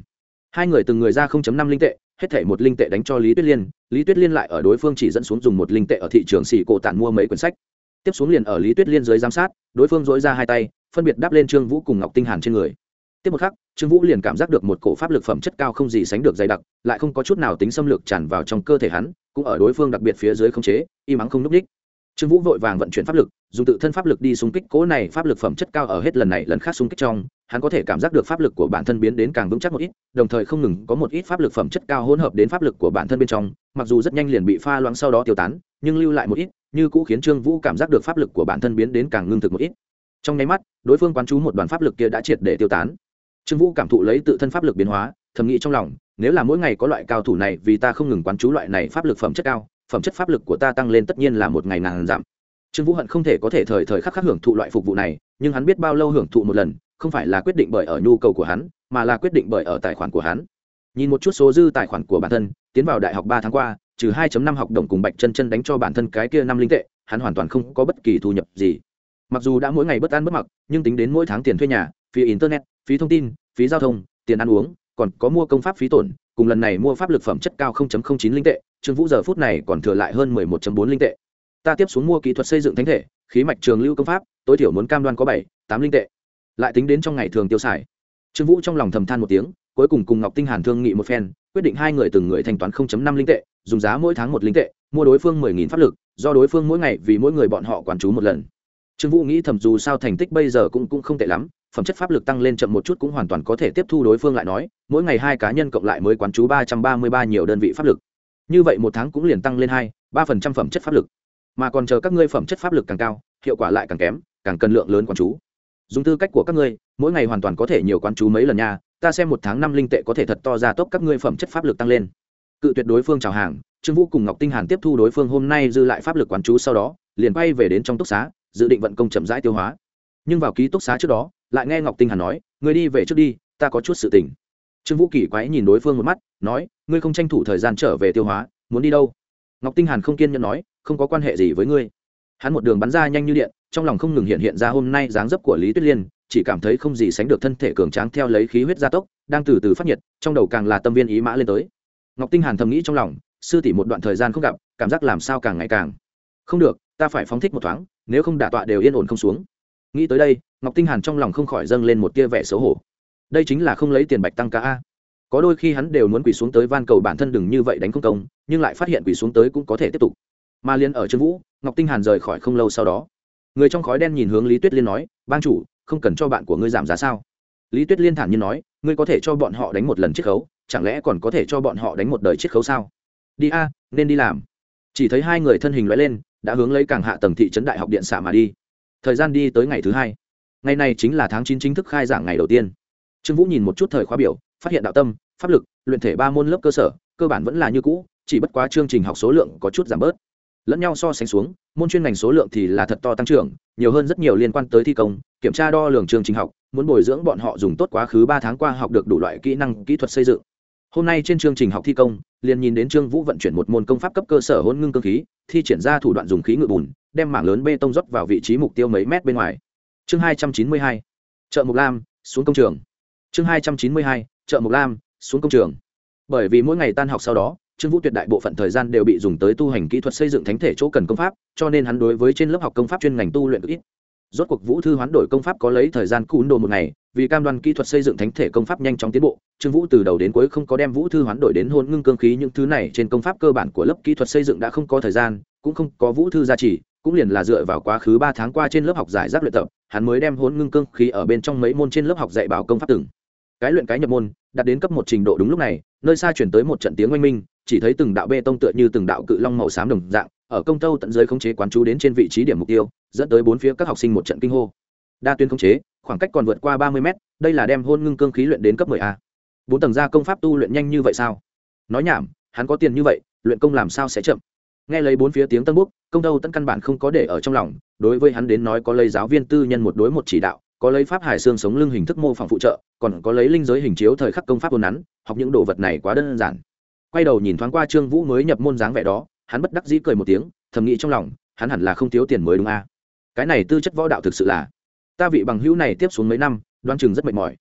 Hai người từng người ra 0.5 linh tệ, hết thảy một linh tệ đánh cho Lý Tuyết Liên, Lý Tuyết Liên lại ở đối phương chỉ dẫn xuống dùng một linh tệ ở thị trường xỉ cổ tản mua mấy quyển sách. Tiếp xuống liền ở Lý Tuyết Liên dưới giám sát, đối phương dỗi ra hai tay, phân biệt đáp lên Trương Vũ cùng Ngọc Tinh Hàn trên người. Tiếp một khắc, Trương Vũ liền cảm giác được một cổ pháp lực phẩm chất cao không gì sánh được dày đặc, lại không có chút nào tính xâm lược tràn vào trong cơ thể hắn, cũng ở đối phương đặc biệt phía dưới khống chế, im ắng không núp đích. Trương Vũ vội vàng vận chuyển pháp lực, dùng tự thân pháp lực đi xung kích cỗ này pháp lực phẩm chất cao ở hết lần này lần khác xung kích trong, hắn có thể cảm giác được pháp lực của bản thân biến đến càng vững chắc một ít, đồng thời không ngừng có một ít pháp lực phẩm chất cao hỗn hợp đến pháp lực của bản thân bên trong, mặc dù rất nhanh liền bị pha loãng sau đó tiêu tán, nhưng lưu lại một ít, như cũ khiến Trương Vũ cảm giác được pháp lực của bản thân biến đến càng ngưng thực một ít. Trong nháy mắt, đối phương quán chú một đoàn pháp lực kia đã triệt để tiêu tán. Trương Vũ cảm thụ lấy tự thân pháp lực biến hóa, thầm nghĩ trong lòng, nếu là mỗi ngày có loại cao thủ này vì ta không ngừng quán chú loại này pháp lực phẩm chất cao, phẩm chất pháp lực của ta tăng lên tất nhiên là một ngày ngàn giảm. Trương Vũ hận không thể có thể thời thời khắc khắc hưởng thụ loại phục vụ này, nhưng hắn biết bao lâu hưởng thụ một lần, không phải là quyết định bởi ở nhu cầu của hắn, mà là quyết định bởi ở tài khoản của hắn. Nhìn một chút số dư tài khoản của bản thân, tiến vào đại học 3 tháng qua, trừ 2.5 học đồng cùng Bạch Chân Chân đánh cho bản thân cái kia 5 linh tệ, hắn hoàn toàn không có bất kỳ thu nhập gì. Mặc dù đã mỗi ngày bất ăn bất mặc, nhưng tính đến mỗi tháng tiền thuê nhà, phí internet, phí thông tin, phí giao thông, tiền ăn uống, còn có mua công pháp phí tổn, cùng lần này mua pháp lực phẩm chất cao 0.09 linh tệ, Trương Vũ giờ phút này còn thừa lại hơn 11.4 linh tệ. Ta tiếp xuống mua kỹ thuật xây dựng thánh thể, khí mạch trường lưu công pháp, tối thiểu muốn cam đoan có 7-8 linh tệ. Lại tính đến trong ngày thường tiêu xài. Trương Vũ trong lòng thầm than một tiếng, cuối cùng cùng Ngọc Tinh Hàn thương nghị một phen, quyết định hai người từng người thanh toán 0.5 linh tệ, dùng giá mỗi tháng 1 linh tệ, mua đối phương 10.000 pháp lực, do đối phương mỗi ngày vì mỗi người bọn họ quản chú một lần. Trương Vũ nghĩ thầm dù sao thành tích bây giờ cũng không tệ lắm, phẩm chất pháp lực tăng lên chậm một chút cũng hoàn toàn có thể tiếp thu đối phương lại nói, mỗi ngày hai cá nhân cộng lại mới quán chú 333 nhiều đơn vị pháp lực. Như vậy một tháng cũng liền tăng lên 2-3% phẩm chất pháp lực. Mà còn chờ các ngươi phẩm chất pháp lực càng cao, hiệu quả lại càng kém, càng cần lượng lớn quán chú. Dùng tư cách của các ngươi, mỗi ngày hoàn toàn có thể nhiều quán chú mấy lần nha, ta xem một tháng 5 linh tệ có thể thật to ra tốc các ngươi phẩm chất pháp lực tăng lên. Cự tuyệt đối phương chào hàng, Trương Vũ cùng Ngọc Tinh Hàn tiếp thu đối phương hôm nay dư lại pháp lực quán chú sau đó, liền quay về đến trong túc xá, dự định vận công chậm rãi tiêu hóa. Nhưng vào ký túc xá trước đó, lại nghe Ngọc Tinh Hàn nói, ngươi đi về trước đi, ta có chút sự tình. Trương Vũ kỳ quái nhìn đối phương một mắt, nói, ngươi không tranh thủ thời gian trở về tiêu hóa, muốn đi đâu? Ngọc Tinh Hàn không kiên nhẫn nói, không có quan hệ gì với ngươi. Hắn một đường bắn ra nhanh như điện, trong lòng không ngừng hiện ra hôm nay dáng dấp của Lý Tuyết Liên, chỉ cảm thấy không gì sánh được thân thể cường tráng theo lấy khí huyết gia tốc, đang từ từ phát nhiệt, trong đầu càng là tâm viên ý mã lên tới. Ngọc Tinh Hàn thầm nghĩ trong lòng, sư tỷ một đoạn thời gian không gặp, cảm giác làm sao càng ngày càng không được, ta phải phóng thích một thoáng, nếu không đả tọa đều yên ổn không xuống. Nghĩ tới đây, Ngọc Tinh Hàn trong lòng không khỏi dâng lên một tia vẻ xấu hổ. Đây chính là không lấy tiền bạch tăng ca a. Có đôi khi hắn đều muốn quỳ xuống tới van cầu bản thân đừng như vậy đánh không công, nhưng lại phát hiện quỳ xuống tới cũng có thể tiếp tục. Mà liên ở Trương Vũ, Ngọc Tinh Hàn rời khỏi không lâu sau đó, người trong khói đen nhìn hướng Lý Tuyết Liên nói, bang chủ, không cần cho bạn của ngươi giảm giá sao? Lý Tuyết Liên thản nhiên nói, ngươi có thể cho bọn họ đánh một lần chiết khấu, chẳng lẽ còn có thể cho bọn họ đánh một đời chiết khấu sao? Đi a, nên đi làm. Chỉ thấy hai người thân hình lóe lên, đã hướng lấy cảng hạ tầng thị trấn đại học điện xạ mà đi. Thời gian đi tới ngày thứ 2. Ngày này chính là tháng 9 chính thức khai giảng ngày đầu tiên. Trương Vũ nhìn một chút thời khóa biểu, phát hiện đạo tâm, pháp lực, luyện thể 3 môn lớp cơ sở, cơ bản vẫn là như cũ, chỉ bất quá chương trình học số lượng có chút giảm bớt. Lẫn nhau so sánh xuống, môn chuyên ngành số lượng thì là thật to tăng trưởng, nhiều hơn rất nhiều liên quan tới thi công, kiểm tra đo lường chương trình học, muốn bồi dưỡng bọn họ dùng tốt quá khứ 3 tháng qua học được đủ loại kỹ năng, kỹ thuật xây dựng. Hôm nay trên chương trình học thi công, liền nhìn đến Trương Vũ vận chuyển một môn công pháp cấp cơ sở hỗn ngưng cương khí, thi triển ra thủ đoạn dùng khí ngự bùn, đem mảng lớn bê tông rót vào vị trí mục tiêu mấy mét bên ngoài. Chương 292. Chợ Mộc Lam, xuống công trường. Chương 292. Chợ Mộc Lam, xuống công trường. Bởi vì mỗi ngày tan học sau đó, Trương Vũ tuyệt đại bộ phận thời gian đều bị dùng tới tu hành kỹ thuật xây dựng thánh thể chỗ cần công pháp, cho nên hắn đối với trên lớp học công pháp chuyên ngành tu luyện ít. Rốt cuộc Vũ Thư hoán đổi công pháp có lấy thời gian cún đồ một ngày, vì cam đoan kỹ thuật xây dựng thánh thể công pháp nhanh chóng tiến bộ, Trương Vũ từ đầu đến cuối không có đem Vũ Thư hoán đổi đến hôn ngưng cương khí những thứ này trên công pháp cơ bản của lớp kỹ thuật xây dựng đã không có thời gian, cũng không có Vũ Thư gia trì, cũng liền là dựa vào quá khứ 3 tháng qua trên lớp học giải rác luyện tập, hắn mới đem hôn ngưng cương khí ở bên trong mấy môn trên lớp học dạy bảo công pháp từng cái luyện cái nhập môn, đạt đến cấp 1 trình độ. Đúng lúc này, nơi xa chuyển tới một trận tiếng oanh minh, chỉ thấy từng đạo bê tông tựa như từng đạo cự long màu xám đồng dạng, ở công tâu tận dưới khống chế quán chú đến trên vị trí điểm mục tiêu, dẫn tới bốn phía các học sinh một trận kinh hô. Đa tuyến khống chế, khoảng cách còn vượt qua 30 m, đây là đem hôn ngưng cương khí luyện đến cấp 10 a. 4 tầng gia công pháp tu luyện nhanh như vậy sao? Nói nhảm, hắn có tiền như vậy, luyện công làm sao sẽ chậm? Nghe lấy bốn phía tiếng tân bốc, công tâu tận căn bản không có để ở trong lòng, đối với hắn đến nói có lấy giáo viên tư nhân một đối một chỉ đạo, có lấy pháp hải xương sống lưng hình thức mô phỏng phụ trợ, còn có lấy linh giới hình chiếu thời khắc công pháp vốn nắn, học những đồ vật này quá đơn giản. Quay đầu nhìn thoáng qua Trương Vũ mới nhập môn dáng vẻ đó, hắn bất đắc dĩ cười một tiếng, thầm nghĩ trong lòng, hắn hẳn là không thiếu tiền mới đúng a. Cái này tư chất võ đạo thực sự là, ta vị bằng hữu này tiếp xuống mấy năm, đoan chừng rất mệt mỏi.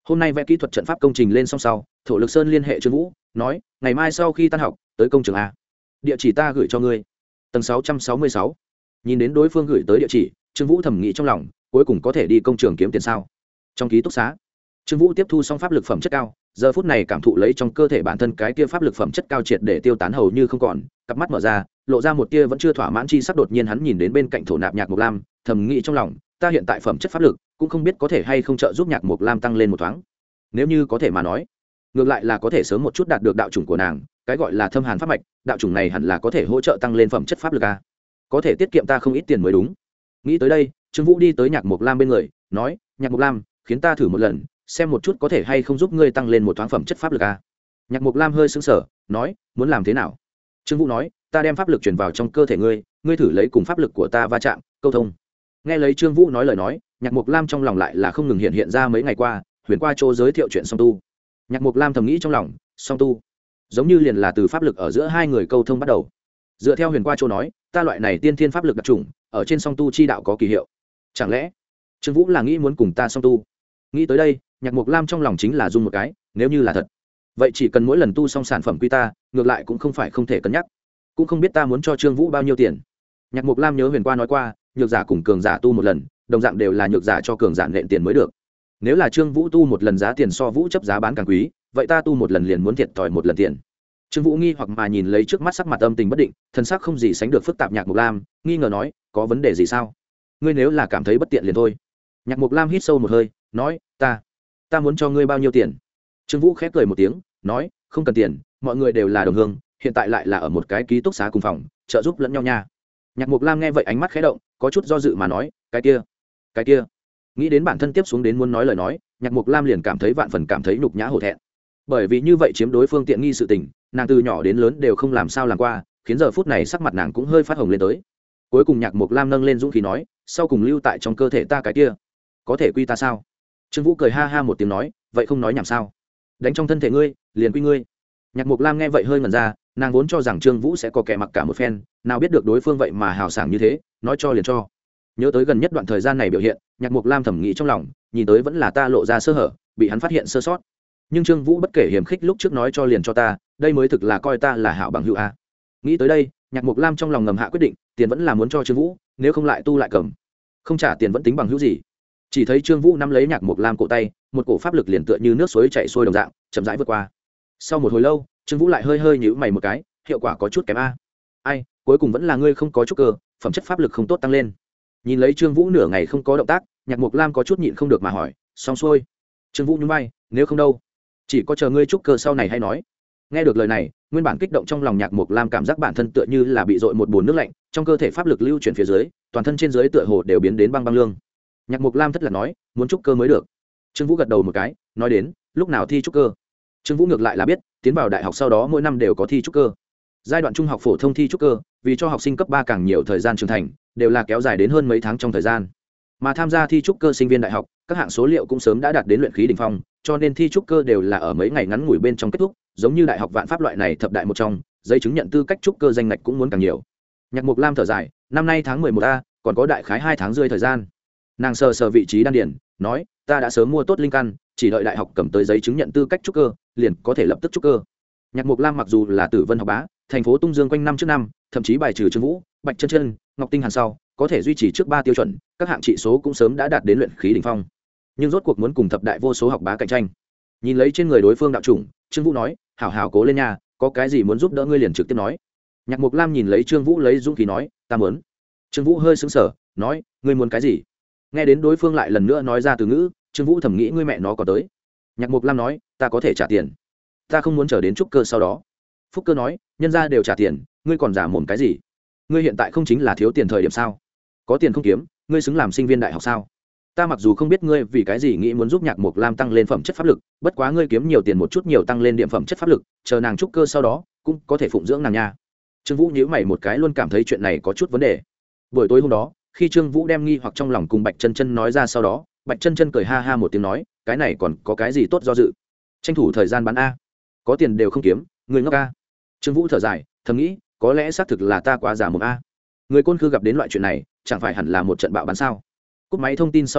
hôm nay vẽ kỹ thuật trận pháp công trình lên xong sau, Thổ Lực Sơn liên hệ Trương Vũ nói ngày mai sau khi tan học tới công trường a, địa chỉ ta gửi cho ngươi. Tầng 666. Nhìn đến đối phương gửi tới địa chỉ, Trương Vũ thầm nghĩ trong lòng, cuối cùng có thể đi công trường kiếm tiền sao. Trong ký túc xá, Trương Vũ tiếp thu xong pháp lực phẩm chất cao, giờ phút này cảm thụ lấy trong cơ thể bản thân cái kia pháp lực phẩm chất cao triệt để tiêu tán hầu như không còn, cặp mắt mở ra, lộ ra một tia vẫn chưa thỏa mãn chi sắc. Đột nhiên hắn nhìn đến bên cạnh Thổ Nạp Nhạc Mộc Lam, thầm nghĩ trong lòng, ta hiện tại phẩm chất pháp lực cũng không biết có thể hay không trợ giúp Nhạc Mộc Lam tăng lên một thoáng. Nếu như có thể mà nói, ngược lại là có thể sớm một chút đạt được đạo chủng của nàng, cái gọi là thâm hàn pháp mạch, đạo chủng này hẳn là có thể hỗ trợ tăng lên phẩm chất pháp lực a, có thể tiết kiệm ta không ít tiền mới đúng. Nghĩ tới đây, Trương Vũ đi tới Nhạc Mộc Lam bên người, nói Nhạc Mộc Lam, khiến ta thử một lần xem một chút có thể hay không giúp ngươi tăng lên một thoáng phẩm chất pháp lực a. Nhạc Mộc Lam hơi sững sờ, nói muốn làm thế nào? Trương Vũ nói ta đem pháp lực truyền vào trong cơ thể ngươi, ngươi thử lấy cùng pháp lực của ta va chạm câu thông. Nghe lấy Trương Vũ nói lời nói, Nhạc Mộc Lam trong lòng lại là không ngừng hiện ra mấy ngày qua Huyền Qua Châu giới thiệu chuyện song tu. Nhạc Mộc Lam thầm nghĩ trong lòng, song tu giống như liền là từ pháp lực ở giữa hai người câu thông bắt đầu. Dựa theo Huyền Qua Châu nói, ta loại này tiên thiên pháp lực đặc trùng ở trên song tu chi đạo có kỳ hiệu, chẳng lẽ Trương Vũ là nghĩ muốn cùng ta song tu? Nghĩ tới đây, Nhạc Mộc Lam trong lòng chính là rung một cái, nếu như là thật, vậy chỉ cần mỗi lần tu xong sản phẩm quy ta, ngược lại cũng không phải không thể cân nhắc. Cũng không biết ta muốn cho Trương Vũ bao nhiêu tiền. Nhạc Mộc Lam nhớ Huyền Qua nói qua, nhược giả cùng cường giả tu một lần, đồng dạng đều là nhược giả cho cường giả nện tiền mới được. Nếu là Trương Vũ tu một lần giá tiền so Vũ chấp giá bán càng quý, vậy ta tu một lần liền muốn thiệt thòi một lần tiền. Trương Vũ nghi hoặc mà nhìn lấy trước mắt sắc mặt âm tình bất định, thân sắc không gì sánh được phức tạp Nhạc Mộc Lam, nghi ngờ nói, có vấn đề gì sao? Ngươi nếu là cảm thấy bất tiện liền thôi. Nhạc Mộc Lam hít sâu một hơi, nói, ta muốn cho ngươi bao nhiêu tiền? Trương Vũ khép cười một tiếng, nói, không cần tiền, mọi người đều là đồng hương, hiện tại lại là ở một cái ký túc xá cùng phòng, trợ giúp lẫn nhau nha. Nhạc Mộc Lam nghe vậy ánh mắt khẽ động, có chút do dự mà nói, cái kia. Nghĩ đến bản thân tiếp xuống đến muốn nói lời nói, Nhạc Mộc Lam liền cảm thấy vạn phần cảm thấy nhục nhã hổ thẹn. Bởi vì như vậy chiếm đối phương tiện nghi sự tình, nàng từ nhỏ đến lớn đều không làm sao làm qua, khiến giờ phút này sắc mặt nàng cũng hơi phát hồng lên tới. Cuối cùng Nhạc Mộc Lam nâng lên dũng khí nói, sau cùng lưu tại trong cơ thể ta cái kia, có thể quy ta sao? Trương Vũ cười ha ha một tiếng nói, vậy không nói nhảm sao? Đánh trong thân thể ngươi, liền quy ngươi. Nhạc Mộc Lam nghe vậy hơi ngẩn ra, nàng vốn cho rằng Trương Vũ sẽ có kẻ mặc cả một phen, nào biết được đối phương vậy mà hào sảng như thế, nói cho liền cho. Nhớ tới gần nhất đoạn thời gian này biểu hiện, Nhạc Mộc Lam thầm nghĩ trong lòng, nhìn tới vẫn là ta lộ ra sơ hở, bị hắn phát hiện sơ sót. Nhưng Trương Vũ bất kể hiểm khích lúc trước nói cho liền cho ta, đây mới thực là coi ta là hảo bằng hữu a. Nghĩ tới đây, Nhạc Mộc Lam trong lòng ngầm hạ quyết định, tiền vẫn là muốn cho Trương Vũ, nếu không lại tu lại cầm. Không trả tiền vẫn tính bằng hữu gì. Chỉ thấy Trương Vũ nắm lấy Nhạc Mộc Lam cổ tay, một cổ pháp lực liền tựa như nước suối chảy xuôi đồng dạng, chậm rãi vượt qua. Sau một hồi lâu, Trương Vũ lại hơi nhíu mày một cái, hiệu quả có chút kém a. Ai, cuối cùng vẫn là ngươi không có chút cơ, phẩm chất pháp lực không tốt tăng lên. Nhìn lấy Trương Vũ nửa ngày không có động tác, Nhạc Mộc Lam có chút nhịn không được mà hỏi, xong xuôi? Trương Vũ nhún vai, nếu không đâu, chỉ có chờ ngươi trúc cơ sau này hay nói. Nghe được lời này, nguyên bản kích động trong lòng Nhạc Mộc Lam cảm giác bản thân tựa như là bị dội một bồn nước lạnh, trong cơ thể pháp lực lưu chuyển phía dưới, toàn thân trên dưới tựa hồ đều biến đến băng băng lương. Nhạc Mộc Lam thất lạc nói, muốn trúc cơ mới được. Trương Vũ gật đầu một cái, nói đến, lúc nào thi trúc cơ? Trương Vũ ngược lại là biết, tiến vào đại học sau đó mỗi năm đều có thi trúc cơ. Giai đoạn trung học phổ thông thi trúc cơ, vì cho học sinh cấp 3 càng nhiều thời gian trưởng thành, đều là kéo dài đến hơn mấy tháng trong thời gian. Mà tham gia thi trúc cơ sinh viên đại học, các hạng số liệu cũng sớm đã đạt đến luyện khí đỉnh phong, cho nên thi trúc cơ đều là ở mấy ngày ngắn ngủi bên trong kết thúc, giống như đại học Vạn Pháp loại này thập đại một trong, giấy chứng nhận tư cách trúc cơ danh ngạch cũng muốn càng nhiều. Nhạc Mộc Lam thở dài, năm nay tháng 11 a, còn có đại khái 2 tháng rưỡi thời gian. Nàng sờ vị trí đan điền, nói, ta đã sớm mua tốt linh căn, chỉ đợi đại học cầm tới giấy chứng nhận tư cách trúc cơ, liền có thể lập tức trúc cơ. Nhạc Mộc Lam mặc dù là Tử Vân học bá, thành phố tung dương quanh năm trước năm, thậm chí bài trừ Trương Vũ, Bạch Chân Chân, Ngọc Tinh Hàn sau, có thể duy trì trước 3 tiêu chuẩn, các hạng trị số cũng sớm đã đạt đến luyện khí đỉnh phong. Nhưng rốt cuộc muốn cùng thập đại vô số học bá cạnh tranh. Nhìn lấy trên người đối phương đạo chủng, Trương Vũ nói, hảo hảo cố lên nha, có cái gì muốn giúp đỡ ngươi liền trực tiếp nói. Nhạc Mộc Lam nhìn lấy Trương Vũ lấy dũng khí nói, ta muốn. Trương Vũ hơi sững sờ, nói, ngươi muốn cái gì? Nghe đến đối phương lại lần nữa nói ra từ ngữ, Trương Vũ thầm nghĩ ngươi mẹ nó có tới. Nhạc Mộc Lam nói, ta có thể trả tiền, ta không muốn chờ đến trúc cơ sau đó. Phúc Cơ nói, nhân gia đều trả tiền, ngươi còn giả mồm cái gì? Ngươi hiện tại không chính là thiếu tiền thời điểm sao? Có tiền không kiếm, ngươi xứng làm sinh viên đại học sao? Ta mặc dù không biết ngươi vì cái gì nghĩ muốn giúp Nhạc Mộc Lam tăng lên phẩm chất pháp lực, bất quá ngươi kiếm nhiều tiền một chút nhiều tăng lên điểm phẩm chất pháp lực, chờ nàng trúc cơ sau đó cũng có thể phụng dưỡng nàng nha. Trương Vũ nhíu mày một cái, luôn cảm thấy chuyện này có chút vấn đề. Buổi tối hôm đó, khi Trương Vũ đem nghi hoặc trong lòng cùng Bạch Chân Chân nói ra sau đó, Bạch Chân Chân cười ha ha một tiếng nói, cái này còn có cái gì tốt do dự? Tranh thủ thời gian bán a. Có tiền đều không kiếm, người ngốc a. Trương Vũ thở dài, thầm nghĩ, có lẽ xác thực là ta quá giả mồm a. Người Côn Khư gặp đến loại chuyện này, chẳng phải hẳn là một trận bạo bán sao? Cúp máy thông tin sau đó,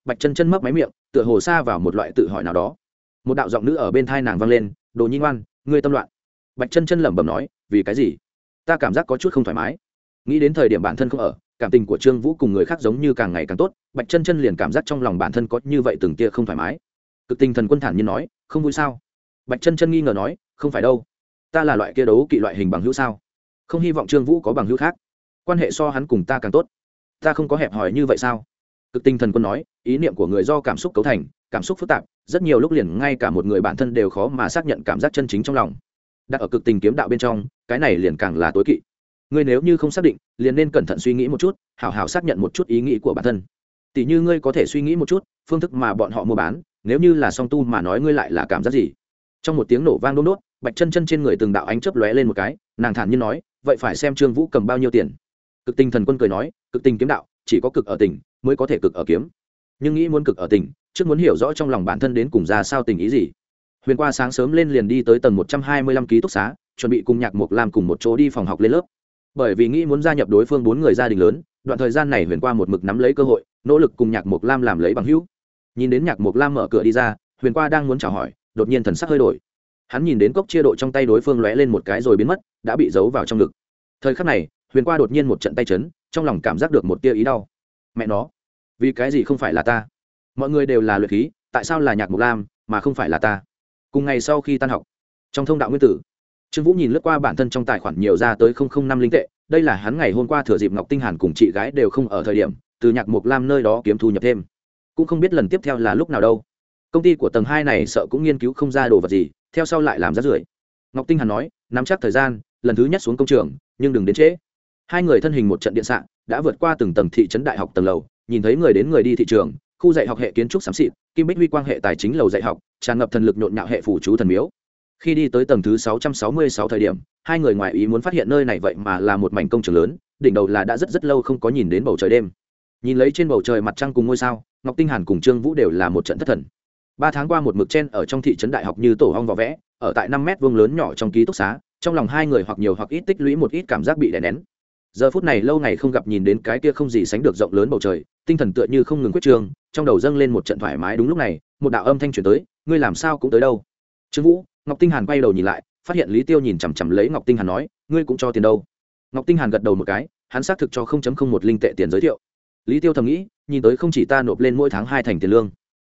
Bạch chân chân mấp máy miệng, tựa hồ xa vào một loại tự hỏi nào đó. Một đạo giọng nữ ở bên thai nàng vang lên, đồ nhi ngoan, ngươi tâm loạn. Bạch chân chân lẩm bẩm nói, vì cái gì? Ta cảm giác có chút không thoải mái. Nghĩ đến thời điểm bản thân không ở, cảm tình của Trương Vũ cùng người khác giống như càng ngày càng tốt, Bạch chân chân liền cảm giác trong lòng bản thân có như vậy từng tia không thoải mái. Cực Tinh Thần Quân thản nhiên nói, không vui sao? Bạch chân chân nghi ngờ nói, không phải đâu, ta là loại kia đấu kỵ loại hình bằng hữu sao? Không hy vọng Trương Vũ có bằng hữu khác, quan hệ so hắn cùng ta càng tốt. Ta không có hẹp hòi như vậy sao? Cực Tinh Thần Quân nói, ý niệm của người do cảm xúc cấu thành, cảm xúc phức tạp, rất nhiều lúc liền ngay cả một người bản thân đều khó mà xác nhận cảm giác chân chính trong lòng. Đặt ở Cực Tình kiếm đạo bên trong, cái này liền càng là tối kỵ. Ngươi nếu như không xác định, liền nên cẩn thận suy nghĩ một chút, hảo hảo xác nhận một chút ý nghĩ của bản thân. Tỷ như ngươi có thể suy nghĩ một chút, phương thức mà bọn họ mua bán, nếu như là song tu mà nói ngươi lại là cảm giác gì? Trong một tiếng nổ vang đôn đốt, Bạch chân chân trên người từng đạo ánh chớp lóe lên một cái, nàng thản nhiên nói, vậy phải xem Trương Vũ cầm bao nhiêu tiền. Cực Tinh Thần Quân cười nói, cực tình kiếm đạo, chỉ có cực ở tình mới có thể cực ở kiếm, nhưng nghĩ muốn cực ở tình, trước muốn hiểu rõ trong lòng bản thân đến cùng ra sao tình ý gì. Huyền Qua sáng sớm lên liền đi tới tầng 125 ký túc xá, chuẩn bị cùng Nhạc Mộc Lam cùng một chỗ đi phòng học lên lớp. Bởi vì nghĩ muốn gia nhập đối phương 4 người gia đình lớn, đoạn thời gian này Huyền Qua một mực nắm lấy cơ hội, nỗ lực cùng Nhạc Mộc Lam làm lấy bằng hữu. Nhìn đến Nhạc Mộc Lam mở cửa đi ra, Huyền Qua đang muốn chào hỏi, đột nhiên thần sắc hơi đổi. Hắn nhìn đến cốc chia độ trong tay đối phương lóe lên một cái rồi biến mất, đã bị giấu vào trong ngực. Thời khắc này, Huyền Qua đột nhiên một trận tay chấn, trong lòng cảm giác được một tia ý đau. Mẹ nó, vì cái gì không phải là ta? Mọi người đều là luyện khí, tại sao là Nhạc Mộc Lam mà không phải là ta? Cùng ngày sau khi tan học, trong thông đạo nguyên tử, Trương Vũ nhìn lướt qua bản thân trong tài khoản nhiều ra tới 005 linh tệ, đây là hắn ngày hôm qua thừa dịp Ngọc Tinh Hàn cùng chị gái đều không ở thời điểm, từ Nhạc Mộc Lam nơi đó kiếm thu nhập thêm. Cũng không biết lần tiếp theo là lúc nào đâu. Công ty của tầng 2 này sợ cũng nghiên cứu không ra đồ vật gì, theo sau lại làm rác rưởi. Ngọc Tinh Hàn nói, nắm chắc thời gian, lần thứ nhất xuống công trường, nhưng đừng đến trễ. Hai người thân hình một trận điện xạ, đã vượt qua từng tầng thị trấn đại học tầng lầu, nhìn thấy người đến người đi thị trường, khu dạy học hệ kiến trúc xám xịt, kim bích huy quang hệ tài chính lầu dạy học, tràn ngập thần lực nhộn nhạo hệ phủ chú thần miếu. Khi đi tới tầng thứ 666 thời điểm, hai người ngoài ý muốn phát hiện nơi này vậy mà là một mảnh công trường lớn, đỉnh đầu là đã rất lâu không có nhìn đến bầu trời đêm. Nhìn lấy trên bầu trời mặt trăng cùng ngôi sao, Ngọc Tinh Hàn cùng Trương Vũ đều là một trận thất thần. 3 tháng qua một mực chen ở trong thị trấn đại học như tổ ong vò vẽ, ở tại 5 mét vuông lớn nhỏ trong ký túc xá, trong lòng hai người hoặc nhiều hoặc ít tích lũy một ít cảm giác bị đè nén. Giờ phút này lâu ngày không gặp nhìn đến cái kia không gì sánh được rộng lớn bầu trời, tinh thần tựa như không ngừng quyết trương, trong đầu dâng lên một trận thoải mái. Đúng lúc này, một đạo âm thanh truyền tới, ngươi làm sao cũng tới đâu? Trương Vũ, Ngọc Tinh Hàn quay đầu nhìn lại, phát hiện Lý Tiêu nhìn chằm chằm lấy Ngọc Tinh Hàn nói, ngươi cũng cho tiền đâu? Ngọc Tinh Hàn gật đầu một cái, hắn xác thực cho 0.01 linh tệ tiền giới thiệu. Lý Tiêu thầm nghĩ, nhìn tới không chỉ ta nộp lên mỗi tháng 2 thành tiền lương,